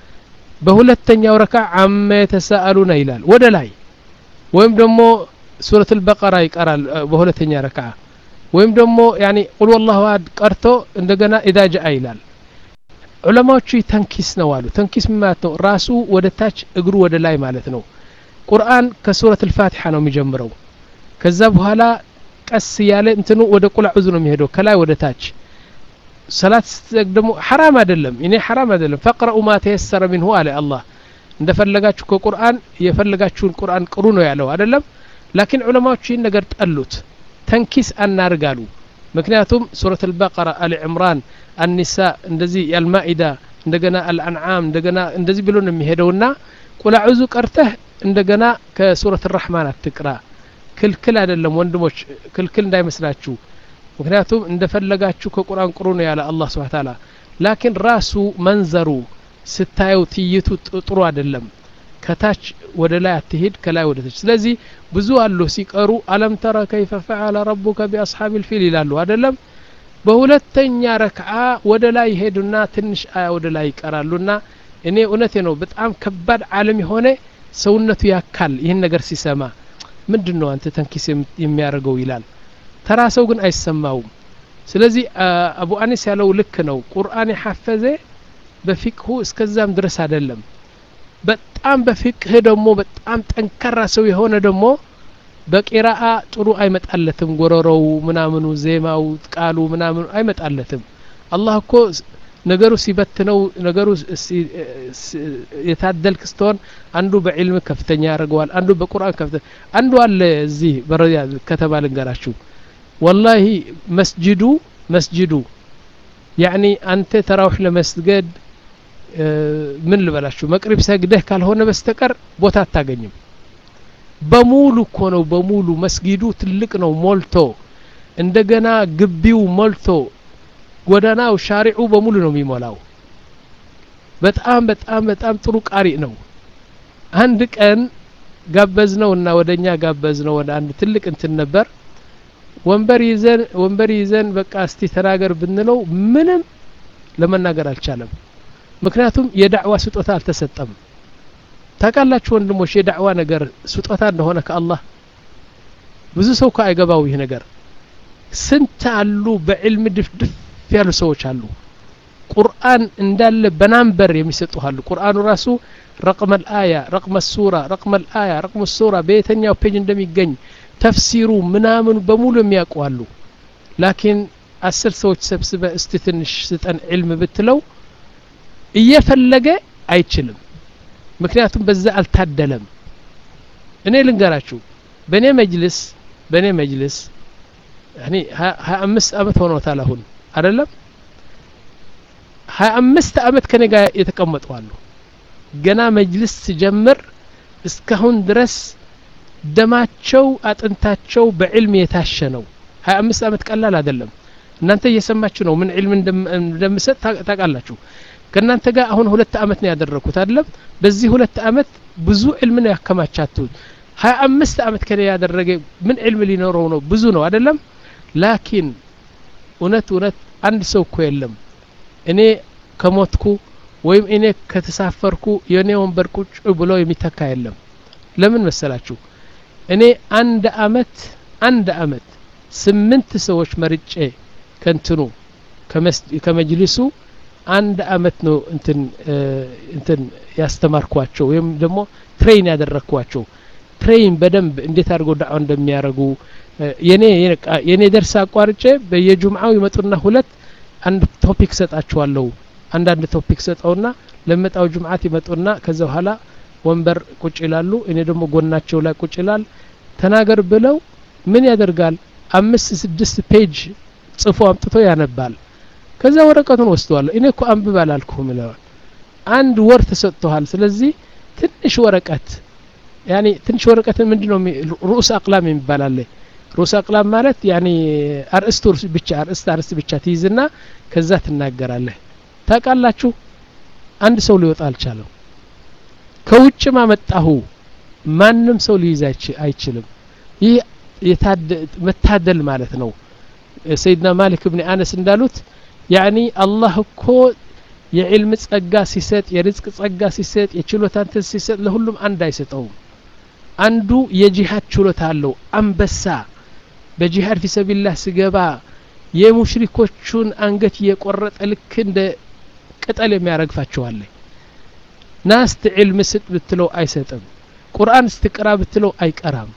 በሁለተኛው ረክዓ አመ ተሳአሉና ይላል ወደ ላይ ወይም ደግሞ ሱረቱል በቀራ ይቀራል በሁለተኛ ረክዓ ወይም ደግሞ ያኒ ቁል ወላሁ አሐድ ቀርቶ እንደገና ኢዛ ጃአ ይላል ዑለማዎቹ ተንኪስ ነው አሉ ተንኪስ ማለት ነው ራሱ ወደ ታች እግሩ ወደ ላይ ማለት ነው ቁርአን ከሱረቱል ፋቲሃ ነው የሚጀምረው ከዛ በኋላ ቀስ ያለ እንትኑ ወደ ቁል አዑዙ ነው የሚሄደው ከላይ ወደ ታች ሰላት ደግሞ حرام አይደለም እኔ حرام አይደለም فقرأوا ما تيسر منه አለ አላህ እንደፈለጋችሁ ከቁርአን የፈለጋችሁን ቁርአን ቅሩ ነው ያለው አይደለም ላኪን ዑለማዎቹ ይህን ነገር ጠሉት ተንኪስ አናርጋሉ ምክንያቱም ሱረቱል በቀራ አሊ ዕምራን አልኒሳ እንደዚህ ያልማኢዳ እንደገና አልአንዓም እንደገና እንደዚህ ብሎ ነው የሚሄደውና ቁል አዑዙ ቀርተህ እንደገና ከሱረቱል ረህማን አትቅራ ክልክል አይደለም ወንድሞች ክልክል እንዳይመስላችሁ ምክንያቱም እንደፈለጋችሁ ከቁርአን ቅሩ ነው ያለ አላህ Subhanahu Wa Ta'ala ላኪን ራሱ መንዘሩ ስታዩ ትይቱ ጥሩ አይደለም ከታች ወደ ላይ አትሄድ ከላይ ወደ ታች ስለዚህ ብዙ አሉ ሲቀሩ አለም ተራ كيف فعل ربك باصحاب الفيل ይላሉ አይደለም በሁለተኛ ረክዓ ወደ ላይ ሄዱና ትንሽ አያ ወደ ላይ ይቀራሉና እኔ እውነቴ ነው በጣም ከባድ ዓለም የሆነ ሰውነቱ ያካል ይሄን ነገር ሲሰማ ምንድነው አንተ ተንኪስ የሚያርገው ይላል ተራ ሰው ግን አይሰማውም ስለዚህ አቡ አኒስ ያለው ልክ ነው ቁርአን የሐፈዘ በፊቅሁ እስከዛም ድረስ አይደለም በጣም በፊቅህ ደግሞ በጣም ጠንካራ ሰው የሆነ ደግሞ በቂራአ ጥሩ አይመጣለትም ጎረሮው ምናምኑ ዜማው ቃሉ ምናምኑ አይመጣለትም አላህ እኮ ነገሩ ሲበትነው ነገሩ የታደልክ ስትሆን አንዱ በዕልም ከፍተኛ ያደርገዋል አንዱ በቁርአን ከፍተኛ አንዱ አለ እዚህ በረያ ከተማ ልንገራችሁ والله መስጂዱ መስጂዱ يعني አንተ ተራዊህ ለመስገድ ምን ልበላችሁ መቅሪብ ሰግደህ ካልሆነ በስተቀር ቦታ አታገኝም በሙሉ እኮ ነው በሙሉ መስጊዱ ትልቅ ነው ሞልቶ እንደገና ግቢው ሞልቶ ጎዳናው ሻሪዑ በሙሉ ነው የሚሞላው በጣም በጣም በጣም ጥሩ ቃሪ ነው አንድ ቀን ጋበዝነውና ወደኛ ጋበዝነው ወደ አንድ ትልቅ እንትን ነበር ወንበር ይዘን ወንበር ይዘን በቃ እስቲ ተናገር ብንለው ምንም ለመናገር አልቻለም ምክንያቱም የዳዕዋ ስጦታ አልተሰጠም ታውቃላችሁ ወንድሞች የዳዕዋ ነገር ስጦታ እንደሆነ ከአላህ ብዙ ሰው አይገባው ይሄ ነገር ስንት አሉ በዕልም ድፍድፍ ያሉ ሰዎች አሉ ቁርአን እንዳለ በናምበር የሚሰጡ አሉ ቁርአኑ ራሱ رقم الآية رقم السورة رقم الآية رقم السورة በየትኛው ፔጅ እንደሚገኝ ተፍሲሩ ምናምን በሙሉ የሚያውቁ ላኪን አስር ሰዎች ሰብስበ እስቲ ትንሽ ስጠን ዕልም ብትለው እየፈለገ አይችልም ምክንያቱም በዛ አልታደለም እኔ ልንገራችሁ በኔ መጅልስ በኔ መጅልስ يعني ሀያ አምስት አመት ሆኖታል አሁን አይደለም ሀያ አምስት አመት ከኔ ጋር የተቀመጡ አሉ ገና መጅልስ ሲጀምር እስካሁን ድረስ ደማቸው አጥንታቸው በዕልም የታሸ ነው ሀያ አምስት አመት ቀላል አይደለም እናንተ እየሰማችሁ ነው ምን ዕልም እንደምሰጥ ታውቃላችሁ ከናንተ ጋር አሁን ሁለት አመት ነው ያደረኩት አይደለም በዚህ ሁለት አመት ብዙ ዕልም ነው ያከማቻችሁት ሀያ አምስት አመት ከኔ ያደረገ ምን ዕልም ሊኖረው ነው ብዙ ነው አይደለም ላኪን እውነት እውነት አንድ ሰው እኮ የለም እኔ ከሞትኩ ወይም እኔ ከተሳፈርኩ የኔ ወንበር ቁጭ ብሎ የሚተካ የለም ለምን መሰላችሁ እኔ አንድ አመት አንድ አመት ስምንት ሰዎች መርጬ ከንትኑ ከመጅሊሱ አንድ አመት ነው እንትን እንትን ያስተማርኳቸው ወይም ደግሞ ትሬን ያደረኳቸው ትሬን በደንብ እንዴት አድርገው ዳዕዋ እንደሚያረጉ የኔ የኔ ደርስ አቋርጬ በየጁምዓው ይመጡና ሁለት አንድ ቶፒክ ሰጣቸዋለሁ አንድ አንድ ቶፒክ ሰጣውና ለመጣው ጁምዓት ይመጡና ከዛ በኋላ ወንበር ቁጭ ይላሉ እኔ ደግሞ ጎናቸው ላይ ቁጭ ይላል ተናገር ብለው ምን ያደርጋል አምስት ስድስት ፔጅ ጽፎ አምጥቶ ያነባል ከዛ ወረቀቱን ወስደዋል እኔ እኮ አንብብ አላልኩም ይላል አንድ ወር ተሰጥቷል ስለዚህ ትንሽ ወረቀት يعني ትንሽ ወረቀት ምንድነው ሩስ አቅላም ይባላል ሩስ አቅላም ማለት يعني አርእስቱ ብቻ አርእስት አርእስት ብቻ ትይዝና ከዛ ትናገራለህ ታውቃላችሁ አንድ ሰው ሊወጣ አልቻለም ከውጭ ማመጣሁ ማንንም ሰው ሊይዝ አይችልም ይህ መታደል ማለት ነው ሰይድና ማሊክ ኢብኑ አነስ እንዳሉት يعني الله እኮ የዕልም ጸጋ ሲሰጥ የርዝቅ ጸጋ ሲሰጥ የችሎታን ሲሰጥ ለሁሉም አንድ አይሰጠውም አንዱ የጂሃድ ችሎታ አለው አንበሳ በጂሃድ في سبيل الله ሲገባ የሙሽሪኮቹን አንገት የቆረጠ ልክ እንደ ቅጠል የሚያረግፋቸው አለ ናስት ዕልም ስጥ ብትለው አይሰጥም ቁርአን ስትቀራ ብትለው አይቀራም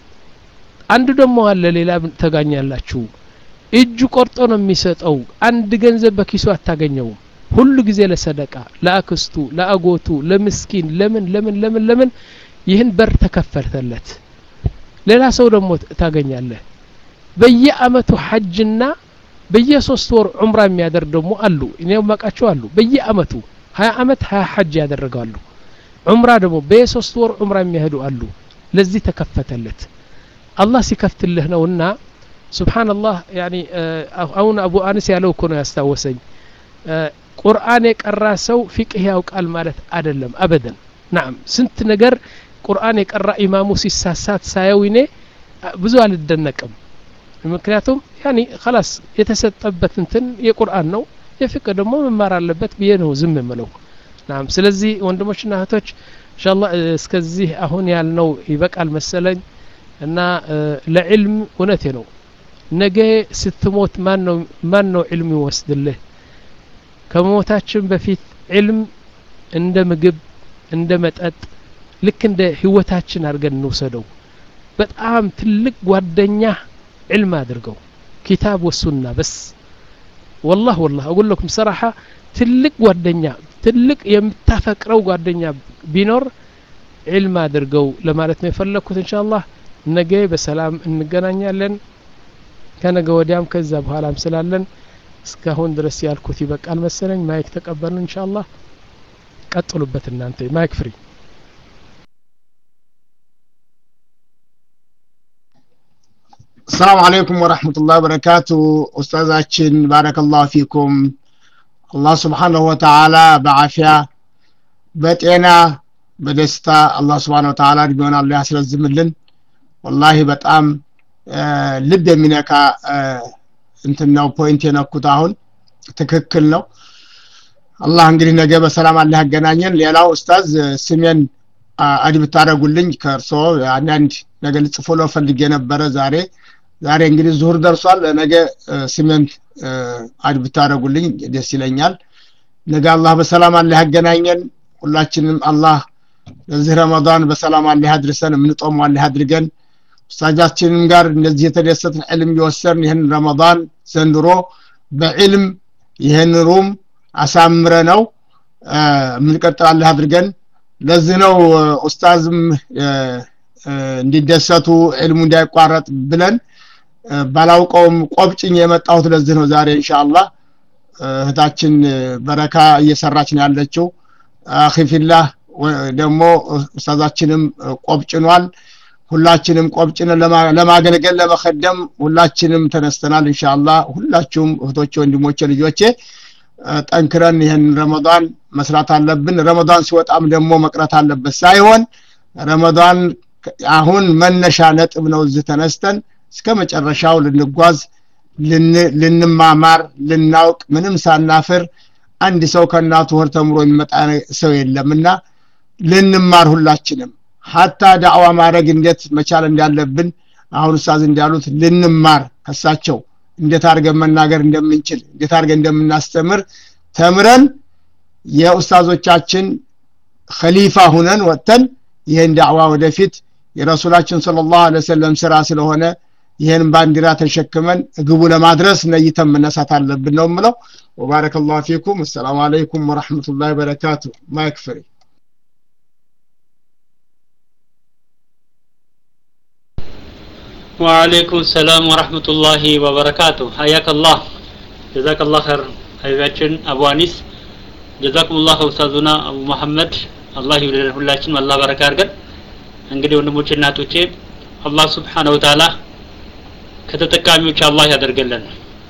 አንዱ ደግሞ አለ ሌላ ተጋኛላችሁ እጁ ቆርጦ ነው የሚሰጠው አንድ ገንዘብ በኪሱ አታገኘው ሁሉ ጊዜ ለሰደቃ ለአክስቱ ለአጎቱ ለምስኪን ለምን ለምን ለምን ለምን ይህን በር ተከፈተለት ሌላ ሰው ደግሞ ታገኛለህ በየአመቱ ሐጅና በየሶስት ወር ዑምራ የሚያደርግ ደግሞ አሉ እኔው ማቃቸው አሉ በየአመቱ ሀያ አመት ሀያ ሐጅ ያደርጋሉ ዑምራ ደግሞ በየሶስት ወር ዑምራ የሚያሄዱ አሉ ለዚህ ተከፈተለት አላህ ሲከፍትልህ ነውና ሱብሃንአላህ يعني አሁን አቡ አነስ ያለው እኮ ነው ያስታወሰኝ ቁርአን የቀራ ሰው ፊቅህ ያውቃል ማለት አይደለም አበደን نعم ስንት ነገር ቁርአን የቀራ ኢማሙ ሲሳሳት ሳይውኔ ብዙ አልደነቅም ምክንያቱም يعني خلاص የተሰጠበት እንትን የቁርአን ነው የፊቅህ ደግሞ መማር አለበት ብዬ ነው ዝም የምለው نعم ስለዚህ ወንድሞችና እህቶች ኢንሻአላህ እስከዚህ አሁን ያልነው ይበቃል መሰለኝ እና ለዕልም እውነቴ ነው ነገ ስትሞት ማን ነው ማን ነው ዕልም ይወስድልህ ከሞታችን በፊት ዕልም እንደ ምግብ እንደ መጠጥ ልክ እንደ ህይወታችን አድርገን እንወሰደው በጣም ትልቅ ጓደኛ ዕልም አድርገው ኪታብ ወሱና በስ والله والله اقول لكم صراحه ትልቅ ጓደኛ ትልቅ የምታፈቅረው ጓደኛ ቢኖር علم አድርገው ለማለት ነው የፈለኩት ኢንሻአላህ ነገ በሰላም እንገናኛለን ከነገ ወዲያም ከዛ በኋላም ስላለን እስካሁን ድረስ ያልኩት ይበቃል መሰለኝ ማይክ ተቀበልን ኢንሻአላህ ቀጥሉበት እናንተ ማይክ ፍሪ السلام عليكم ورحمة الله وبركاته أستاذاتشن بارك الله فيكم الله سبحانه وتعالى بعافية بتأنا بدستا الله سبحانه وتعالى رجونا الله يسلزم لنا والله بتأم آه لب منك آه انت نو بوينتنا كتاهون تككلنا الله انجلي نجاب السلام عليه الجنانين ليلا أستاذ سمين آه أدي بتعرقوا لين كرسو يعني عند نجل تصفولو فالجينا برزاري ዛሬ እንግዲህ ዙሁር ደርሷል ነገ ስምንት አድ ብታረጉልኝ ደስ ይለኛል ነገ አላህ በሰላም አላህ ያገናኘን ሁላችንም አላህ ለዚህ ረመዳን በሰላም አላህ ያድርሰን ምንጦም አላህ ያድርገን ኡስታዛችንም ጋር እንደዚህ የተደሰትን ዕልም ይወሰርን ይሄን ረመዳን ዘንድሮ በዕልም ይሄን ሩም አሳምረ ነው ምንቀጥል አላህ ያድርገን ለዚህ ነው ኡስታዝም እንዲደሰቱ ዕልሙ እንዳይቋረጥ ብለን ባላውቀውም ቆብጭኝ የመጣሁት ለዚህ ነው ዛሬ ኢንሻአላህ እህታችን በረካ እየሰራች ነው ያለችው አኺፊላህ ደግሞ ኡስታዛችንም ቆብጭኗል ሁላችንም ቆብጭነ ለማገለገል ለመخدም ሁላችንም ተነስተናል ኢንሻአላህ ሁላችሁም እህቶቼ ወንድሞቼ ልጆቼ ጠንክረን ይሄን ረመዳን መስራት አለብን ረመዳን ሲወጣም ደግሞ መቅረት አለበት ሳይሆን ረመዳን አሁን መነሻ ነጥብ ነው እዚህ ተነስተን እስከ መጨረሻው ልንጓዝ ልንማማር ልናውቅ ምንም ሳናፍር አንድ ሰው ከናቱ ወር ተምሮ የሚመጣ ሰው የለምና ልንማር ሁላችንም hatta ዳዕዋ ማድረግ እንዴት መቻል እንዳለብን አሁን ኡስታዝ እንዳሉት ልንማር ከሳቸው እንዴት አድርገን መናገር እንደምንችል እንዴት አድርገን እንደምናስተምር ተምረን የኡስታዞቻችን ኸሊፋ ሆነን ወጥተን ይሄን ዳዕዋ ወደፊት የረሱላችን ሰለላሁ ዐለይሂ ወሰለም ስራ ስለሆነ ይሄን ባንዲራ ተሸክመን ግቡ ለማድረስ ነይተን መነሳት አለብን ነው ምለው ወባረከላሁ ፊኩም ሰላም አለይኩም ወራህመቱላሂ ወበረካቱ ማክፍሪ وعليكم السلام ورحمة الله وبركاته حياك الله جزاك الله خير حبيباتنا أبو أنيس جزاكم الله أستاذنا أبو محمد الله يولد ሁላችን والله بركة አርገን እንግዲህ ወንድሞቼ እናቶቼ አላህ Subhanahu Wa Ta'ala ከተጠቃሚዎች አላህ ያደርገልን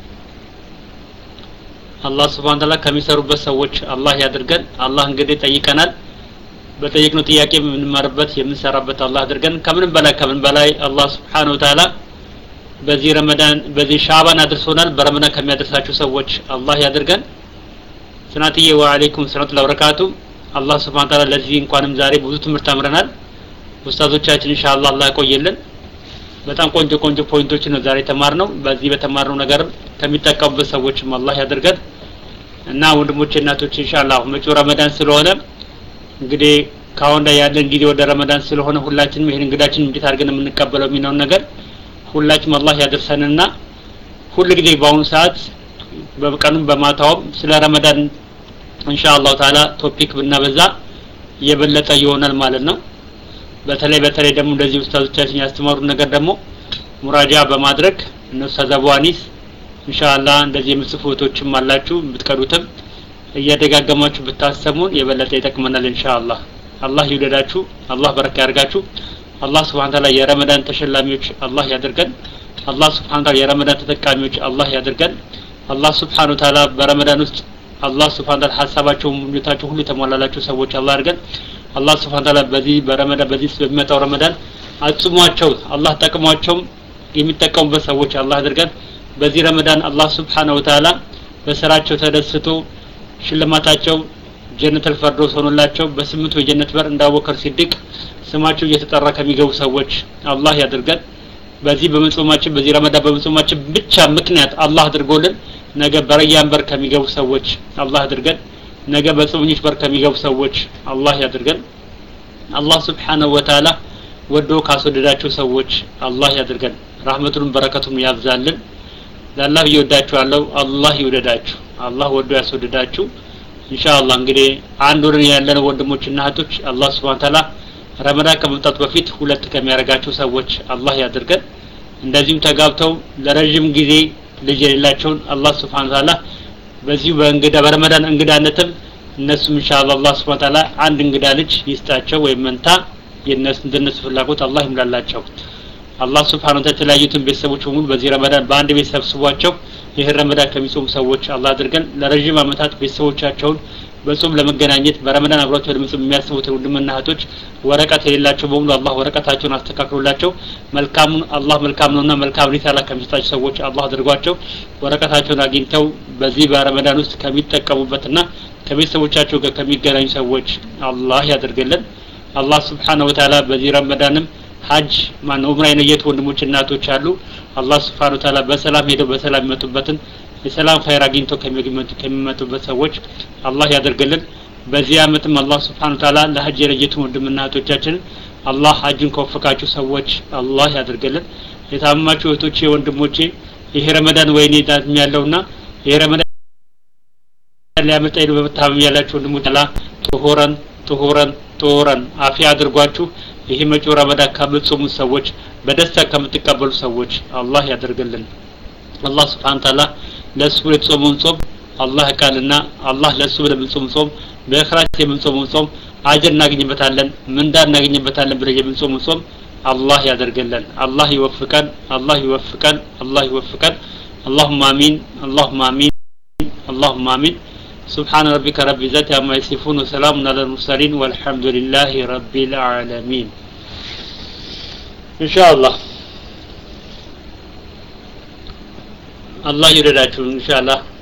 አላህ Subhanahu Wa Ta'ala ከሚሰሩበት ሰዎች አላህ ያደርገን አላህ እንግዲህ ጠይቀናል በጠየቅነው ጥያቄ የምንማርበት የምንሰራበት አላህ ያደርገን ከምንም በላይ ከምን በላይ አላህ Subhanahu Wa Ta'ala በዚህ ረመዳን በዚህ ሻባን አድርሶናል በረመዳን ከሚያደርሳችሁ ሰዎች አላህ ያደርገን ሰናትዬ ወአለይኩም ሰላቱ ወበረካቱ አላህ Subhanahu Wa Ta'ala ለዚህ እንኳንም ዛሬ ብዙ ትምህርት ተምረናል ኡስታዞቻችን ኢንሻአላህ አላህ ያቆየልን በጣም ቆንጆ ቆንጆ ፖይንቶች ነው ዛሬ ተማርነው በዚህ በተማርነው ነገር ከሚጠቀሙበት ሰዎችም አላህ ያደርገን እና ወንድሞቼ እናቶች ኢንሻአላህ መጪው ረመዳን ስለሆነ እንግዲህ ካሁን ላይ ያለን ጊዜ ወደ ረመዳን ስለሆነ ሁላችንም ይሄን እንግዳችን እንዴት አድርገን የምንቀበለው የሚነው ነገር ሁላችንም አላህ ያደርሰንና ሁሉ ጊዜ በአሁኑ ሰዓት በቀኑም በማታውም ስለ ረመዳን ኢንሻአላህ ተዓላ ቶፒክ ብናበዛ የበለጠ ይሆናል ማለት ነው በተለይ በተለይ ደግሞ እንደዚህ ኡስታዞቻችን ያስተማሩ ነገር ደግሞ ሙራጃ በማድረግ እነሱ ተዛዋኒስ ኢንሻአላህ እንደዚህ የምጽፉቶችም አላችሁ ብትቀዱትም እያደጋገማችሁ ብታሰሙን የበለጠ ይጠቅመናል ኢንሻአላህ አላህ ይወደዳችሁ አላህ በረካ ያርጋችሁ አላህ Subhanahu Wa Ta'ala የረመዳን ተሸላሚዎች አላህ ያድርገን አላህ Subhanahu Wa Ta'ala የረመዳን ተጠቃሚዎች አላህ ያድርገን አላህ Subhanahu Wa Ta'ala በረመዳን ውስጥ አላህ Subhanahu Wa Ta'ala ሐሳባቸው ሙሉታቸው ሁሉ ተሟላላችሁ ሰዎች አላህ ያርገን አላህ Subhanahu Wa Ta'ala በዚህ በረመዳን በዚህ በሚመጣው ረመዳን አጽሟቸው አላህ ተቀሟቸው የሚጠቀሙበት ሰዎች አላህ ያድርገን በዚህ ረመዳን አላህ Subhanahu Wa Ta'ala በስራቸው ተደስቶ ሽልማታቸው ጀነተል ፈርዶስ ሆኖላቸው በስምንቱ የጀነት በር እንዳወከር ሲድቅ ስማቸው እየተጠራ ከሚገቡ ሰዎች አላህ ያድርገን በዚህ በመጾማችን በዚህ ረመዳን በመጾማችን ብቻ ምክንያት አላህ አድርጎልን ነገ በረያን በር ከሚገቡ ሰዎች አላህ ያድርገን ነገ በጾምኞች በር ከሚገቡ ሰዎች አላህ ያድርገን አላህ Subhanahu Wa Ta'ala ወዶ ካስወደዳቸው ሰዎች አላህ ያድርገን ረህመቱን በረከቱን ያብዛልን ለአላህ ይወዳችኋለሁ አላህ ይወደዳችሁ አላህ ወዶ ያስወደዳችሁ ኢንሻአላህ እንግዲህ አንድ ወር ያለን ወንድሞችና እህቶች አላህ Subhanahu Ta'ala ረመዳን ከመምጣቱ በፊት ሁለት ከሚያረጋቸው ሰዎች አላህ ያድርገን እንደዚህም ተጋብተው ለረጅም ጊዜ ልጅ የሌላቸውን አላህ Subhanahu Ta'ala በዚህ በእንግዳ በረመዳን እንግዳነትም እነሱም ኢንሻአላህ አላህ Subhanahu Ta'ala አንድ እንግዳ ልጅ ይስጣቸው ወይ መንታ የነሱ እንደነሱ ፍላጎት አላህ ይምላላቸው አላህ Subhanahu Ta'ala ተለያዩትን ቤተሰቦች ሁሉ በዚህ ረመዳን በአንድ ቤት ሰብስቧቸው ይሄ ረመዳን ከሚጾሙ ሰዎች አላህ አድርገን ለረጅም አመታት ቤተሰቦቻቸውን በጾም ለመገናኘት በረመዳን አብሯቸው ለመጾም የሚያስቡት ወንድምና እህቶች ወረቀት የሌላቸው በሙሉ አላህ ወረቀታቸውን አስተካክሎላቸው መልካሙን አላህ መልካም ነውና መልካም ሪሳላ ከሚሰጣቸው ሰዎች አላህ አድርጓቸው ወረቀታቸውን አግኝተው በዚህ በረመዳን ውስጥ ከሚጠቀሙበትና ከቤተሰቦቻቸው ጋር ከሚገናኙ ሰዎች አላህ ያደርገልን አላህ Subhanahu Wa Ta'ala በዚህ ረመዳንም ሐጅ ማን ዑምራ የነየቱ ወንድሞች እናቶች አሉ አላህ Subhanahu Wa Ta'ala በሰላም ሄደው በሰላም ይመጡበትን የሰላም ኸይር አግኝተው ከሚገመቱ ከሚመጡበት ሰዎች አላህ ያደርገልን በዚህ አመትም አላህ Subhanahu Wa Ta'ala ለሐጅ የነየቱ ወንድምና እህቶቻችን አላህ ሐጅን ከወፈቃችሁ ሰዎች አላህ ያደርገልን የታመማችሁ እህቶቼ ወንድሞቼ ይሄ ረመዳን ወይኔ ዳትም ያለውና ይሄ ረመዳን ሊያመጣው በመታመም ያላችሁ ወንድሞች አላህ ጦሆረን ጦሆረን ጦሆረን አፊያ አድርጓችሁ ይሄ መጪው ረመዳን ከምትጾሙ ሰዎች በደስታ ከምትቀበሉ ሰዎች አላህ ያደርገልን አላህ Subhanahu Ta'ala ለሱ ለጾሙን ጾም አላህ ቃልና አላህ ለሱ ለምንጾም ጾም በእኽራስ የምንጾም ጾም አጅር እናገኝበታለን ምንዳ እናገኝበታለን ብለ የምንጾም ጾም አላህ ያደርገልን አላህ ይወፍቀን አላህ ይወፍቀን አላህ ይወፍቀን اللهم آمين اللهم آمين اللهم آمين سبحان ربك رب العزة عما يصفون وسلام على المرسلين والحمد لله رب العالمين إن شاء الله الله يرضى إن شاء الله